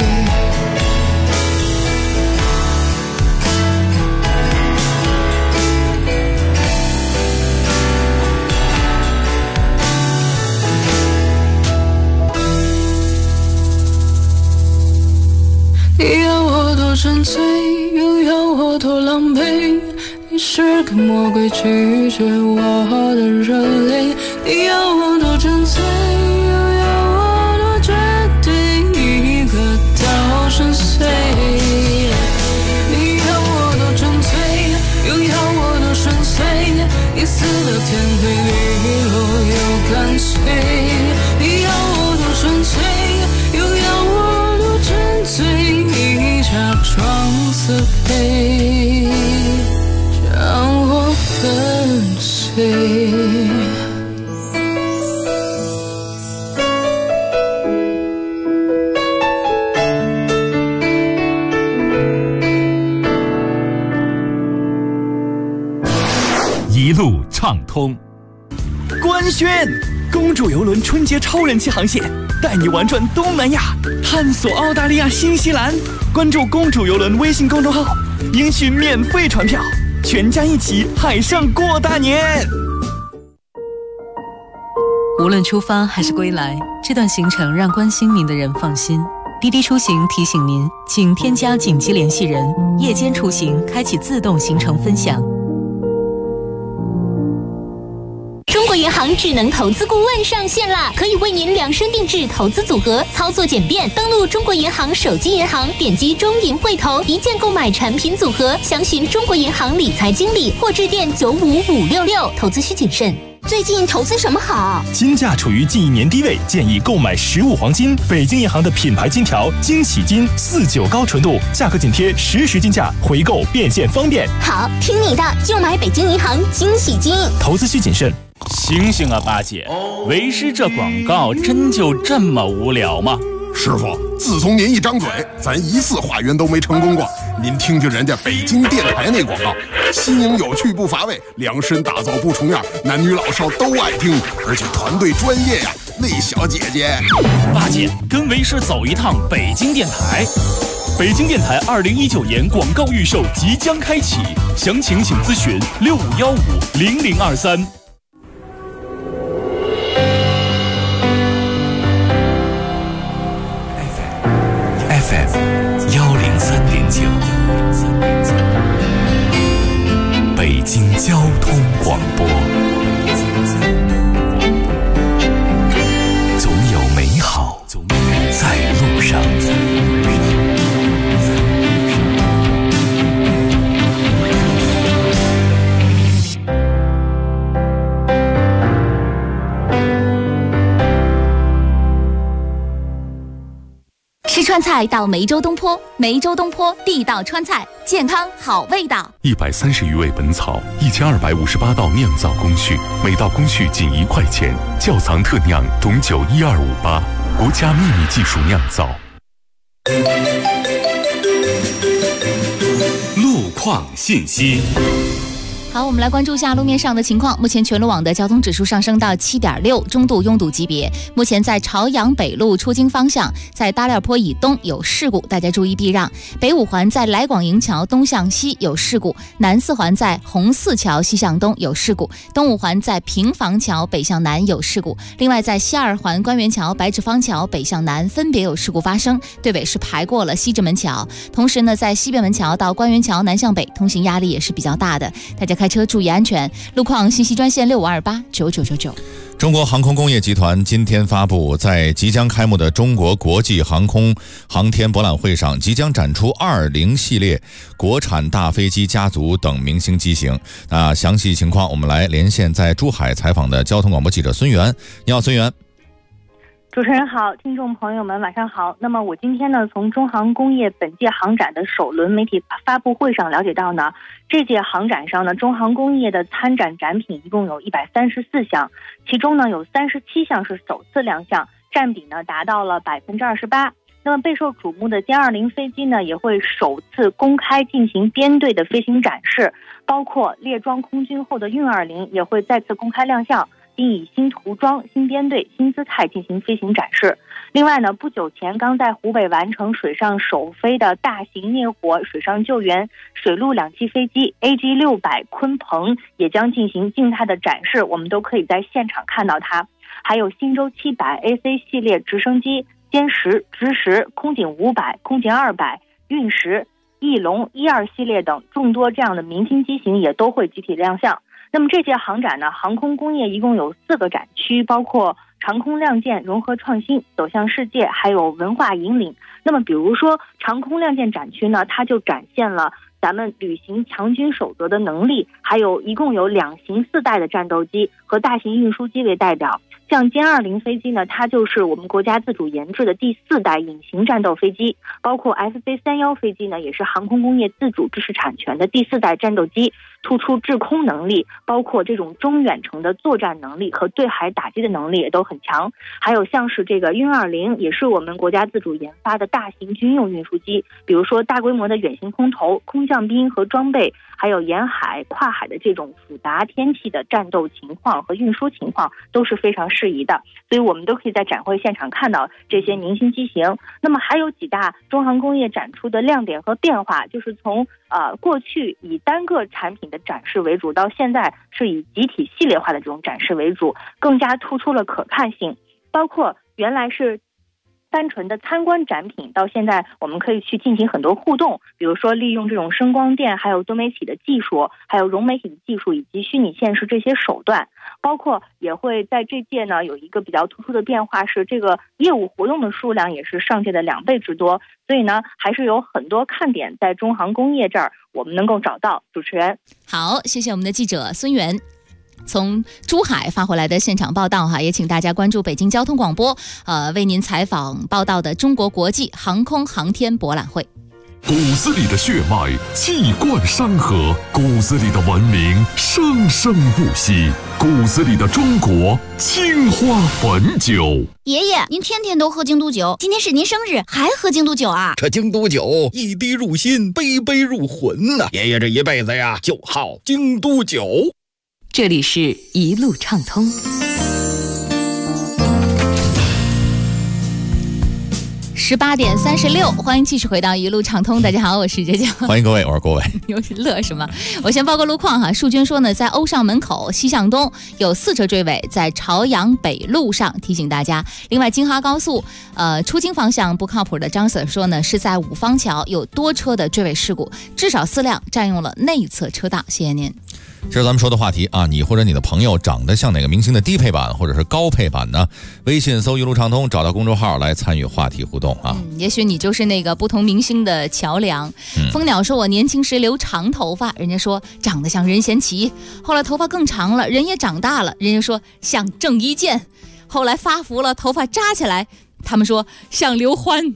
[SPEAKER 2] 你要我多纯粹，又要我多狼狈，你是个魔鬼，拒绝我的人类。你要我多纯粹，又要我多绝对，你可到深邃。你要我多纯粹，又要我多深邃，你死到天黑利落又干脆。你要我多纯粹，又要我多沉醉，假装慈悲，让我粉碎。
[SPEAKER 1] 一路畅通。
[SPEAKER 10] 官宣：公主邮轮春节超人气航线带你玩转东南亚，探索澳大利亚、新西兰。关注公主邮轮微信公众号，领取免费船票，全家一起海上过大年。
[SPEAKER 22] 无论出发还是归来，这段行程让关心您的人放心。滴滴出行提醒您，请添加紧急联系人，夜间出行开启自动行程分享。
[SPEAKER 16] 中国银行智能投资顾问上线啦，可以为您量身定制投资组合，操作简便。登录中国银行手机银行，点击中银汇投，一键购买产品组合，详询中国银行理财经理或致电95566。投资需谨慎。最近投资什么好？
[SPEAKER 10] 金价处于近1年低位，建议购买实物黄金。北京银行的品牌金条惊喜金49高纯度，价格紧贴实时金价，回购变现方便。
[SPEAKER 16] 好，听你的，就买北京银行惊喜金。
[SPEAKER 10] 投资需谨慎。
[SPEAKER 17] 醒醒啊，八姐！为师这广告真就这么无聊吗？
[SPEAKER 18] 师傅，自从您一张嘴，咱1次化缘都没成功过。您听听人家北京电台那广告，新颖有趣不乏味，量身打造不重样，男女老少都爱听，而且团队专业呀。那小姐姐，
[SPEAKER 17] 八姐跟为师走一趟北京电台。
[SPEAKER 10] 北京电台2019年广告预售即将开启，详情请咨询65150023。
[SPEAKER 20] FM103.9，北京交通广播，总有美好在路上。
[SPEAKER 6] 吃川菜到梅州东坡，梅州东坡地道川菜，健康好味道。
[SPEAKER 4] 130余味本草，1258道酿造工序，每道工序仅1块钱，窖藏特酿，董酒12588，国家秘密技术酿造。
[SPEAKER 1] 路况信息。
[SPEAKER 6] 好，我们来关注一下路面上的情况。目前全路网的交通指数上升到7.6，中度拥堵级别。目前在朝阳北路出京方向，在大料坡以东有事故，大家注意避让。北五环在来广营桥东向西有事故，南四环在红四桥西向东有事故，东五环在平房桥北向南有事故。另外在西二环官园桥、白纸坊桥北向南分别有事故发生，队尾是排过了西直门桥。同时呢，在西便门桥到官园桥南向北通行压力也是比较大的，大家开车注意安全。路况信息专线65289999。
[SPEAKER 5] 中国航空工业集团今天发布，在即将开幕的中国国际航空航天博览会上，即将展出20系列国产大飞机家族等明星机型。那详细情况，我们来连线在珠海采访的交通广播记者孙源。你好，孙源。
[SPEAKER 19] 主持人好，听众朋友们晚上好。那么我今天呢，从中航工业本届航展的首轮媒体发布会上了解到呢，这届航展上呢，中航工业的参展展品一共有134项，其中呢有37项是首次亮相，占比呢达到了28%。那么备受瞩目的歼20飞机呢，也会首次公开进行编队的飞行展示，包括列装空军后的运20也会再次公开亮相，并以新涂装、新编队、新姿态进行飞行展示。另外呢，不久前刚在湖北完成水上首飞的大型灭火水上救援水陆两栖飞机 AG600鲲鹏也将进行静态的展示，我们都可以在现场看到它。还有新舟700 AC 系列直升机、歼10、直10、空警500、空警200、运10、翼龙12系列等众多这样的明星机型也都会集体亮相。那么这届航展呢，航空工业一共有4个展区，包括长空亮剑、融合创新、走向世界，还有文化引领。那么比如说长空亮剑展区呢，它就展现了咱们履行强军守则的能力，还有一共有2型4代的战斗机和大型运输机为代表。像歼20飞机呢，它就是我们国家自主研制的第4代隐形战斗飞机，包括 FC31飞机呢，也是航空工业自主知识产权的第4代战斗机，突出制空能力，包括这种中远程的作战能力和对海打击的能力也都很强。还有像是这个运20，也是我们国家自主研发的大型军用运输机，比如说大规模的远行空投、空降兵和装备，还有沿海、跨海的这种复杂天气的战斗情况和运输情况，都是非常适宜的，所以我们都可以在展会现场看到这些明星机型。那么还有几大中航工业展出的亮点和变化，就是从过去以单个产品的展示为主，到现在是以集体系列化的这种展示为主，更加突出了可看性。包括原来是单纯的参观展品，到现在我们可以去进行很多互动，比如说利用这种声光电，还有多媒体的技术，还有融媒体的技术，以及虚拟现实这些手段。包括也会在这届呢有一个比较突出的变化，是这个业务活动的数量也是上届的2倍之多，所以呢还是有很多看点在中航工业这儿我们能够找到。主持人
[SPEAKER 6] 好，谢谢我们的记者孙源从珠海发回来的现场报道哈，也请大家关注北京交通广播为您采访报道的中国国际航空航天博览会。
[SPEAKER 4] 骨子里的血脉气贯山河，骨子里的文明生生不息，骨子里的中国青花汾酒。
[SPEAKER 7] 爷爷，您天天都喝京都酒，今天是您生日还喝京都酒啊？
[SPEAKER 27] 这京都酒一滴入心，杯杯入魂呐！爷爷这一辈子呀就好京都酒。
[SPEAKER 22] 这里是一路畅通。
[SPEAKER 6] 18点36，欢迎继续回到一路畅通。大家好，我是哲哲，
[SPEAKER 5] 欢迎各位，我是郭伟。
[SPEAKER 6] 又是乐什么？我先报个路况哈。树军说呢，在欧尚门口西向东有4车追尾，在朝阳北路上，提醒大家。另外，京哈高速出京方向不靠谱的张 Sir 说呢，是在五方桥有多车的追尾事故，至少4辆占用了内侧车道。谢谢您。
[SPEAKER 5] 这是咱们说的话题啊，你或者你的朋友长得像哪个明星的低配版或者是高配版呢？微信搜一路畅通，找到公众号来参与话题互动啊。
[SPEAKER 6] 也许你就是那个不同明星的桥梁。蜂鸟说，我年轻时留长头发，人家说长得像任贤齐，后来头发更长了，人也长大了，人家说像郑伊健，后来发福了，头发扎起来，他们说像刘欢。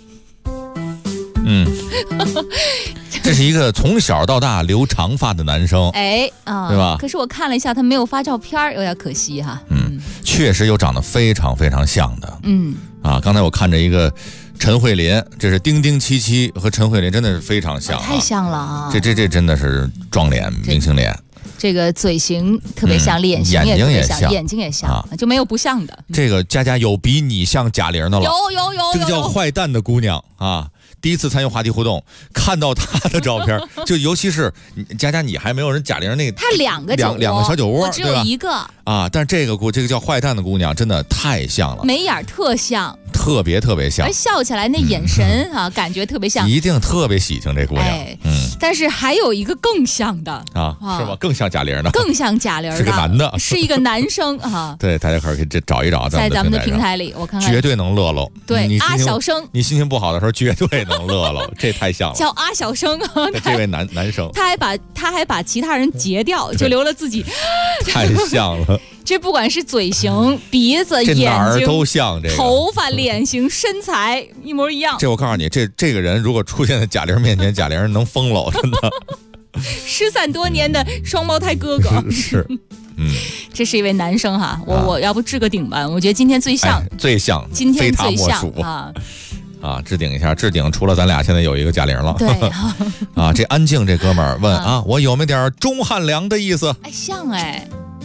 [SPEAKER 5] 这是一个从小到大留长发的男生，对吧？
[SPEAKER 6] 可是我看了一下，他没有发照片，有点可惜哈。
[SPEAKER 5] 确实有长得非常非常像的。刚才我看着一个陈慧琳，这是丁丁77和陈慧琳真的是非常像，
[SPEAKER 6] 太像了啊！
[SPEAKER 5] 这真的是撞脸明星脸。
[SPEAKER 6] 这个嘴型特别像，脸型也特别像，眼睛也像，就没有不像的。
[SPEAKER 5] 这个佳佳有比你像贾玲的了，
[SPEAKER 6] 有，
[SPEAKER 5] 这个叫坏蛋的姑娘啊。第一次参与话题互动，看到她的照片，就尤其是佳佳，你还没有人贾玲那个，
[SPEAKER 6] 她两个
[SPEAKER 5] 小酒窝，
[SPEAKER 6] 我只有一个
[SPEAKER 5] 啊。但是这个叫坏蛋的姑娘真的太像了，
[SPEAKER 6] 眉眼特像，
[SPEAKER 5] 特别像，
[SPEAKER 6] 而笑起来那眼神感觉特别像，
[SPEAKER 5] 一定特别喜庆这姑娘。
[SPEAKER 6] 但是还有一个更像的
[SPEAKER 5] 是吧？更像贾玲的，
[SPEAKER 6] 更像贾玲的，
[SPEAKER 5] 是个男的，
[SPEAKER 6] 是一个男生啊。
[SPEAKER 5] 对，大家可以找一找，
[SPEAKER 6] 在咱们的平台里，我看看，
[SPEAKER 5] 绝对能乐喽。
[SPEAKER 6] 对，阿小生，
[SPEAKER 5] 你心情不好的时候绝对能乐喽，这太像了。
[SPEAKER 6] 叫阿小生，
[SPEAKER 5] 这位男生，
[SPEAKER 6] 他还把其他人截掉，就留了自己，
[SPEAKER 5] 太像了。
[SPEAKER 6] 这不管是嘴型、鼻子、眼睛，
[SPEAKER 5] 哪儿都像，这个
[SPEAKER 6] 头发、脸型、身材一模一样。
[SPEAKER 5] 这我告诉你，这个人如果出现在贾玲面前，贾玲能疯了，真的。
[SPEAKER 6] 失散多年的双胞胎哥哥
[SPEAKER 5] 是，
[SPEAKER 6] 这是一位男生哈，我要不置个顶吧？我觉得今天最像，今天最像
[SPEAKER 5] 啊！置顶一下，置顶除了咱俩，现在有一个贾玲了。
[SPEAKER 6] 对
[SPEAKER 5] 啊，这安静这哥们儿问啊，我有没有点钟汉良的意思？
[SPEAKER 6] 像哎，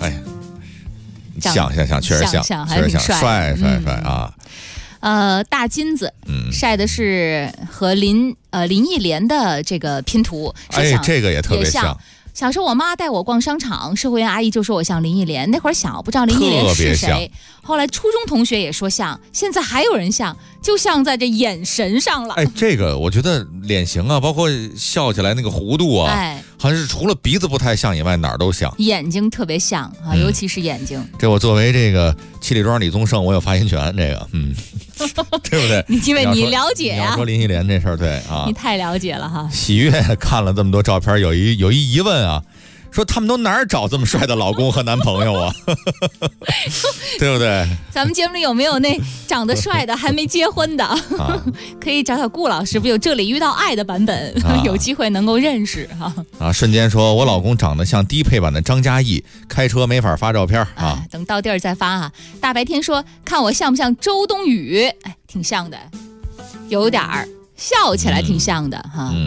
[SPEAKER 5] 像，确实像，
[SPEAKER 6] 还挺帅
[SPEAKER 5] 啊。
[SPEAKER 6] 大金子晒的是和林忆莲的这个拼图，
[SPEAKER 5] 这个也特别像。
[SPEAKER 6] 小时候我妈带我逛商场，社会员阿姨就说我像林忆莲，那会儿小不知道林忆莲是谁，后来初中同学也说像，现在还有人像，就像在这眼神上了。
[SPEAKER 5] 这个我觉得脸型啊，包括笑起来那个弧度啊，好像是除了鼻子不太像以外，哪儿都像。
[SPEAKER 6] 眼睛特别像啊，尤其是眼睛。
[SPEAKER 5] 这我作为这个七里庄李宗盛，我有发言权，这个对不对？
[SPEAKER 6] 因为你了解
[SPEAKER 5] 啊。你要说林忆莲这事儿，对啊，
[SPEAKER 6] 你太了解了哈。
[SPEAKER 5] 喜悦看了这么多照片，有一疑问啊。说他们都哪儿找这么帅的老公和男朋友啊？对不对？
[SPEAKER 6] 咱们节目里有没有那长得帅的还没结婚的？可以找顾老师，不有这里遇到爱的版本，有机会能够认识哈。
[SPEAKER 5] 瞬间说我老公长得像低配版的张嘉译，开车没法发照片啊。
[SPEAKER 6] 等到地儿再发哈。大白天说看我像不像周冬雨？挺像的，有点儿笑起来挺像的哈。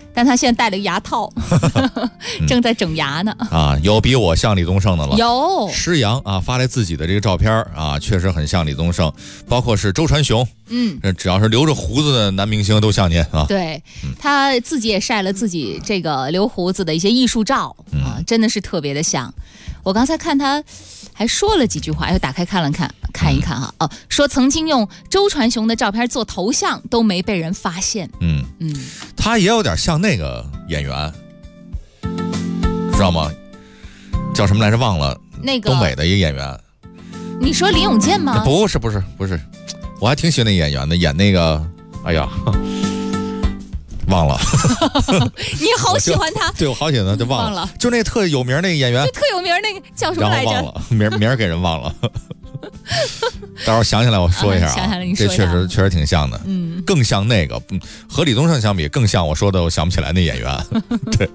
[SPEAKER 6] 但他现在戴了个牙套，正在整牙呢。
[SPEAKER 5] 啊，有比我像李宗盛的了。
[SPEAKER 6] 有
[SPEAKER 5] 施洋啊，发来自己的这个照片啊，确实很像李宗盛，包括是周传雄，只要是留着胡子的男明星都像您啊。
[SPEAKER 6] 对，他自己也晒了自己这个留胡子的一些艺术照啊，真的是特别的像。我刚才看他还说了几句话，又打开看一看哈。说曾经用周传雄的照片做头像都没被人发现。
[SPEAKER 5] 他也有点像那个演员，知道吗？叫什么来着？忘了。那个东北的一个演员。
[SPEAKER 6] 你说林永健吗？
[SPEAKER 5] 不是，我还挺喜欢那演员的，演那个，哎呀，忘了。
[SPEAKER 6] 你好喜欢他？
[SPEAKER 5] 对，我好喜欢他，就忘了。就那特有名那个演员，
[SPEAKER 6] 就特有名那个叫什么来着？
[SPEAKER 5] 忘了，名儿给人忘了。到时候想起来我说一下啊，
[SPEAKER 6] 想起来你说一下，
[SPEAKER 5] 这确实挺像的，更像那个，和李宗盛相比更像我说的我想不起来那演员，对，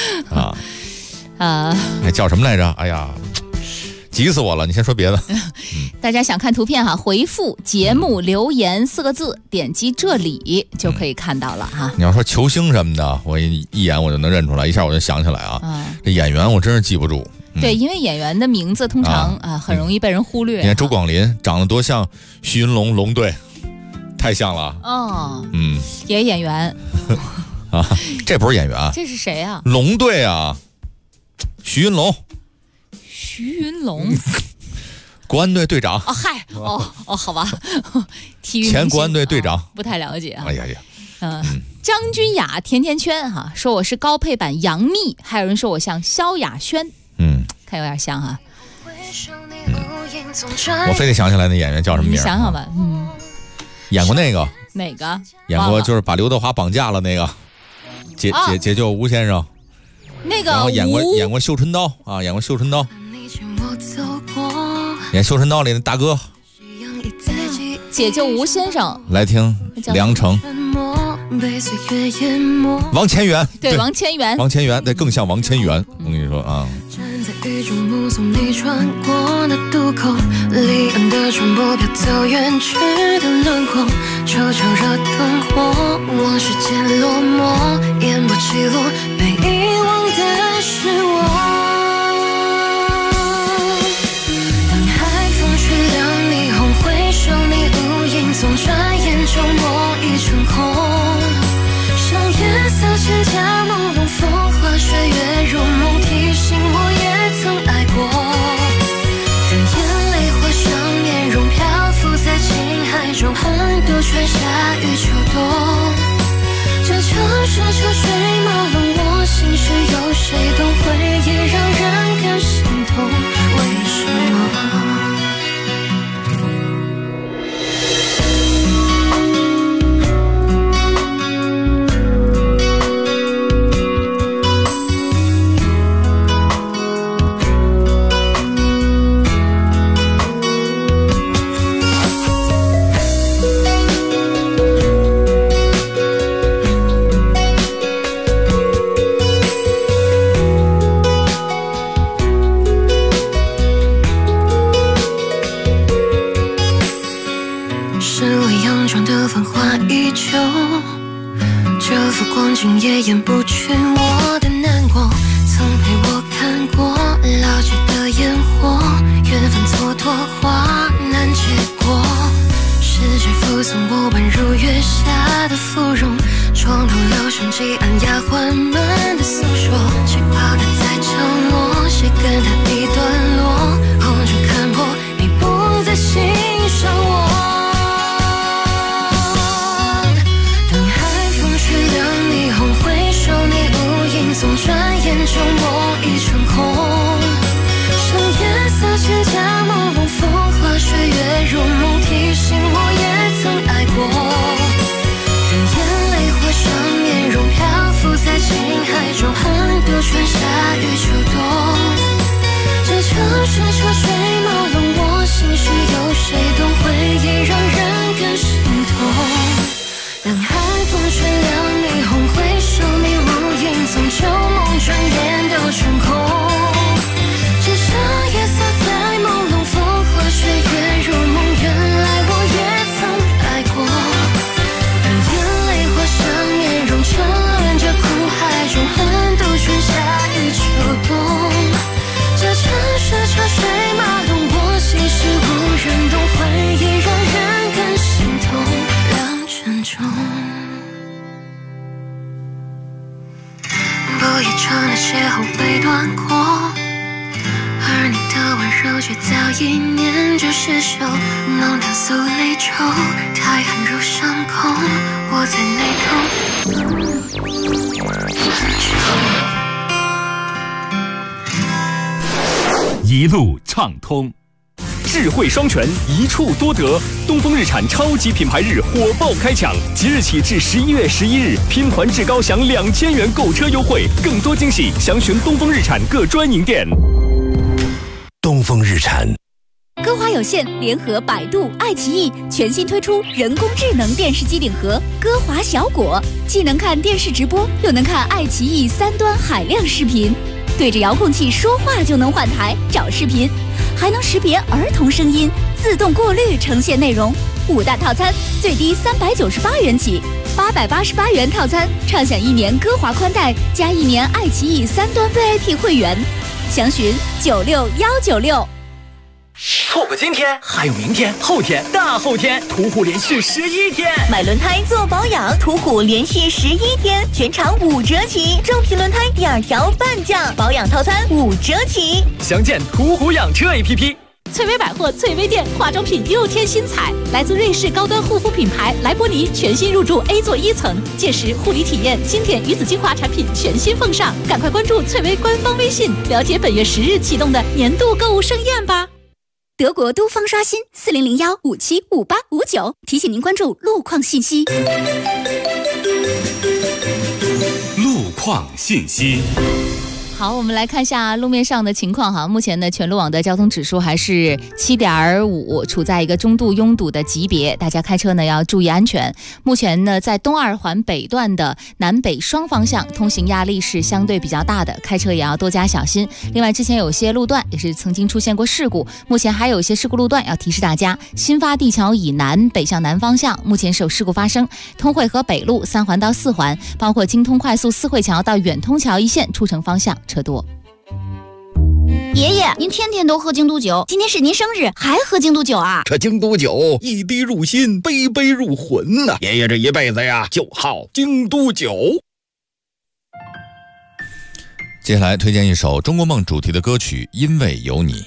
[SPEAKER 5] 那叫什么来着？哎呀，急死我了！你先说别的。
[SPEAKER 6] 大家想看图片哈，回复节目留言4个字，点击这里就可以看到了哈。
[SPEAKER 5] 你要说球星什么的，我一眼我就能认出来，一下我就想起来啊。这演员我真是记不住。
[SPEAKER 6] 对，因为演员的名字通常很容易被人忽略。
[SPEAKER 5] 你看周广林长得多像徐云龙，龙队，太像了。
[SPEAKER 6] 也演员
[SPEAKER 5] 啊，这不是演员，
[SPEAKER 6] 这是谁啊？
[SPEAKER 5] 龙队啊，徐云龙。
[SPEAKER 6] 徐云龙，
[SPEAKER 5] 国安队队长。
[SPEAKER 6] 嗨，好吧，体育
[SPEAKER 5] 前国安队队长，
[SPEAKER 6] 不太了解啊。
[SPEAKER 5] 哎呀，
[SPEAKER 6] 张君雅甜甜圈哈，说我是高配版杨幂，还有人说我像萧亚轩，看有点像哈。
[SPEAKER 5] 我非得想起来那演员叫什么名？
[SPEAKER 6] 你想想吧，
[SPEAKER 5] 演过那个
[SPEAKER 6] 哪个？
[SPEAKER 5] 演过就是把刘德华绑架了那个，解救吴先生。
[SPEAKER 6] 那个，
[SPEAKER 5] 然后演过绣春刀啊，演过绣春刀，演绣春刀里的大哥。
[SPEAKER 6] 解救吴先生，
[SPEAKER 5] 来听梁成。王千源，
[SPEAKER 6] 对，王千源，
[SPEAKER 5] 王千源，对，更像王千源。我跟你说啊。
[SPEAKER 2] 站在雨中目送你穿过那渡口，离岸的船舶飘走远去的轮廓，车上热灯火，往事渐落寞，烟波起落，被遗忘的是我。当海风吹亮霓虹，回首你无影踪，转眼就梦已成空。像夜色蒹葭朦胧，风花雪月如梦，提醒我也曾爱过。任眼泪化上面容，漂浮在情海中，很多春夏与秋冬。这城市车水马龙，我心事有谁懂？回忆让人更心痛，为什么？也掩不去我的难过，曾陪我看过老去的烟火，缘分蹉跎话难结果，是谁附送我宛如月下的芙蓉，窗头留声几岸丫鬟们的诉说，谁怕他在降落，谁跟他一段落，红尘看破你不再欣赏我。总转眼就梦已成空，像夜色蒹葭朦胧，风花雪月如梦，提醒我也曾爱过。任眼泪化上面容，漂浮在情海中，很多春夏与秋冬。这城市车水马龙，我心事有谁懂？回忆让人更心痛。当海风吹亮霓虹，回首你无影踪，旧梦转眼都成空。这场夜色在朦胧，风花雪月如梦，原来我也曾爱过。让眼泪化上面容，沉沦着哭
[SPEAKER 3] 也成了邂逅未断过，而你的温柔却早已念着失守，浓汤素离愁，太寒如伤口，我在内痛。
[SPEAKER 11] 一路畅通，智慧双全，一处多得。东风日产超级品牌日火爆开抢，即日起至11月11日，拼团至高享2000元购车优惠，更多惊喜，详询东风日产各专营店。
[SPEAKER 9] 东风日产。
[SPEAKER 8] 歌华有线联合百度、爱奇艺全新推出人工智能电视机顶盒歌华小果，既能看电视直播，又能看爱奇艺3端海量视频。对着遥控器说话就能换台找视频，还能识别儿童声音，自动过滤呈现内容。5大套餐最低398元起，888元套餐畅享1年歌华宽带加1年爱奇艺3端 VIP 会员，详询96196。
[SPEAKER 10] 错过今天，还有明天、后天、大后天，途虎连续11天。
[SPEAKER 12] 买轮胎做保养，途虎连续11天，全场5折起，正品轮胎第2条半价，保养套餐5折起。
[SPEAKER 10] 详见途虎养车 APP。
[SPEAKER 14] 翠微百货翠微店化妆品又添新彩，来自瑞士高端护肤品牌莱博尼全新入驻 A 座1层，届时护理体验经典鱼子精华产品全新奉上，赶快关注翠微官方微信，了解本月10日启动的年度购物盛宴吧。
[SPEAKER 8] 德国都方刷新4001575859，提醒您关注路况信息。
[SPEAKER 1] 路况信息。
[SPEAKER 6] 好，我们来看一下路面上的情况哈。目前呢，全路网的交通指数还是7.5，处在一个中度拥堵的级别，大家开车呢要注意安全。目前呢，在东2环北段的南北双方向通行压力是相对比较大的，开车也要多加小心。另外，之前有些路段也是曾经出现过事故，目前还有一些事故路段要提示大家：新发地桥以南北向南方向目前是有事故发生，通惠河北路3环到4环，包括京通快速四惠桥到远通桥一线出城方向车多。
[SPEAKER 7] 爷爷，您天天都喝京都酒，今天是您生日还喝京都酒啊？
[SPEAKER 27] 这京都酒一滴入心，杯杯入魂呐！爷爷这一辈子呀，就好京都酒。
[SPEAKER 5] 接下来推荐一首中国梦主题的歌曲《因为有你》。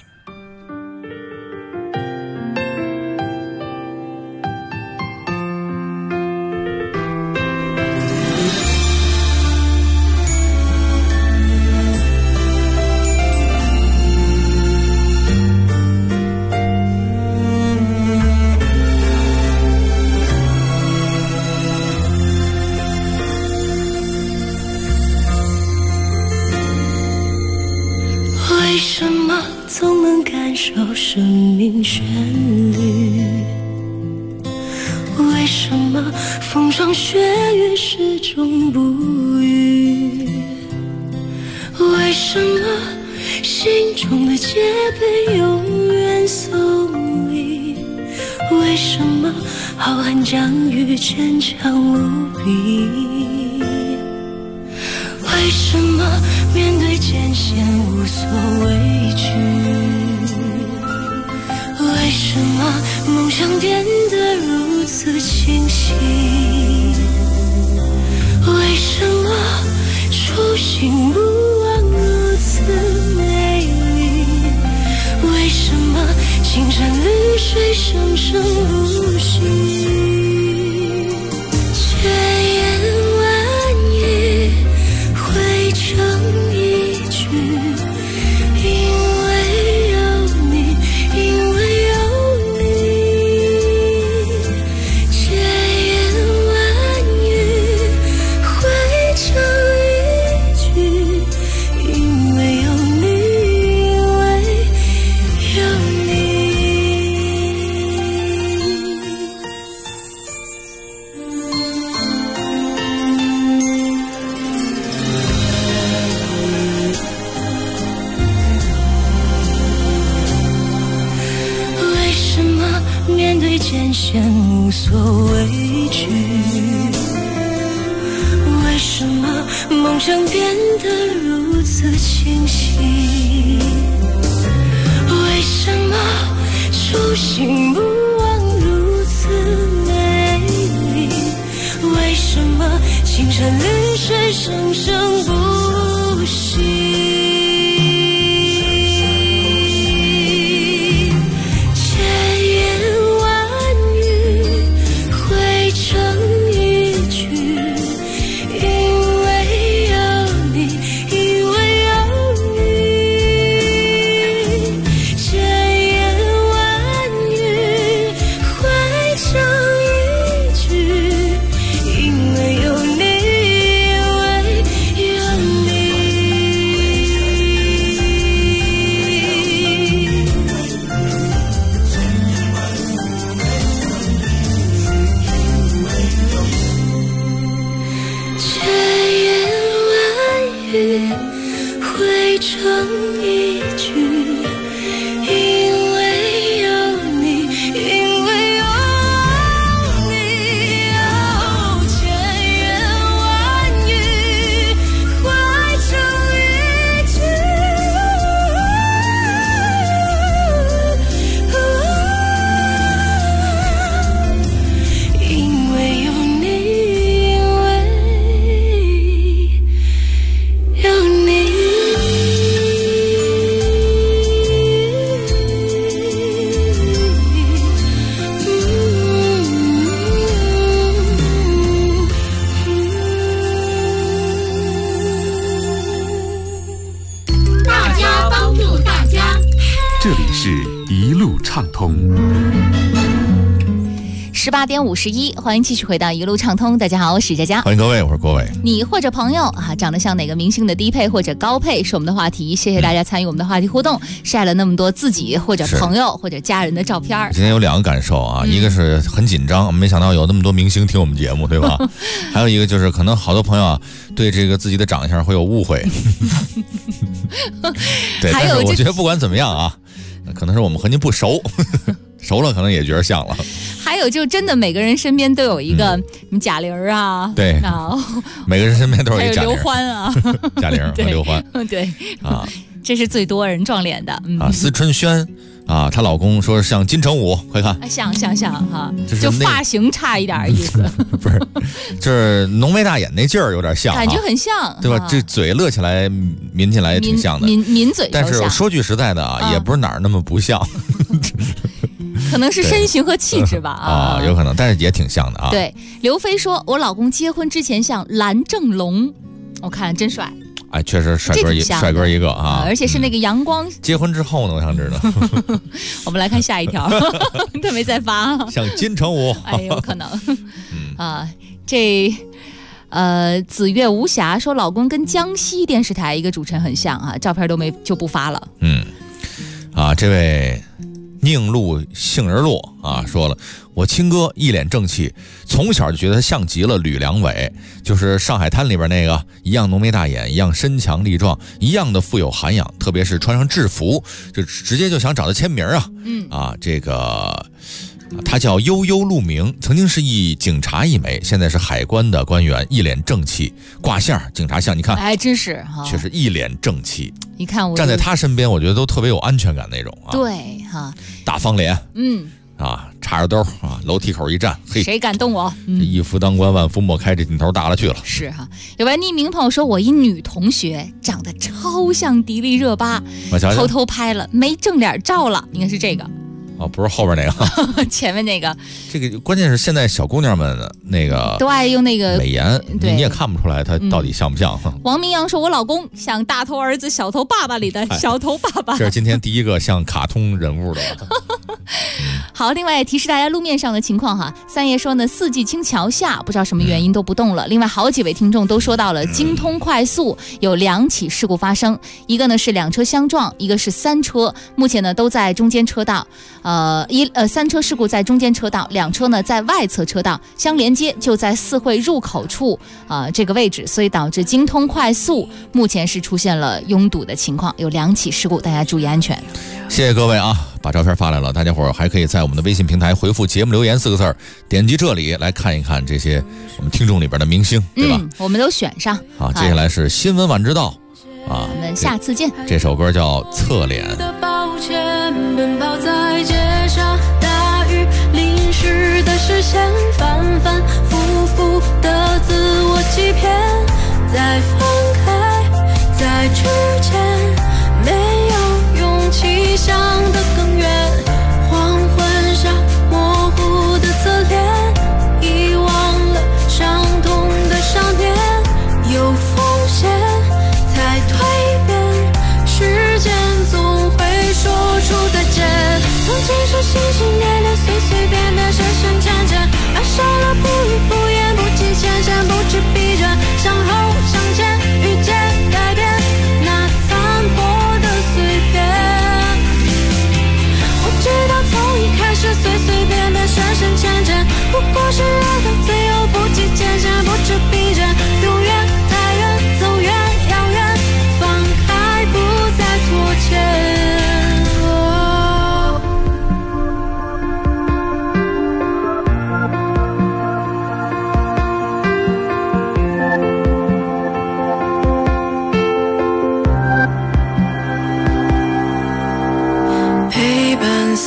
[SPEAKER 2] 为什么总能感受生命旋律？为什么风霜雪雨始终不渝？为什么心中的戒备永远送礼？为什么浩瀚疆域坚强无比？为什么面对艰险无所畏惧？为什么梦想变得如此清晰？为什么初心不忘如此美丽？为什么青山绿水生生不息？千言万语汇成一句，因为有你，因为有你。千言万语汇成一句，因为有你，因为有你。为什么面对艰险无所畏惧？为什么梦想变得如此清晰？为什么初心不忘如此美丽？为什么青山绿水生生不
[SPEAKER 3] 汇成一句，因为有你，因为有你，千言万语汇成一句，因为有你，因为有你。
[SPEAKER 11] 大家帮助大家，
[SPEAKER 4] 这里是一路畅通。
[SPEAKER 6] 18点51，欢迎继续回到一路畅通。大家好，我是佳佳，
[SPEAKER 5] 欢迎各位，我是郭伟。
[SPEAKER 6] 你或者朋友啊，长得像哪个明星的低配或者高配是我们的话题。谢谢大家参与我们的话题互动，晒了那么多自己或者朋友或者家人的照片。
[SPEAKER 5] 今天有2个感受啊，一个是很紧张，没想到有那么多明星听我们节目，对吧？还有一个就是可能好多朋友啊对这个自己的长相会有误会。对，但是我觉得不管怎么样啊，可能是我们和您不熟。熟了可能也觉得像了。
[SPEAKER 6] 还有就真的每个人身边都有一个什么贾玲啊，
[SPEAKER 5] 对，
[SPEAKER 6] 然后
[SPEAKER 5] 每个人身边都有一个贾玲，
[SPEAKER 6] 还有刘欢啊，
[SPEAKER 5] 贾玲和刘欢，
[SPEAKER 6] 对啊，这是最多人撞脸的
[SPEAKER 5] 啊。思春轩啊，她老公说像金城武，快看，
[SPEAKER 6] 像哈，就发型差一点意思，
[SPEAKER 5] 不是，就是浓眉大眼那劲儿有点像，
[SPEAKER 6] 感觉很像，
[SPEAKER 5] 对吧？这嘴乐起来、抿起来也挺像的，
[SPEAKER 6] 抿嘴。
[SPEAKER 5] 但是说句实在的啊，也不是哪儿那么不像。
[SPEAKER 6] 可能是身形和气质吧
[SPEAKER 5] 啊，有可能，但是也挺像的啊。
[SPEAKER 6] 对，刘飞说，我老公结婚之前像蓝正龙，我看真帅。
[SPEAKER 5] 哎，确实帅哥一个啊，
[SPEAKER 6] 而且是那个阳光。
[SPEAKER 5] 结婚之后呢，我想知道。
[SPEAKER 6] 我们来看下一条，他没再发。
[SPEAKER 5] 像金城武，
[SPEAKER 6] 哎，有可能。啊，这。紫月无暇说，老公跟江西电视台一个主持人很像啊，照片就不发了。
[SPEAKER 5] 这位宁路杏仁落啊说了，我亲哥一脸正气，从小就觉得他像极了吕良伟，就是上海滩里边那个，一样浓眉大眼，一样身强力壮，一样的富有涵养，特别是穿上制服就直接就想找他签名啊。这个他叫悠悠鹿鸣，曾经是一警察一枚，现在是海关的官员，一脸正气，挂相警察相，你看，
[SPEAKER 6] 哎，真是哈，
[SPEAKER 5] 确实一脸正气。
[SPEAKER 6] 你看我
[SPEAKER 5] 站在他身边，我觉得都特别有安全感那种啊。
[SPEAKER 6] 对哈，
[SPEAKER 5] 大方脸，插着兜啊，楼梯口一站，嘿，
[SPEAKER 6] 谁敢动我？
[SPEAKER 5] 一夫当关，万夫莫开，这劲头大了去了。
[SPEAKER 6] 是哈，有位匿名朋友说，我一女同学长得超像迪丽热巴，偷偷拍了，没正脸照了，应该是这个。
[SPEAKER 5] 哦，不是后边那个，
[SPEAKER 6] 前面那个。
[SPEAKER 5] 这个关键是现在小姑娘们那个
[SPEAKER 6] 都爱用那个
[SPEAKER 5] 美颜，你也看不出来她到底像不像。
[SPEAKER 6] 王明阳说，我老公像大头儿子小头爸爸里的小头爸爸。
[SPEAKER 5] 这是今天第一个像卡通人物的。
[SPEAKER 6] 好，另外提示大家路面上的情况哈。三爷说呢，四季青桥下不知道什么原因都不动了。另外好几位听众都说到了京通快速有2起事故发生，一个呢是2车相撞，一个是3车，目前呢都在中间车道。3车事故在中间车道，2车呢在外侧车道，相连接就在四惠入口处这个位置，所以导致京通快速目前是出现了拥堵的情况，有2起事故，大家注意安全。
[SPEAKER 5] 谢谢各位啊，把照片发来了，大家伙儿还可以在我们的微信平台回复节目留言4个字，点击这里来看一看这些我们听众里边的明星，对吧？
[SPEAKER 6] 我们都选上。
[SPEAKER 5] 好，接下来是新闻晚知道啊，
[SPEAKER 6] 我们下次见。
[SPEAKER 5] 这首歌叫《侧脸》。
[SPEAKER 3] 奔跑在街上，大雨淋湿的视线，反反复复的自我欺骗，再放开，在之前没有勇气想得更远，黄昏下模糊的侧脸，遗忘了伤痛的少年，有风险才蜕变，时间总会说出再见。曾经是心心念念，随随便便，深深浅浅，爱少了不语不言，不计前嫌，不知疲倦，向后向前。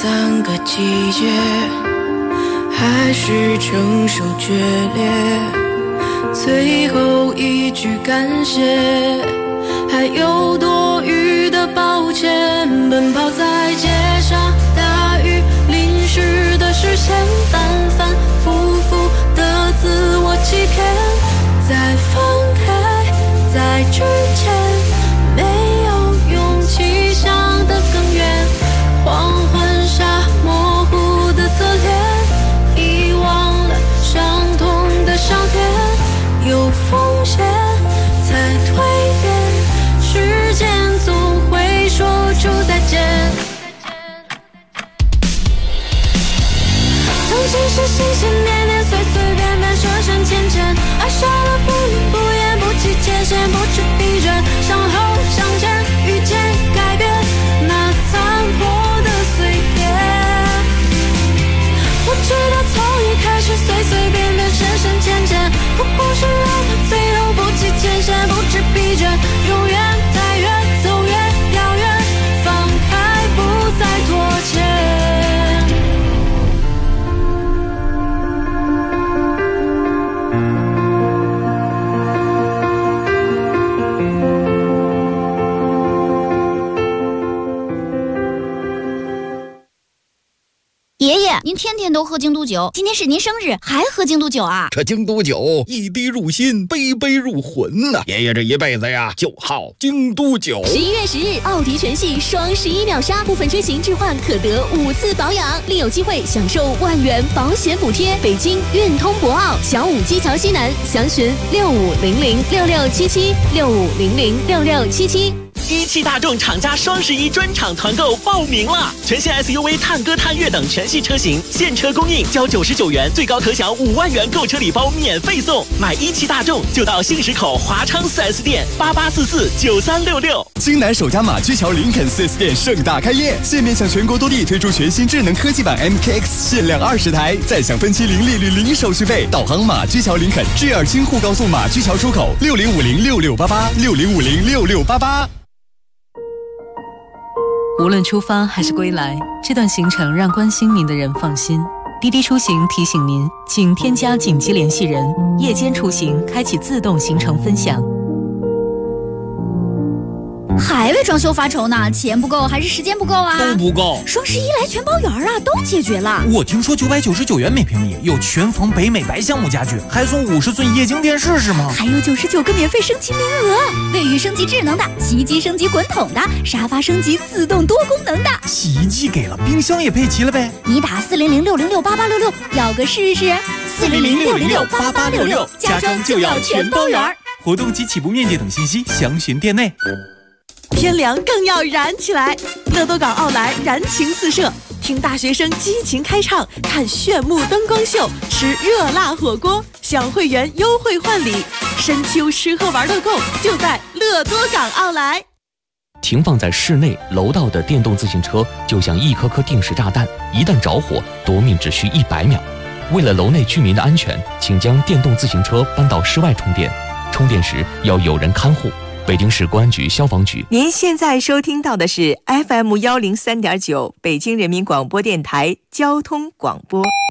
[SPEAKER 2] 3个季节，还是承受决裂。最后一句感谢，还有多余的抱歉。奔跑在街上，大雨淋湿的视线，反反复复的自我欺骗。在放开，在之前没有勇气想得更远。黄昏下模糊的侧脸，遗忘了伤痛的伤天。有风险才蜕变，时间总会说出再见。曾经是心心念念，随随便便，深深浅浅，爱上了不语不言，不计界限，不知疲倦，向后向前，遇见改变那残破的岁月。我知道从一开始随随便便，深深浅浅，不过是让到最后不计前嫌，不知疲倦，永远太远，走越遥远，放开不再拖欠。
[SPEAKER 7] 爷爷，您天天都喝京都酒，今天是您生日，还喝京都酒啊？
[SPEAKER 27] 这京都酒一滴入心，杯杯入魂呐！爷爷这一辈子呀，就好京都酒。
[SPEAKER 16] 11月10日，奥迪全系双11秒杀，部分车型置换可得5次保养，另有机会享受万元保险补贴。北京运通博奥小武基桥西南，详询6500667765006677。
[SPEAKER 10] 一汽大众厂家双11专场团购报名了，全系 SUV 探歌探岳等全系车型现车供应，交99元，最高可享5万元购车礼包免费送。买一汽大众就到信实口华昌 4S 店88449366。
[SPEAKER 13] 京南首家马驹桥林肯 4S 店盛大开业，现面向全国多地推出全新智能科技版 MKX， 限量20台，再享分期零利率零手续费。导航马驹桥林肯 G2 京沪高速马驹桥出口6050668860506688。
[SPEAKER 22] 无论出发还是归来，这段行程让关心您的人放心。滴滴出行提醒您，请添加紧急联系人，夜间出行开启自动行程分享。
[SPEAKER 7] 还为装修发愁呢？钱不够还是时间不够啊？
[SPEAKER 15] 都不够。
[SPEAKER 7] 双11来全包圆啊，都解决了。
[SPEAKER 15] 我听说999元每平米有全缝北美白橡木家具，还送50寸液晶电视是吗？
[SPEAKER 7] 还有99个免费升级名额，卫浴升级智能的，洗衣机升级滚筒的，沙发升级自动多功能的。
[SPEAKER 15] 洗衣机给了，冰箱也配齐了呗？
[SPEAKER 7] 你打40060688866，要个试试。40060688866，家装就要全包圆。
[SPEAKER 15] 活动及起步面积等信息详询店内。
[SPEAKER 21] 天凉更要燃起来，乐多港奥莱燃情四射，听大学生激情开唱，看炫目灯光秀，吃热辣火锅，享会员优惠换礼，深秋吃喝玩乐够，就在乐多港奥莱。
[SPEAKER 20] 停放在室内楼道的电动自行车就像一颗颗定时炸弹，一旦着火，夺命只需100秒。为了楼内居民的安全，请将电动自行车搬到室外充电，充电时要有人看护。北京市公安局消防局。
[SPEAKER 23] 您现在收听到的是 FM103.9 北京人民广播电台交通广播。